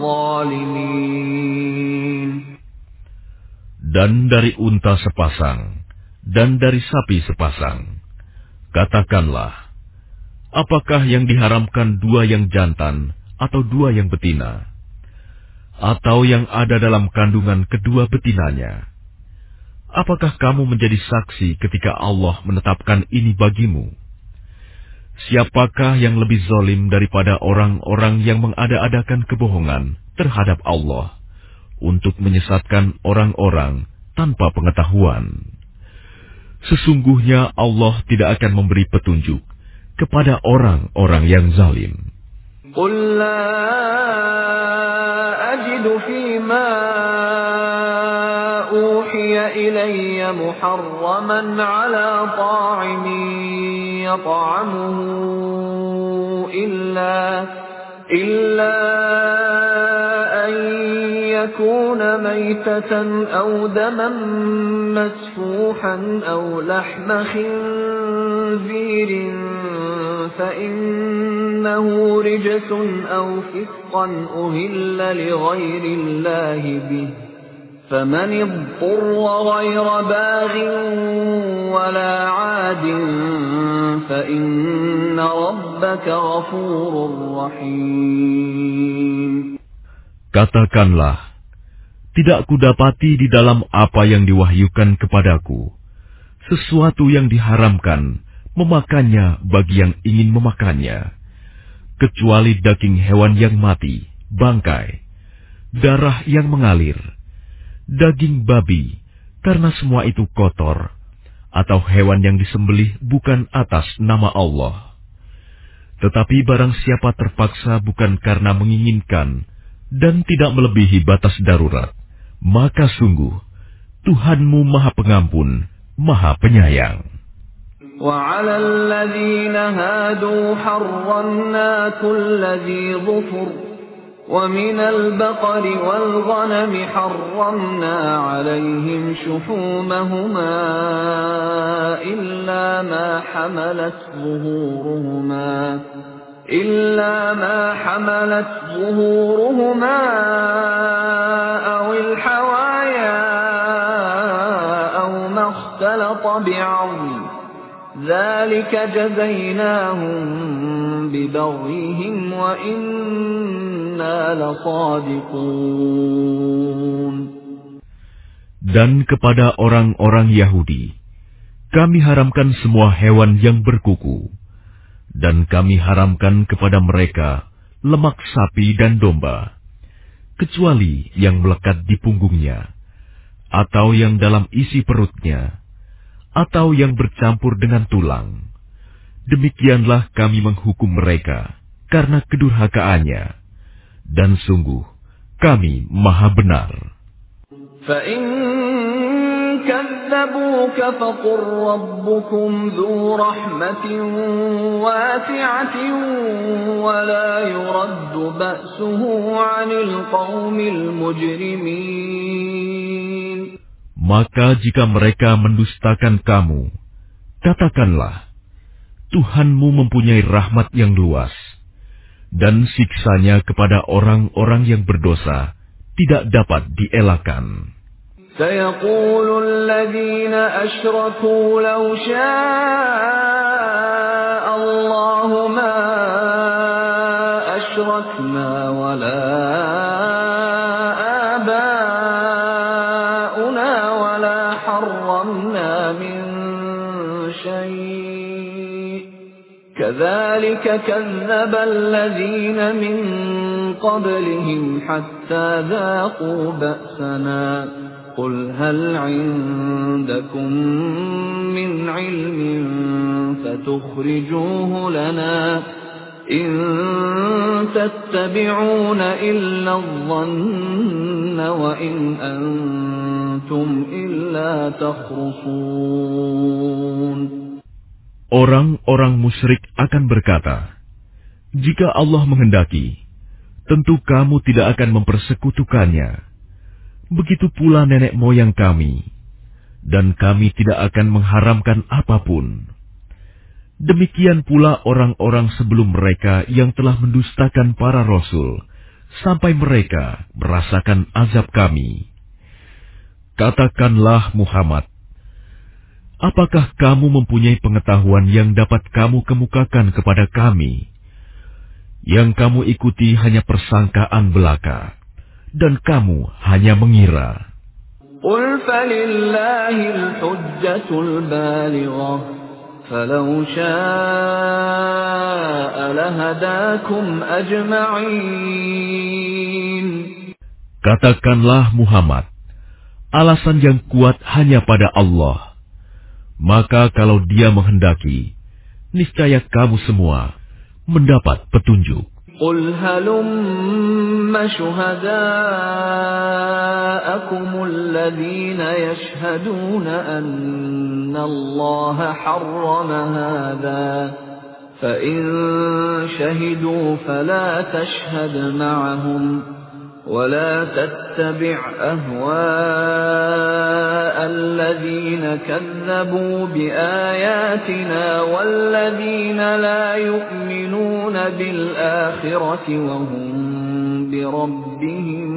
الظَّالِمِينَ. Dan dari unta sepasang, dan dari sapi sepasang. Katakanlah, apakah yang diharamkan dua yang jantan atau dua yang betina, atau yang ada dalam kandungan kedua betinanya? Apakah kamu menjadi saksi ketika Allah menetapkan ini bagimu? Siapakah yang lebih zalim daripada orang-orang yang mengada-adakan kebohongan terhadap Allah untuk menyesatkan orang-orang tanpa pengetahuan? Sesungguhnya Allah tidak akan memberi petunjuk kepada orang-orang yang zalim. قُلْ لَا أَجِدُ فِيمَا أُوحِيَ إِلَيَّ مُحَرَّمًا عَلَى طَاعِمٍ يَطْعَمُهُ إِلَّا إِلَّا أَن يَكُونَ مَيْتَةً أَوْ دَمًا مَّسْفُوحًا أَوْ لَحْمَ خِنزِيرٍ فَإِنَّهُ رِجْسٌ أَوْ فِسْقًا أُهِلَّ لِغَيْرِ اللَّهِ بِهِ فَمَنِ اضْطُرَّ غَيْرَ بَاغٍ وَلَا عَادٍ فَإِنَّ رَبَّكَ غَفُورٌ رَّحِيمٌ. Katakanlah, tidak kudapati di dalam apa yang diwahyukan kepadaku sesuatu yang diharamkan memakannya bagi yang ingin memakannya, kecuali daging hewan yang mati, bangkai, darah yang mengalir, daging babi, karena semua itu kotor, atau hewan yang disembelih bukan atas nama Allah. Tetapi barang siapa terpaksa bukan karena menginginkan dan tidak melebihi batas darurat, maka sungguh Tuhanmu Maha Pengampun, Maha Penyayang. وَعَلَى الَّذِينَ هَادُوا حَرَّمْنَا كُلَّ ذِي ظُفُرٍ وَمِنَ الْبَقَرِ وَالْغَنَمِ حَرَّمْنَا عَلَيْهِمْ شُحُومَهُمَا إِلَّا مَا حَمَلَتْ ظُهُورُهُمَا إِلَّا مَا حَمَلَتْ ظُهُورُهُمَا أَوِ الْحَوَايَا أَوْ مَا اخْتَلَطَ بِعَظْمٍ ذَلِكَ جَزَيْنَاهُمْ بِبَغْيِهِمْ وَإِنَّا لَصَادِقُونَ. Dan kepada orang-orang Yahudi, kami haramkan semua hewan yang berkuku, dan kami haramkan kepada mereka lemak sapi dan domba, kecuali yang melekat di punggungnya, atau yang dalam isi perutnya, atau yang bercampur dengan tulang. Demikianlah kami menghukum mereka karena kedurhakaannya, dan sungguh kami Maha Benar. فَإِن كَذَّبُوكَ فَقُل رَّبُّكُمْ ذُو رَحْمَةٍ وَاسِعَةٍ وَلَا يُرَدُّ بَأْسُهُ عَنِ الْقَوْمِ الْمُجْرِمِينَ. Maka jika mereka mendustakan kamu, katakanlah, Tuhanmu mempunyai rahmat yang luas, dan siksanya kepada orang-orang yang berdosa tidak dapat dielakkan. سيقول الذين أشركوا لو شاء الله ما أشركنا ولا آباؤنا ولا حرمنا من شيء كذلك كذب الذين من قبلهم حتى ذاقوا بأسنا قل هل عندكم من علم فتخرجوه لنا إن تتبعون إلا الظن وإن أنتم إلا تخرصون. Orang-orang musyrik akan berkata, jika Allah menghendaki, tentu kamu tidak akan mempersekutukannya. Begitu pula nenek moyang kami, dan kami tidak akan mengharamkan apapun. Demikian pula orang-orang sebelum mereka yang telah mendustakan para rasul, sampai mereka merasakan azab kami. Katakanlah Muhammad, apakah kamu mempunyai pengetahuan yang dapat kamu kemukakan kepada kami? Yang kamu ikuti hanya persangkaan belaka, dan kamu hanya mengira. Qul falillahil hujjatul balighah, falau syaa'a lahadakum ajma'in. Katakanlah Muhammad, alasan yang kuat hanya pada Allah. Maka kalau Dia menghendaki, niscaya kamu semua mendapat petunjuk. قل هلم شهداءكم الذين يشهدون أن الله حرم هذا فإن شهدوا فلا تشهد معهم ولا تتبع أهواء الذين كذبوا بآياتنا والذين لا يؤمنون بالآخرة وهم بربهم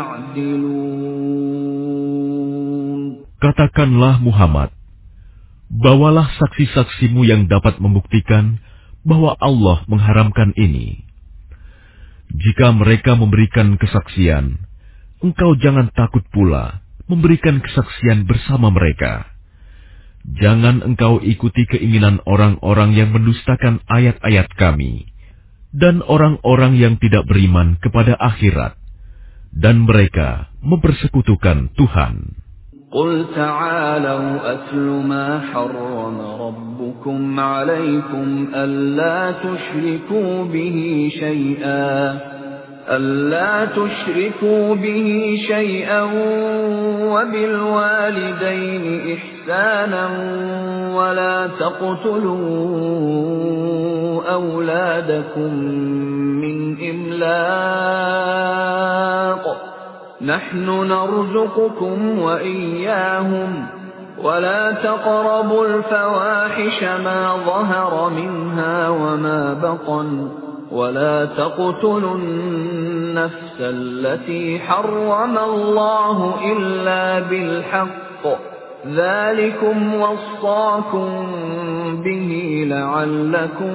يعدلون. Katakanlah Muhammad, bawalah saksi-saksimu yang dapat membuktikan bahwa Allah mengharamkan ini. Jika mereka memberikan kesaksian, engkau jangan takut pula memberikan kesaksian bersama mereka. Jangan engkau ikuti keinginan orang-orang yang mendustakan ayat-ayat kami, dan orang-orang yang tidak beriman kepada akhirat, dan mereka mempersekutukan Tuhan. قل تعالوا أتل ما حرم ربكم عليكم ألا تشركوا به شيئا ألا تشركوا به شيئا وبالوالدين إحسانا ولا تقتلوا أولادكم من إملاق نحن نرزقكم وإياهم ولا تقربوا الفواحش ما ظهر منها وما بطن ولا تقتلوا النفس التي حرم الله إلا بالحق ذلكم وصاكم به لعلكم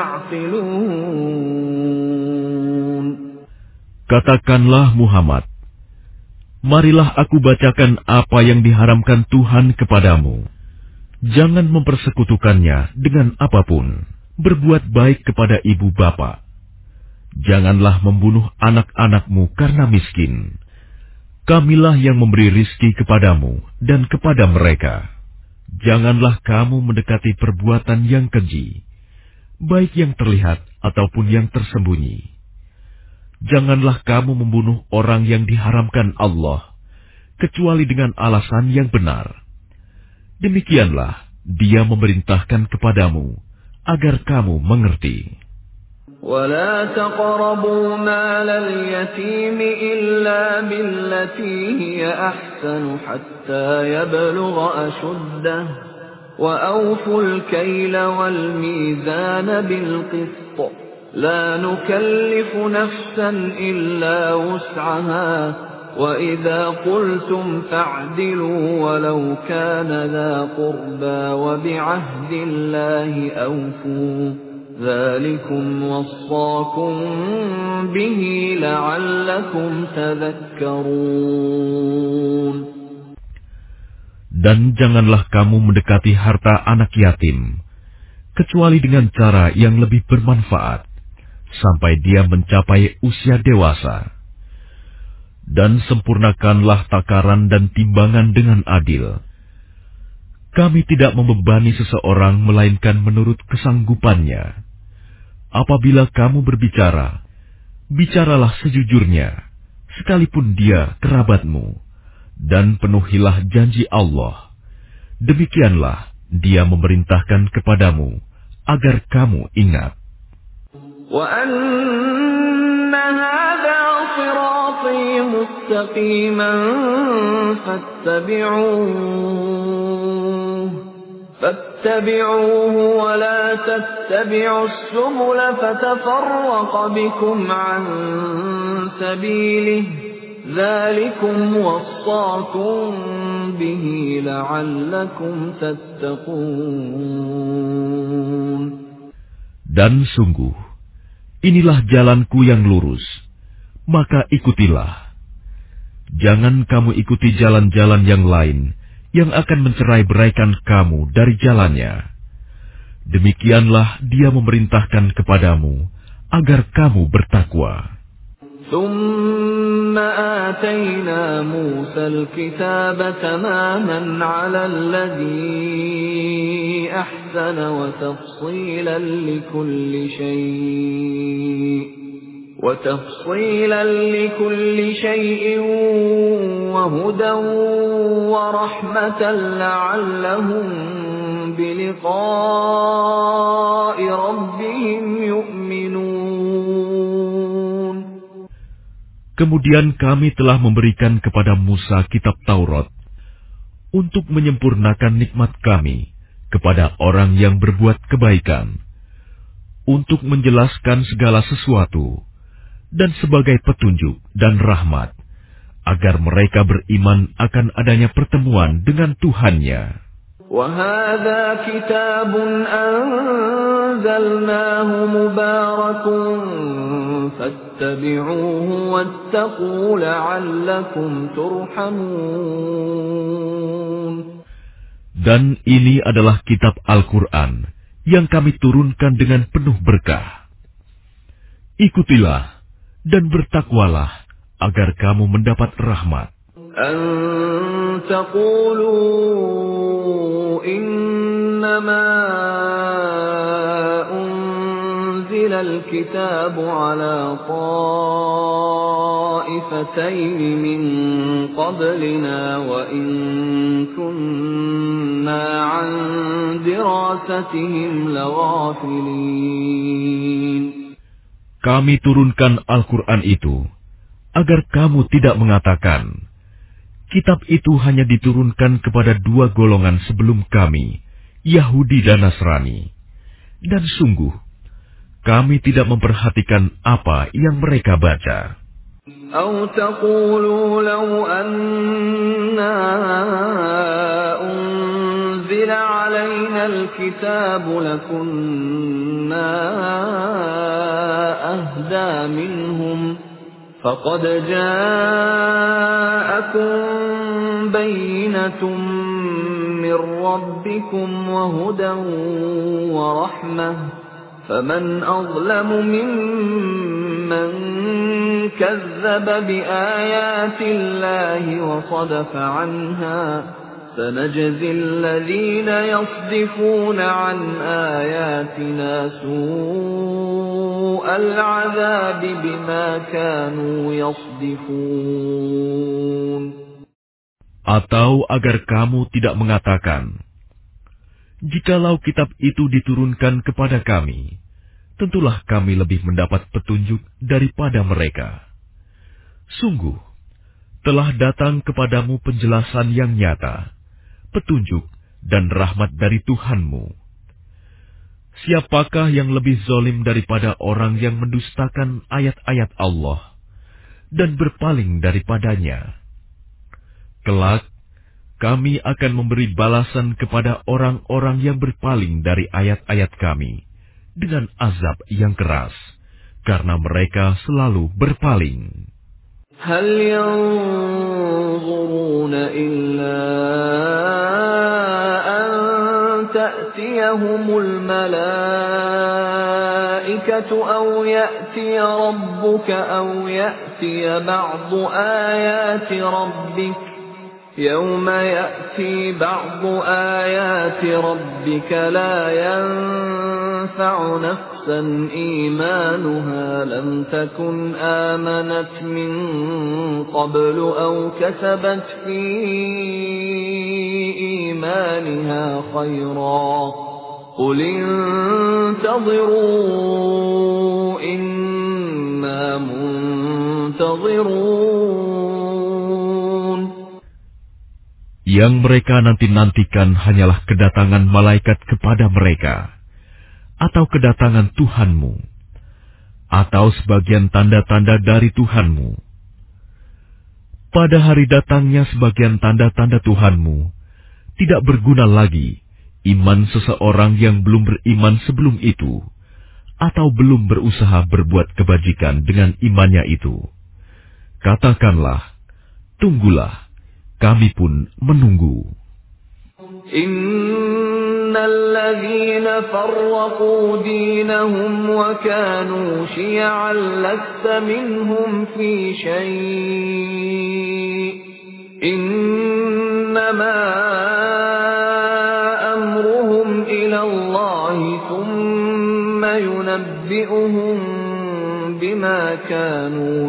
تعقلون. Katakanlah Muhammad, marilah aku bacakan apa yang diharamkan Tuhan kepadamu. Jangan mempersekutukannya dengan apapun. Berbuat baik kepada ibu bapa. Janganlah membunuh anak-anakmu karena miskin. Kamilah yang memberi rizki kepadamu dan kepada mereka. Janganlah kamu mendekati perbuatan yang keji, baik yang terlihat ataupun yang tersembunyi. Janganlah kamu membunuh orang yang diharamkan Allah, kecuali dengan alasan yang benar. Demikianlah Dia memerintahkan kepadamu, agar kamu mengerti. ولا تقربوا مال اليتيم إلا بالتي هي أحسن حتى يبلغ أشده وأوفوا الكيل والميزان بالقسط لا نكلف نفسا إلا وسعها وَإِذَا قُلْتُمْ فَاعْدِلُوا وَلَوْ كَانَ ذَا قُرْبَى وَبِعَهْدِ اللَّهِ أَوْفُوا ذَلِكُمْ وَصَّاكُمْ بِهِ لَعَلَّكُمْ تَذَكَّرُونَ. Dan janganlah kamu mendekati harta anak yatim, kecuali dengan cara yang lebih bermanfaat, sampai dia mencapai usia dewasa. Dan sempurnakanlah takaran dan timbangan dengan adil. Kami tidak membebani seseorang melainkan menurut kesanggupannya. Apabila kamu berbicara, bicaralah sejujurnya, sekalipun dia kerabatmu, dan penuhilah janji Allah. Demikianlah dia memerintahkan kepadamu, agar kamu ingat. وَأَنَّ هَذَا صِرَاطِي مُسْتَقِيمًا فَاتَّبِعُوهُ فَاتَّبِعُوهُ وَلَا تَتَّبِعُوا السُّبُلَ فَتَفَرَّقَ بِكُمْ عَن سَبِيلِهِ ذَلِكُمْ وَصَّاكُمْ بِهِ لَعَلَّكُمْ تَتَّقُونَ. Dan sungguh, inilah jalanku yang lurus, maka ikutilah. Jangan kamu ikuti jalan-jalan yang lain yang akan mencerai-beraikan kamu dari jalannya. Demikianlah dia memerintahkan kepadamu agar kamu bertakwa. ثُمَّ آتَيْنَا مُوسَى الْكِتَابَ تَمَامًا عَلَى الَّذِي أَحْسَنَ وَتَفْصِيلًا لِكُلِّ شَيْءٍ وَتَفْصِيلًا لِكُلِّ شَيْءٍ وَهُدًى وَرَحْمَةً لَعَلَّهُم بِلِقَاءِ رَبِّهِمْ يُؤْمِنُونَ. Kemudian kami telah memberikan kepada Musa kitab Taurat untuk menyempurnakan nikmat kami kepada orang yang berbuat kebaikan, untuk menjelaskan segala sesuatu, dan sebagai petunjuk dan rahmat, agar mereka beriman akan adanya pertemuan dengan Tuhannya. وَهَذَا كِتَابٌ أَنزَلْنَاهُ مُبَارَكٌ فَاتَّبِعُوهُ وَاتَّقُوا لَعَلَّكُمْ تُرْحَمُونَ. Dan ini adalah kitab Al-Quran yang kami turunkan dengan penuh berkah. Ikutilah dan bertakwalah agar kamu mendapat rahmat. أَن تَقُولُوا إِنَّمَا أُنزِلَ الْكِتَابُ عَلَى طَائِفَتَيْنِ مِنْ قَبْلِنَا وَإِنْ كُنَّا عَنْ دِرَاسَتِهِمْ لَغَافِلِينَ. Kami turunkan Al-Quran itu agar kamu tidak mengatakan, kitab itu hanya diturunkan kepada dua golongan sebelum kami, Yahudi dan Nasrani. Dan sungguh, kami tidak memperhatikan apa yang mereka baca. أَوْ تَقُولُوا لَوْ أَنَّا أُنزِلَ عَلَيْنَا الْكِتَابُ لَكُنَّا أَهْدَى مِنْهُمْ فَقَدْ جَاءَكُمْ بَيِّنَةٌ مِّن رَّبِّكُمْ وَهُدًى وَرَحْمَةٌ فَمَنْ أَظْلَمُ مِمَّنْ كَذَّبَ بِآيَاتِ اللَّهِ وَصَدَفَ عَنْهَا سَنَجْزِي الَّذِينَ يَصْدِفُونَ عَنْ آيَاتِنَا سُوءَ الْعَذَابِ بِمَا كَانُوا يَصْدِفُونَ. Atau agar kamu tidak mengatakan, jikalau kitab itu diturunkan kepada kami, tentulah kami lebih mendapat petunjuk daripada mereka. Sungguh, telah datang kepadamu penjelasan yang nyata, petunjuk dan rahmat dari Tuhanmu. Siapakah yang lebih zalim daripada orang yang mendustakan ayat-ayat Allah, dan berpaling daripadanya. Kelak, kami akan memberi balasan kepada orang-orang yang berpaling dari ayat-ayat kami dengan azab yang keras, karena mereka selalu berpaling. هل ينظرون إلا أن تأتيهم الملائكة أو يأتي ربك أو يأتي بعض آيات ربك يوم يأتي بعض آيات ربك لا ينفع نفسا إيمانها لم تكن آمنت من قبل أو كسبت في إيمانها خيرا قل انتظروا إنا منتظرون. Yang mereka nanti-nantikan hanyalah kedatangan malaikat kepada mereka, atau kedatangan Tuhanmu, atau sebagian tanda-tanda dari Tuhanmu. Pada hari datangnya sebagian tanda-tanda Tuhanmu, tidak berguna lagi iman seseorang yang belum beriman sebelum itu, atau belum berusaha berbuat kebajikan dengan imannya itu. Katakanlah, tunggulah, kami pun menunggu. Innalladzina farraqu dinahum wa kanu syi'an lasta minhum fi syai' innama amruhum ila Allah thumma yunabbi'uhum bima kanu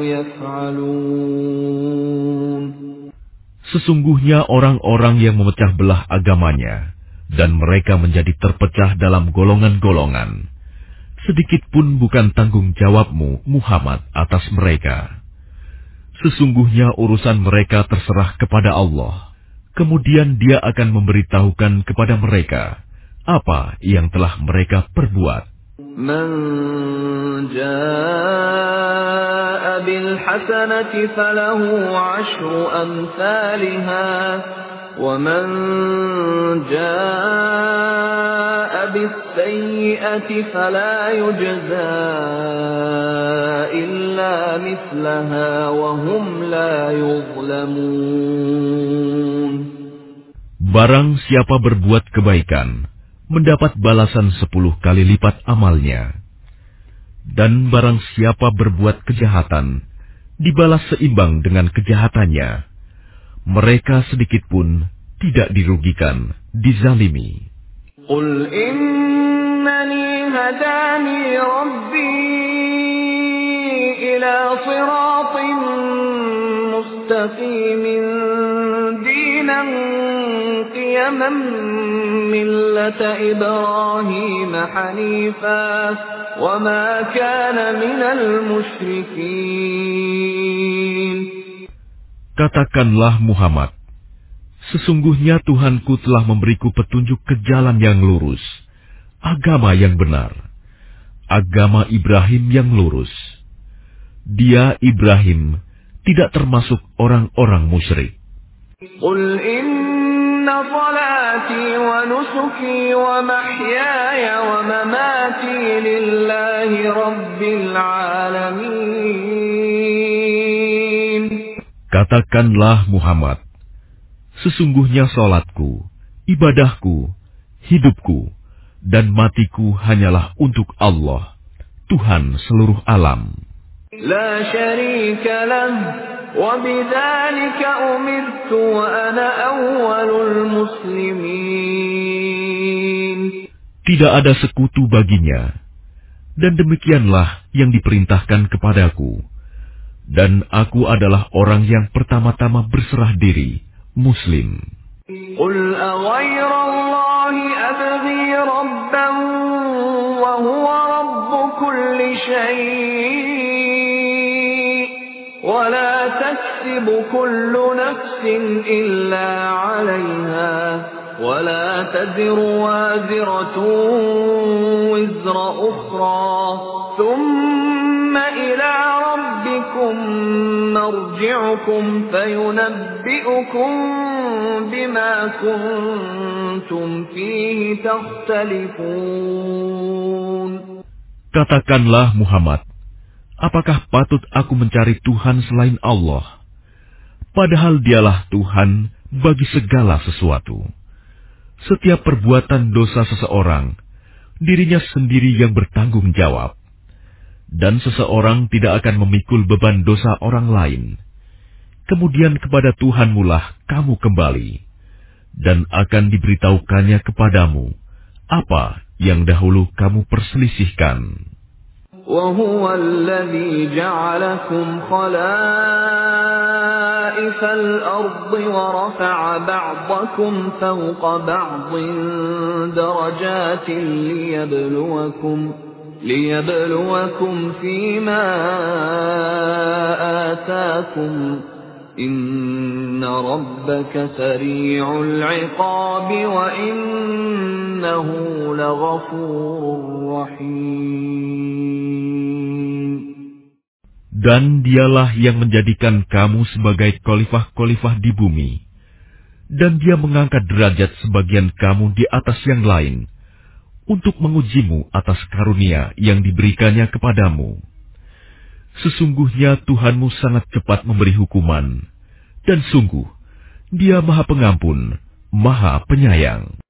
yaf'alun. Sesungguhnya orang-orang yang memecah belah agamanya, dan mereka menjadi terpecah dalam golongan-golongan, sedikit pun bukan tanggung jawabmu, Muhammad, atas mereka. Sesungguhnya urusan mereka terserah kepada Allah. Kemudian Dia akan memberitahukan kepada mereka apa yang telah mereka perbuat. Man jaa'a bil hasanati falahu 'ashru amsalha wa man jaa'a bis sayyi'ati fala yujzaa illa mithlaha wa hum la yuzlamun. Barang siapa berbuat kebaikan, mendapat balasan sepuluh kali lipat amalnya. Dan barang siapa berbuat kejahatan, dibalas seimbang dengan kejahatannya. Mereka sedikit pun tidak dirugikan, dizalimi. Qul innani hadani rabbi ila siratin mustaqimin dinan qiyaman millata Ibrahim hanifan wa ma kana minal musyrikin. Katakanlah Muhammad, sesungguhnya Tuhanku telah memberiku petunjuk ke jalan yang lurus, agama yang benar, agama Ibrahim yang lurus. Dia, Ibrahim, tidak termasuk orang-orang musyrik. Qul inna salati wa nusuki wa mahyaya wa mamati lillahi rabbil alamin. Katakanlah Muhammad, sesungguhnya salatku, ibadahku, hidupku, dan matiku hanyalah untuk Allah, Tuhan seluruh alam. La syarika lah, wa bidzalika umirtu wa ana awwalul muslimin. Tidak ada sekutu baginya, dan demikianlah yang diperintahkan kepadaku. Dan aku adalah orang yang pertama-tama berserah diri, Muslim. Qul aghayra Allahi abghi rabban wa huwa rabbu kulli syai' wa la taksibu kullu nafsin illa 'alayha ولا تزر وازرة وزر أخرى ثم إلى ربكم مرجعكم فينبئكم بما كنتم فيه تختلفون. Katakanlah Muhammad, apakah patut aku mencari Tuhan selain Allah? Padahal dialah Tuhan bagi segala sesuatu. Setiap perbuatan dosa seseorang, dirinya sendiri yang bertanggung jawab. Dan seseorang tidak akan memikul beban dosa orang lain. Kemudian kepada Tuhanmu lah kamu kembali. Dan akan diberitahukannya kepadamu apa yang dahulu kamu perselisihkan. وَهُوَ الَّذِي جَعَلَكُمْ خَلَائِفَ الْأَرْضِ وَرَفَعَ بَعْضَكُمْ فَوْقَ بَعْضٍ دَرَجَاتٍ لِيَبْلُوَكُمْ لِيَبْلُوَكُمْ فِيمَا آتَاكُمْ إِنَّ رَبَّكَ سَرِيعُ الْعِقَابِ وَإِنَّهُ لَغَفُورٌ رَّحِيمٌ. Dan dialah yang menjadikan kamu sebagai khalifah-khalifah di bumi. Dan dia mengangkat derajat sebagian kamu di atas yang lain, untuk mengujimu atas karunia yang diberikannya kepadamu. Sesungguhnya Tuhanmu sangat cepat memberi hukuman, dan sungguh, Dia Maha Pengampun, Maha Penyayang.